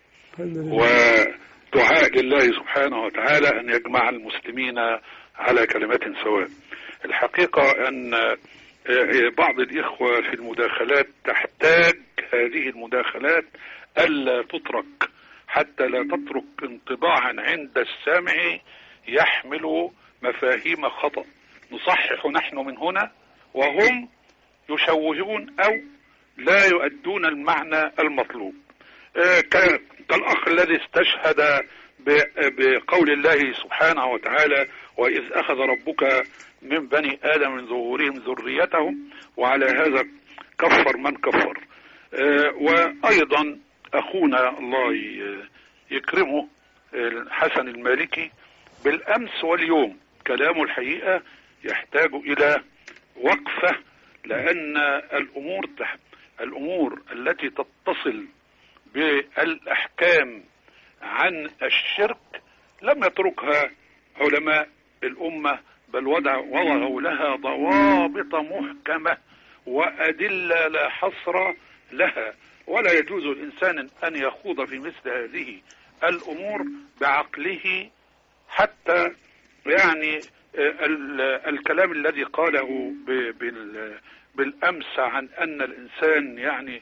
Speaker 2: ودعاء لله سبحانه وتعالى أن يجمع المسلمين على كلمة سواء. الحقيقة أن بعض الإخوة في المداخلات تحتاج هذه المداخلات ألا تترك حتى لا تترك انطباعا عند السامع يحمل مفاهيم خطأ. نصحح نحن من هنا وهم يشوهون أو لا يؤدون المعنى المطلوب. كالأخ الذي استشهد بقول الله سبحانه وتعالى: وإذ أخذ ربك من بني آدم من ظهورهم ذريتهم، وعلى هذا كفر من كفر. وأيضا أخونا الله يكرمه حسن المالكي بالأمس واليوم كلامه الحقيقة يحتاج إلى وقفة، لأن الأمور التي تتصل بالأحكام عن الشرك لم يتركها علماء الأمة، بل وضعوا لها ضوابط محكمة وأدلة لا حصر لها، ولا يجوز الإنسان أن يخوض في مثل هذه الأمور بعقله. حتى يعني الكلام الذي قاله بالأمس عن أن الإنسان يعني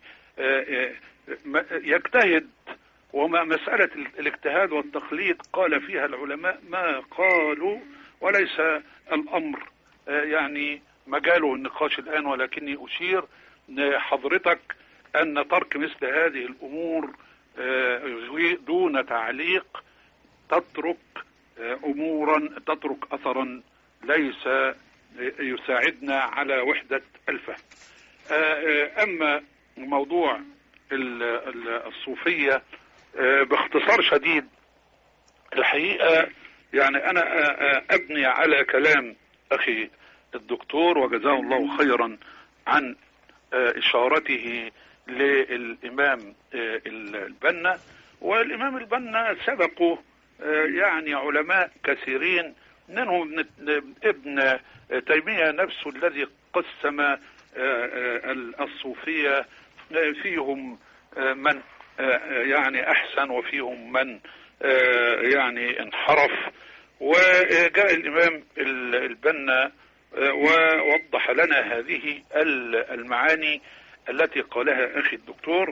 Speaker 2: يجتهد، وما مسألة الاجتهاد والتقليد قال فيها العلماء ما قالوا، وليس الأمر يعني مجاله النقاش الآن، ولكني أشير حضرتك أن ترك مثل هذه الأمور دون تعليق تترك أثرا ليس يساعدنا على وحدة الفهم. أما موضوع الصوفية باختصار شديد، الحقيقة يعني أنا أبني على كلام أخي الدكتور وجزاه الله خيرا عن إشارته للإمام البنا. والإمام البنا سبقه يعني علماء كثيرين، منهم ابن تيمية نفسه الذي قسم الصوفية، فيهم من يعني أحسن وفيهم من يعني انحرف. وجاء الإمام البنا ووضح لنا هذه المعاني التي قالها أخي الدكتور،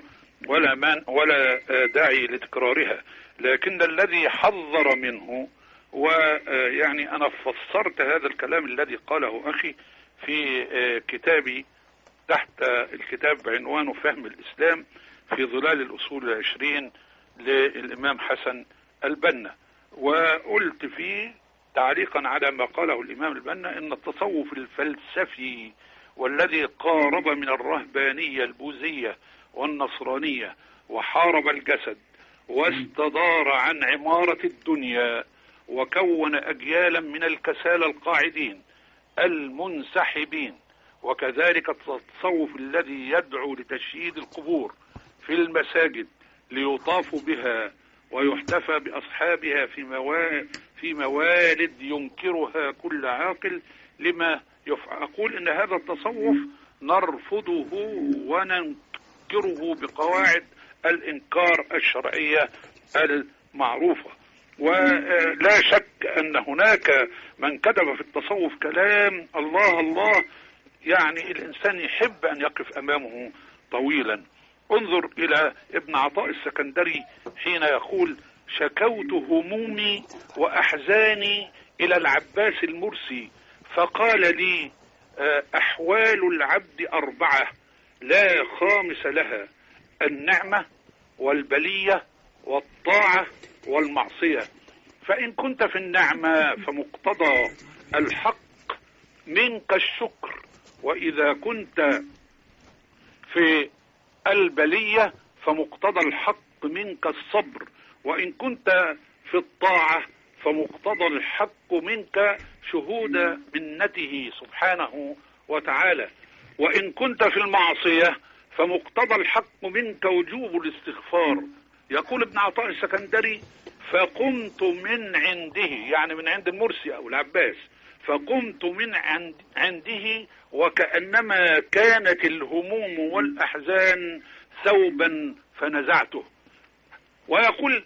Speaker 2: ولا داعي لتكرارها، لكن الذي حذر منه، ويعني أنا فسرت هذا الكلام الذي قاله أخي في كتابي تحت الكتاب بعنوانه فهم الإسلام في ظلال الأصول 20 للإمام حسن البنا. وقلت فيه تعليقا على ما قاله الإمام البنا إن التصوف الفلسفي والذي قارب من الرهبانية البوذية والنصرانية وحارب الجسد واستدار عن عمارة الدنيا وكون أجيالا من الكسالى القاعدين المنسحبين، وكذلك التصوف الذي يدعو لتشييد القبور في المساجد ليطاف بها ويحتفى بأصحابها في موالد ينكرها كل عاقل. لما أقول إن هذا التصوف نرفضه وننكره بقواعد الإنكار الشرعية المعروفة. ولا شك أن هناك من كتب في التصوف كلام الله يعني الإنسان يحب أن يقف أمامه طويلا. انظر إلى ابن عطاء السكندري حين يقول: شكوت همومي وأحزاني إلى العباس المرسي فقال لي: أحوال العبد 4 لا خامس لها، النعمة والبلية والطاعة والمعصية. فإن كنت في النعمة فمقتضى الحق منك الشكر، وإذا كنت في البلية فمقتضى الحق منك الصبر، وإن كنت في الطاعة فمقتضى الحق منك شهود منته سبحانه وتعالى، وإن كنت في المعصية فمقتضى الحق منك وجوب الاستغفار. يقول ابن عطاء السكندري: فقمت من عنده، يعني من عند المرسي أو العباس، فقمت من عنده وكأنما كانت الهموم والأحزان ثوبا فنزعته. ويقول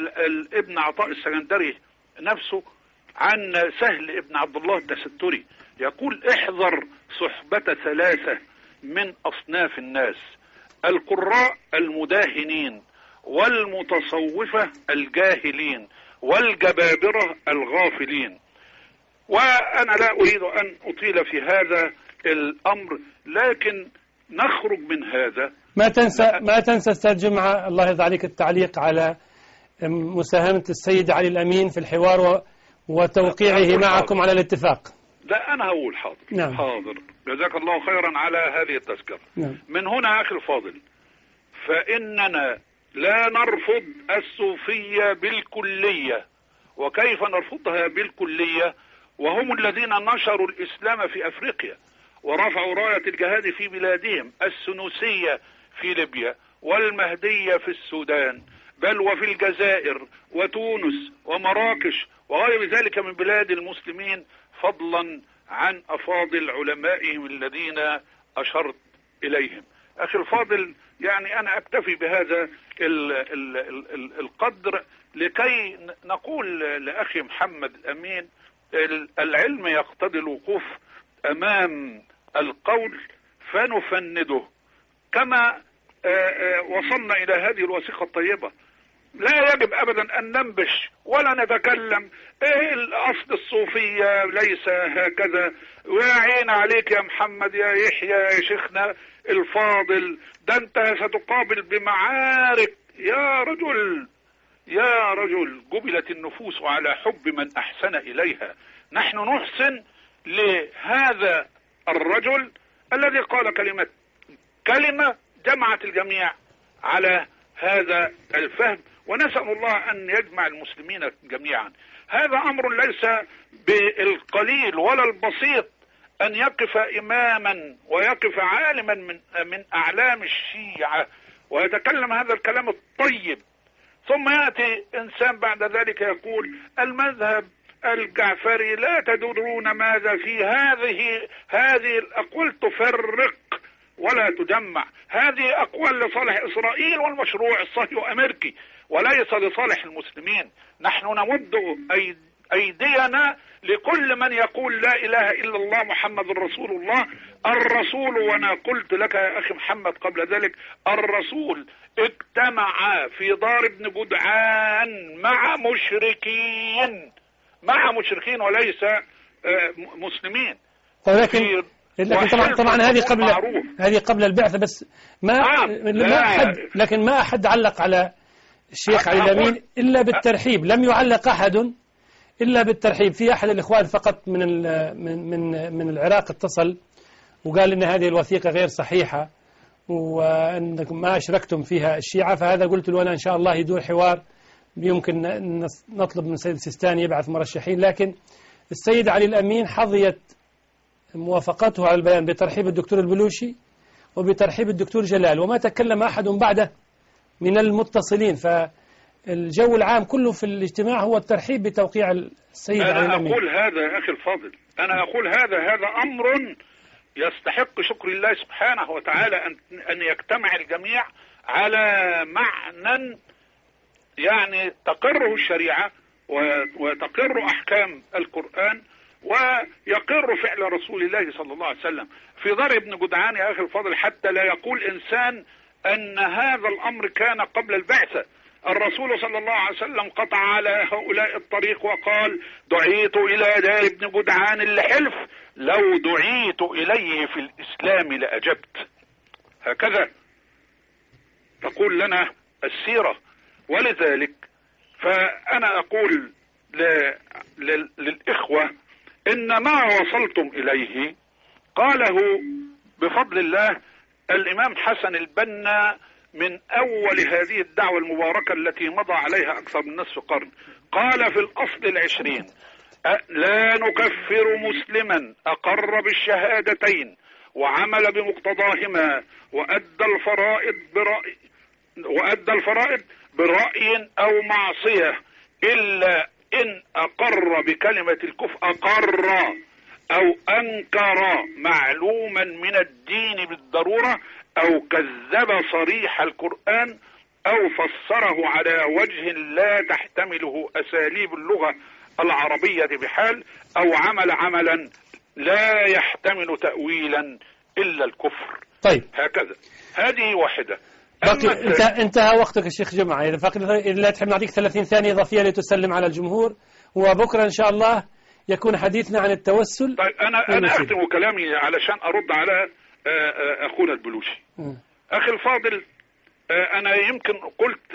Speaker 2: ابن عطاء السكندري نفسه عن سهل ابن عبد الله التستري يقول احذر صحبة ثلاثة من أصناف الناس: القراء المداهنين، والمتصوفة الجاهلين، والجبابرة الغافلين. وأنا لا أريد أن أطيل في هذا الأمر، لكن نخرج من هذا.
Speaker 1: ما تنسى أستاذ جمعة، الله يرضى عليك، التعليق على مساهمة السيد علي الأمين في الحوار وتوقيعه معكم على الاتفاق.
Speaker 2: لا أنا هقول حاضر.
Speaker 1: نعم.
Speaker 2: حاضر، جزاك الله خيرا على هذه التذكرة.
Speaker 1: نعم.
Speaker 2: من هنا أخي الفاضل، فإننا لا نرفض الصوفية بالكلية. وكيف نرفضها بالكلية وهم الذين نشروا الإسلام في أفريقيا ورفعوا راية الجهاد في بلادهم، السنوسية في ليبيا، والمهدية في السودان، بل وفي الجزائر وتونس ومراكش وغير ذلك من بلاد المسلمين، فضلا عن أفاضل علمائهم الذين أشرت إليهم. أخي الفاضل، يعني أنا أكتفي بهذا القدر لكي نقول لأخي محمد الأمين: العلم يقتضي الوقوف أمام القول فنفنده كما وصلنا إلى هذه الوثيقة الطيبة. لا يجب أبدا أن ننبش ولا نتكلم الأصل الصوفية ليس هكذا، ويعين عليك يا محمد يا يحيى يا شيخنا الفاضل، ده أنت ستقابل بمعارك. يا رجل جبلت النفوس على حب من أحسن إليها. نحن نحسن لهذا الرجل الذي قال كلمة جمعت الجميع على هذا الفهم، ونسأل الله أن يجمع المسلمين جميعا. هذا أمر ليس بالقليل ولا البسيط أن يقف إماما ويقف عالما من أعلام الشيعة ويتكلم هذا الكلام الطيب، ثم يأتي إنسان بعد ذلك يقول المذهب الجعفري لا تدرون ماذا في هذه الأقوال تفرق ولا تجمع. هذه أقوال لصالح إسرائيل والمشروع الصهيوني أمريكي وليس لصالح المسلمين. نحن نمد أيدينا لكل من يقول لا إله إلا الله محمد رسول الله. الرسول، وأنا قلت لك يا أخي محمد قبل ذلك، الرسول اجتمع في دار ابن جدعان مع مشركين وليس مسلمين.
Speaker 1: لكن طبعا هذه قبل البعثة، بس ما أحد علق على الشيخ علي الأمين إلا بالترحيب. لم يعلق أحد إلا بالترحيب. في أحد الإخوان فقط من العراق اتصل وقال إن هذه الوثيقة غير صحيحة وأنكم ما أشركتم فيها الشيعة، فهذا قلت له أنا إن شاء الله يدور حوار يمكن نطلب من السيد السيستاني يبعث مرشحين. لكن السيد علي الأمين حظيت موافقته على البيان بترحيب الدكتور البلوشي وبترحيب الدكتور جلال، وما تكلم أحد بعده من المتصلين. فالجو العام كله في الاجتماع هو الترحيب بتوقيع السيد علي الأمين.
Speaker 2: أنا أقول هذا يا أخي الفاضل، أنا أقول هذا أمر يستحق شكر الله سبحانه وتعالى أن يجتمع الجميع على معنى يعني تقره الشريعة وتقر أحكام القرآن ويقر فعل رسول الله صلى الله عليه وسلم. في دار ابن جدعان يا أخي الفاضل حتى لا يقول إنسان أن هذا الأمر كان قبل البعثة. الرسول صلى الله عليه وسلم قطع على هؤلاء الطريق وقال دعيت إلى دار ابن جدعان لحلف لو دعيت إليه في الإسلام لأجبت. هكذا تقول لنا السيرة. ولذلك فأنا أقول للإخوة إن ما وصلتم إليه قاله بفضل الله الإمام حسن البنا من أول هذه الدعوة المباركة التي مضى عليها أكثر من نصف قرن. قال في الأصل 20: لا نكفر مسلما أقر بالشهادتين وعمل بمقتضاهما وأدى الفرائض برأي أو معصية إلا إن أقر بكلمة الكفر، أقر أو أنكر معلوما من الدين بالضرورة، أو كذب صريح القرآن، أو فسره على وجه لا تحتمله أساليب اللغة العربية بحال، أو عمل عملا لا يحتمل تأويلا إلا الكفر.
Speaker 1: طيب
Speaker 2: هكذا، هذه واحدة.
Speaker 1: انتهى وقتك يا شيخ جمعة. إذا لا تحب نعطيك 30 ثانية إضافية لتسلم على الجمهور، وبكرة إن شاء الله يكون حديثنا عن التوسل.
Speaker 2: طيب أنا أختم كلامي علشان أرد على أخونا البلوشي. أخي الفاضل، أنا يمكن قلت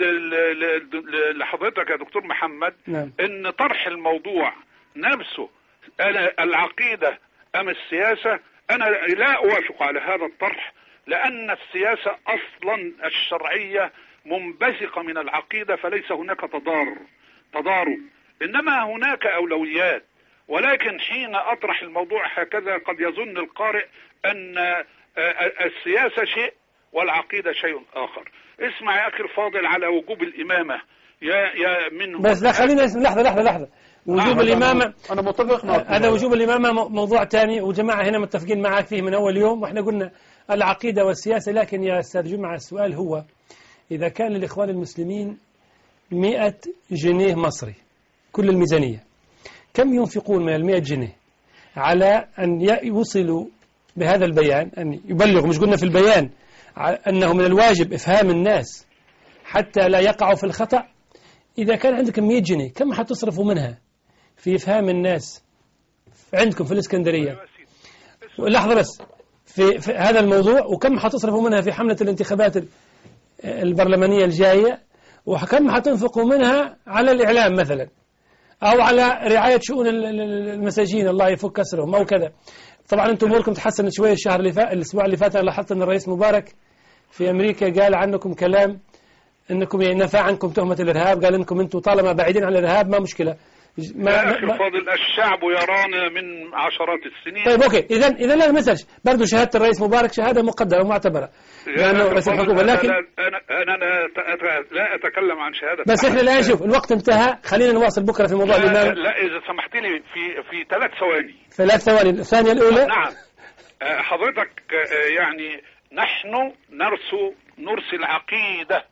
Speaker 2: لحضرتك يا دكتور محمد إن طرح الموضوع نفسه العقيدة أم السياسة، أنا لا أوافق على هذا الطرح، لأن السياسة أصلا الشرعية منبثقة من العقيدة، فليس هناك تضارب، إنما هناك أولويات. ولكن حين أطرح الموضوع هكذا قد يظن القارئ أن السياسة شيء والعقيدة شيء آخر. اسمع يا أخي الفاضل على وجوب الإمامة يا منه.
Speaker 1: بس لا، خلينا لحظة. وجوب الإمامة
Speaker 3: أنا متفق معك.
Speaker 1: هذا وجوب الإمامة موضوع ثاني، وجماعة هنا متفقين معك فيه من أول يوم، وإحنا قلنا العقيدة والسياسة. لكن يا أستاذ جمعة السؤال هو إذا كان للإخوان المسلمين 100 جنيه مصري كل الميزانية، كم ينفقون من 100 جنيه على أن يوصلوا بهذا البيان، أن يبلغوا، مش قلنا في البيان أنه من الواجب إفهام الناس حتى لا يقعوا في الخطأ؟ إذا كان عندكم 100 جنيه كم حتصرفوا منها في إفهام الناس عندكم في الإسكندرية؟ لحظة بس في هذا الموضوع، وكم حتصرفوا منها في حملة الانتخابات البرلمانية الجاية، وكم حتنفقوا منها على الإعلام مثلا، أو على رعاية شؤون المساجين الله يفك كسرهم أو كذا. طبعا أنتم أموركم تحسنت شوية الأسبوع اللي فات. أنا لاحظت أن الرئيس مبارك في أمريكا قال عنكم كلام أنكم نفى عنكم تهمة الإرهاب، قال أنكم أنتم طالما بعيدين عن الإرهاب ما مشكلة.
Speaker 2: يا أخي الفاضل، الشعب يرانا من عشرات السنين.
Speaker 1: طيب أوكي، إذا لا مثلش برضو شهادة الرئيس مبارك شهادة مقدرة ومعتبرة لأنه رئيس الحكومة. لكن
Speaker 2: أنا لا أتكلم عن شهادة،
Speaker 1: بس إحنا الآن شوف الوقت انتهى، خلينا نواصل بكرة في موضوع الإمام.
Speaker 2: لا إذا سمحت لي في 3 ثواني.
Speaker 1: 3 ثواني. الثانية الأولى.
Speaker 2: نعم. حضرتك يعني نحن نرسي العقيدة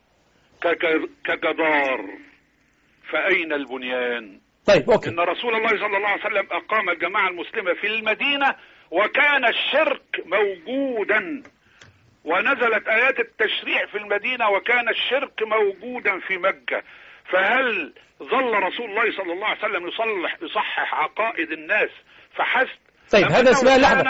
Speaker 2: كجدار، فأين البنيان؟
Speaker 1: طيب أوكي.
Speaker 2: إن رسول الله صلى الله عليه وسلم أقام الجماعة المسلمة في المدينة وكان الشرك موجودا، ونزلت آيات التشريع في المدينة وكان الشرك موجودا في مكة. فهل ظل رسول الله صلى الله عليه وسلم يصحح عقائد الناس فحسب؟
Speaker 1: طيب هذا سؤال. لحظة،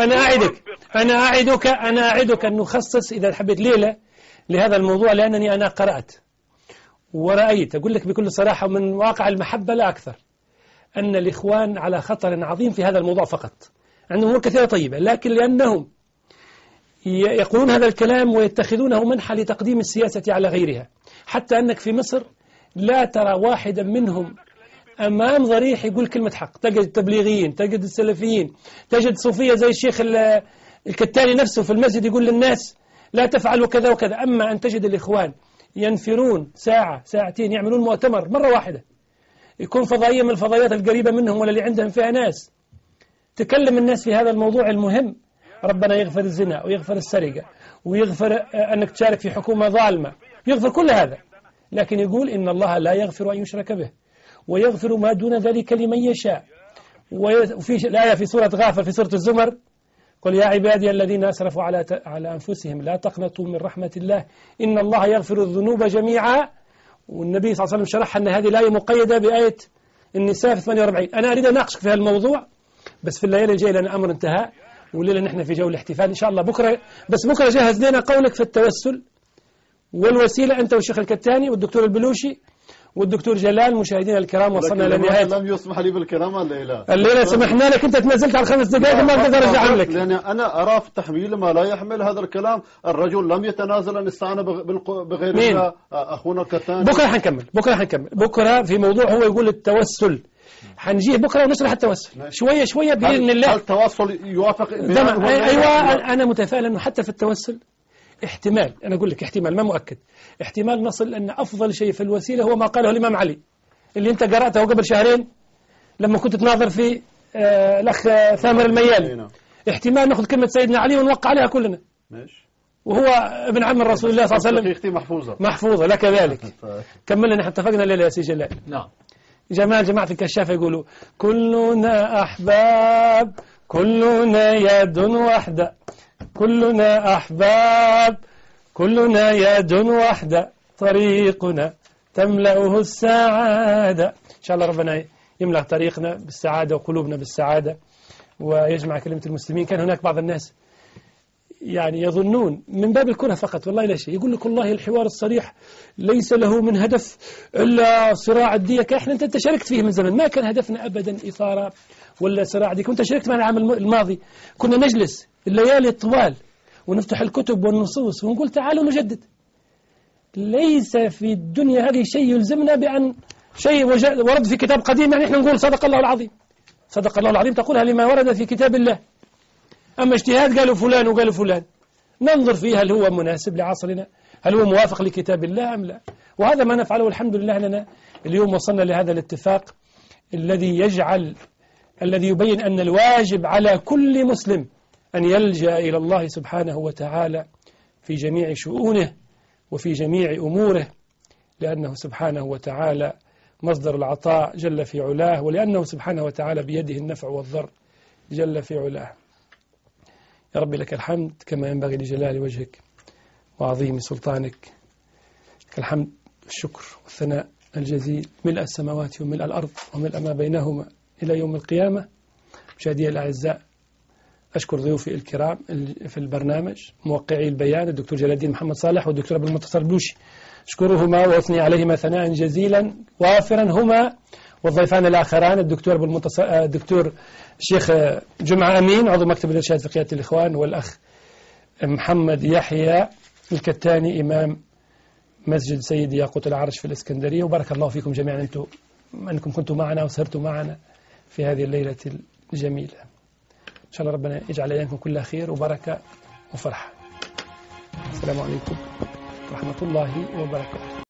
Speaker 1: أنا أعدك أن نخصص إذا حبيت ليلة لهذا الموضوع، لأنني أنا قرأت ورأيت، أقول لك بكل صراحة من واقع المحبة لا أكثر، أن الإخوان على خطر عظيم في هذا الموضوع فقط. عندهم أمور كثيرة طيبة، لكن لأنهم يقولون هذا الكلام ويتخذونه منحى لتقديم السياسة على غيرها، حتى أنك في مصر لا ترى واحدا منهم أمام ضريح يقول كلمة حق. تجد التبليغيين، تجد السلفيين، تجد صوفية زي الشيخ الكتاني نفسه في المسجد يقول للناس لا تفعلوا كذا وكذا. أما أن تجد الإخوان ينفرون ساعة ساعتين يعملون مؤتمر مرة واحدة، يكون فضائية من الفضائيات القريبة منهم ولا اللي عندهم فيها ناس تكلم الناس في هذا الموضوع المهم. ربنا يغفر الزنا ويغفر السرقة ويغفر أنك تشارك في حكومة ظالمة، يغفر كل هذا، لكن يقول إن الله لا يغفر أن يشرك به ويغفر ما دون ذلك لمن يشاء. وفي الآية في سورة غافر في سورة الزمر قل يا عبادي الذين أسرفوا على أنفسهم لا تقنطوا من رحمة الله إن الله يغفر الذنوب جميعا. والنبي صلى الله عليه وسلم شرح أن هذه الآية مقيدة بآية النساء في 48. أنا أريد أناقشك في هذا الموضوع، بس في الليلة الجاية لأن أمر انتهى، والليلة نحن في جو الاحتفال إن شاء الله. بكرة جهز لنا قولك في التوسل والوسيلة أنت والشيخ الكتاني والدكتور البلوشي والدكتور جلال. مشاهدينا الكرام وصلنا لنهاية.
Speaker 3: لم يسمح لي بالكلام
Speaker 1: الليلة سمحنا لك، أنت تنزلت على 5 دقائق ما أقدر أرجع لك،
Speaker 3: لأن أنا أرى في تحميل ما لا يحمل هذا الكلام. الرجل لم يتنازل أن استعان بغير أخونا الكتاني.
Speaker 1: بكرة حنكمل بكرة في موضوع هو يقول التوسل، حنجيه بكرة ونشرح التوسل شوية بإذن الله.
Speaker 3: هل التوسل يوافق؟
Speaker 1: أيوة أنا متفائل أنه حتى في التوسل احتمال، أنا أقول لك احتمال ما مؤكد، احتمال نصل أن أفضل شيء في الوسيلة هو ما قاله الإمام علي اللي أنت قرأته قبل شهرين لما كنت تناظر في الأخ ثامر الميالي. احتمال نأخذ كلمة سيدنا علي ونوقع عليها كلنا، وهو ابن عم الرسول الله صلى الله عليه
Speaker 3: وسلم.
Speaker 1: محفوظة لك ذلك. كمل لنا، اتفقنا الليلة يا سي جلال.
Speaker 5: نعم.
Speaker 1: جماعة الكشافة يقولوا كلنا أحباب كلنا يد واحدة، كلنا أحباب، كلنا يد واحدة، طريقنا تملأه السعادة. إن شاء الله ربنا يملأ طريقنا بالسعادة وقلوبنا بالسعادة ويجمع كلمة المسلمين. كان هناك بعض الناس يعني يظنون من باب الكره فقط، والله لا شيء، يقول لك والله الحوار الصريح ليس له من هدف إلا صراع الدية. احنا انت شاركت فيه من زمن، ما كان هدفنا أبدا إثارة ولا صراع دية. كنت شاركت معنا العام الماضي، كنا نجلس الليالي الطوال ونفتح الكتب والنصوص ونقول تعالوا نجدد. ليس في الدنيا هذه شيء يلزمنا بأن شيء ورد في كتاب قديم يعني احنا نقول صدق الله العظيم. صدق الله العظيم تقولها لما ورد في كتاب الله. أما اجتهاد قالوا فلان وقالوا فلان، ننظر فيه هل هو مناسب لعصرنا، هل هو موافق لكتاب الله أم لا. وهذا ما نفعله، والحمد لله أننا اليوم وصلنا لهذا الاتفاق الذي يبين أن الواجب على كل مسلم أن يلجأ إلى الله سبحانه وتعالى في جميع شؤونه وفي جميع أموره، لأنه سبحانه وتعالى مصدر العطاء جل في علاه، ولأنه سبحانه وتعالى بيده النفع والضر جل في علاه. يا رب لك الحمد كما ينبغي لجلال وجهك وعظيم سلطانك. لك الحمد والشكر والثناء الجزيل ملء السماوات وملء الأرض وملء ما بينهما إلى يوم القيامة. مشاهدي الأعزاء، أشكر ضيوفي الكرام في البرنامج، موقعي البيان الدكتور جلال الدين محمد صالح والدكتور أبو المنتصر البلوشي، أشكرهما وأثني عليهما ثناء جزيلا وافرا، هما والضيفان الآخران الدكتور أبو المنتصر الدكتور الشيخ جمعة أمين عضو مكتب الإرشاد في قيادة الإخوان، والأخ محمد يحيى الكتاني إمام مسجد سيدي ياقوت العرش في الإسكندرية. وبارك الله فيكم جميعا أنكم كنتم معنا وسهرتم معنا في هذه الليلة الجميلة. إن شاء الله ربنا يجعل أيامكم كلها خير وبركة وفرحة. السلام عليكم ورحمة الله وبركاته.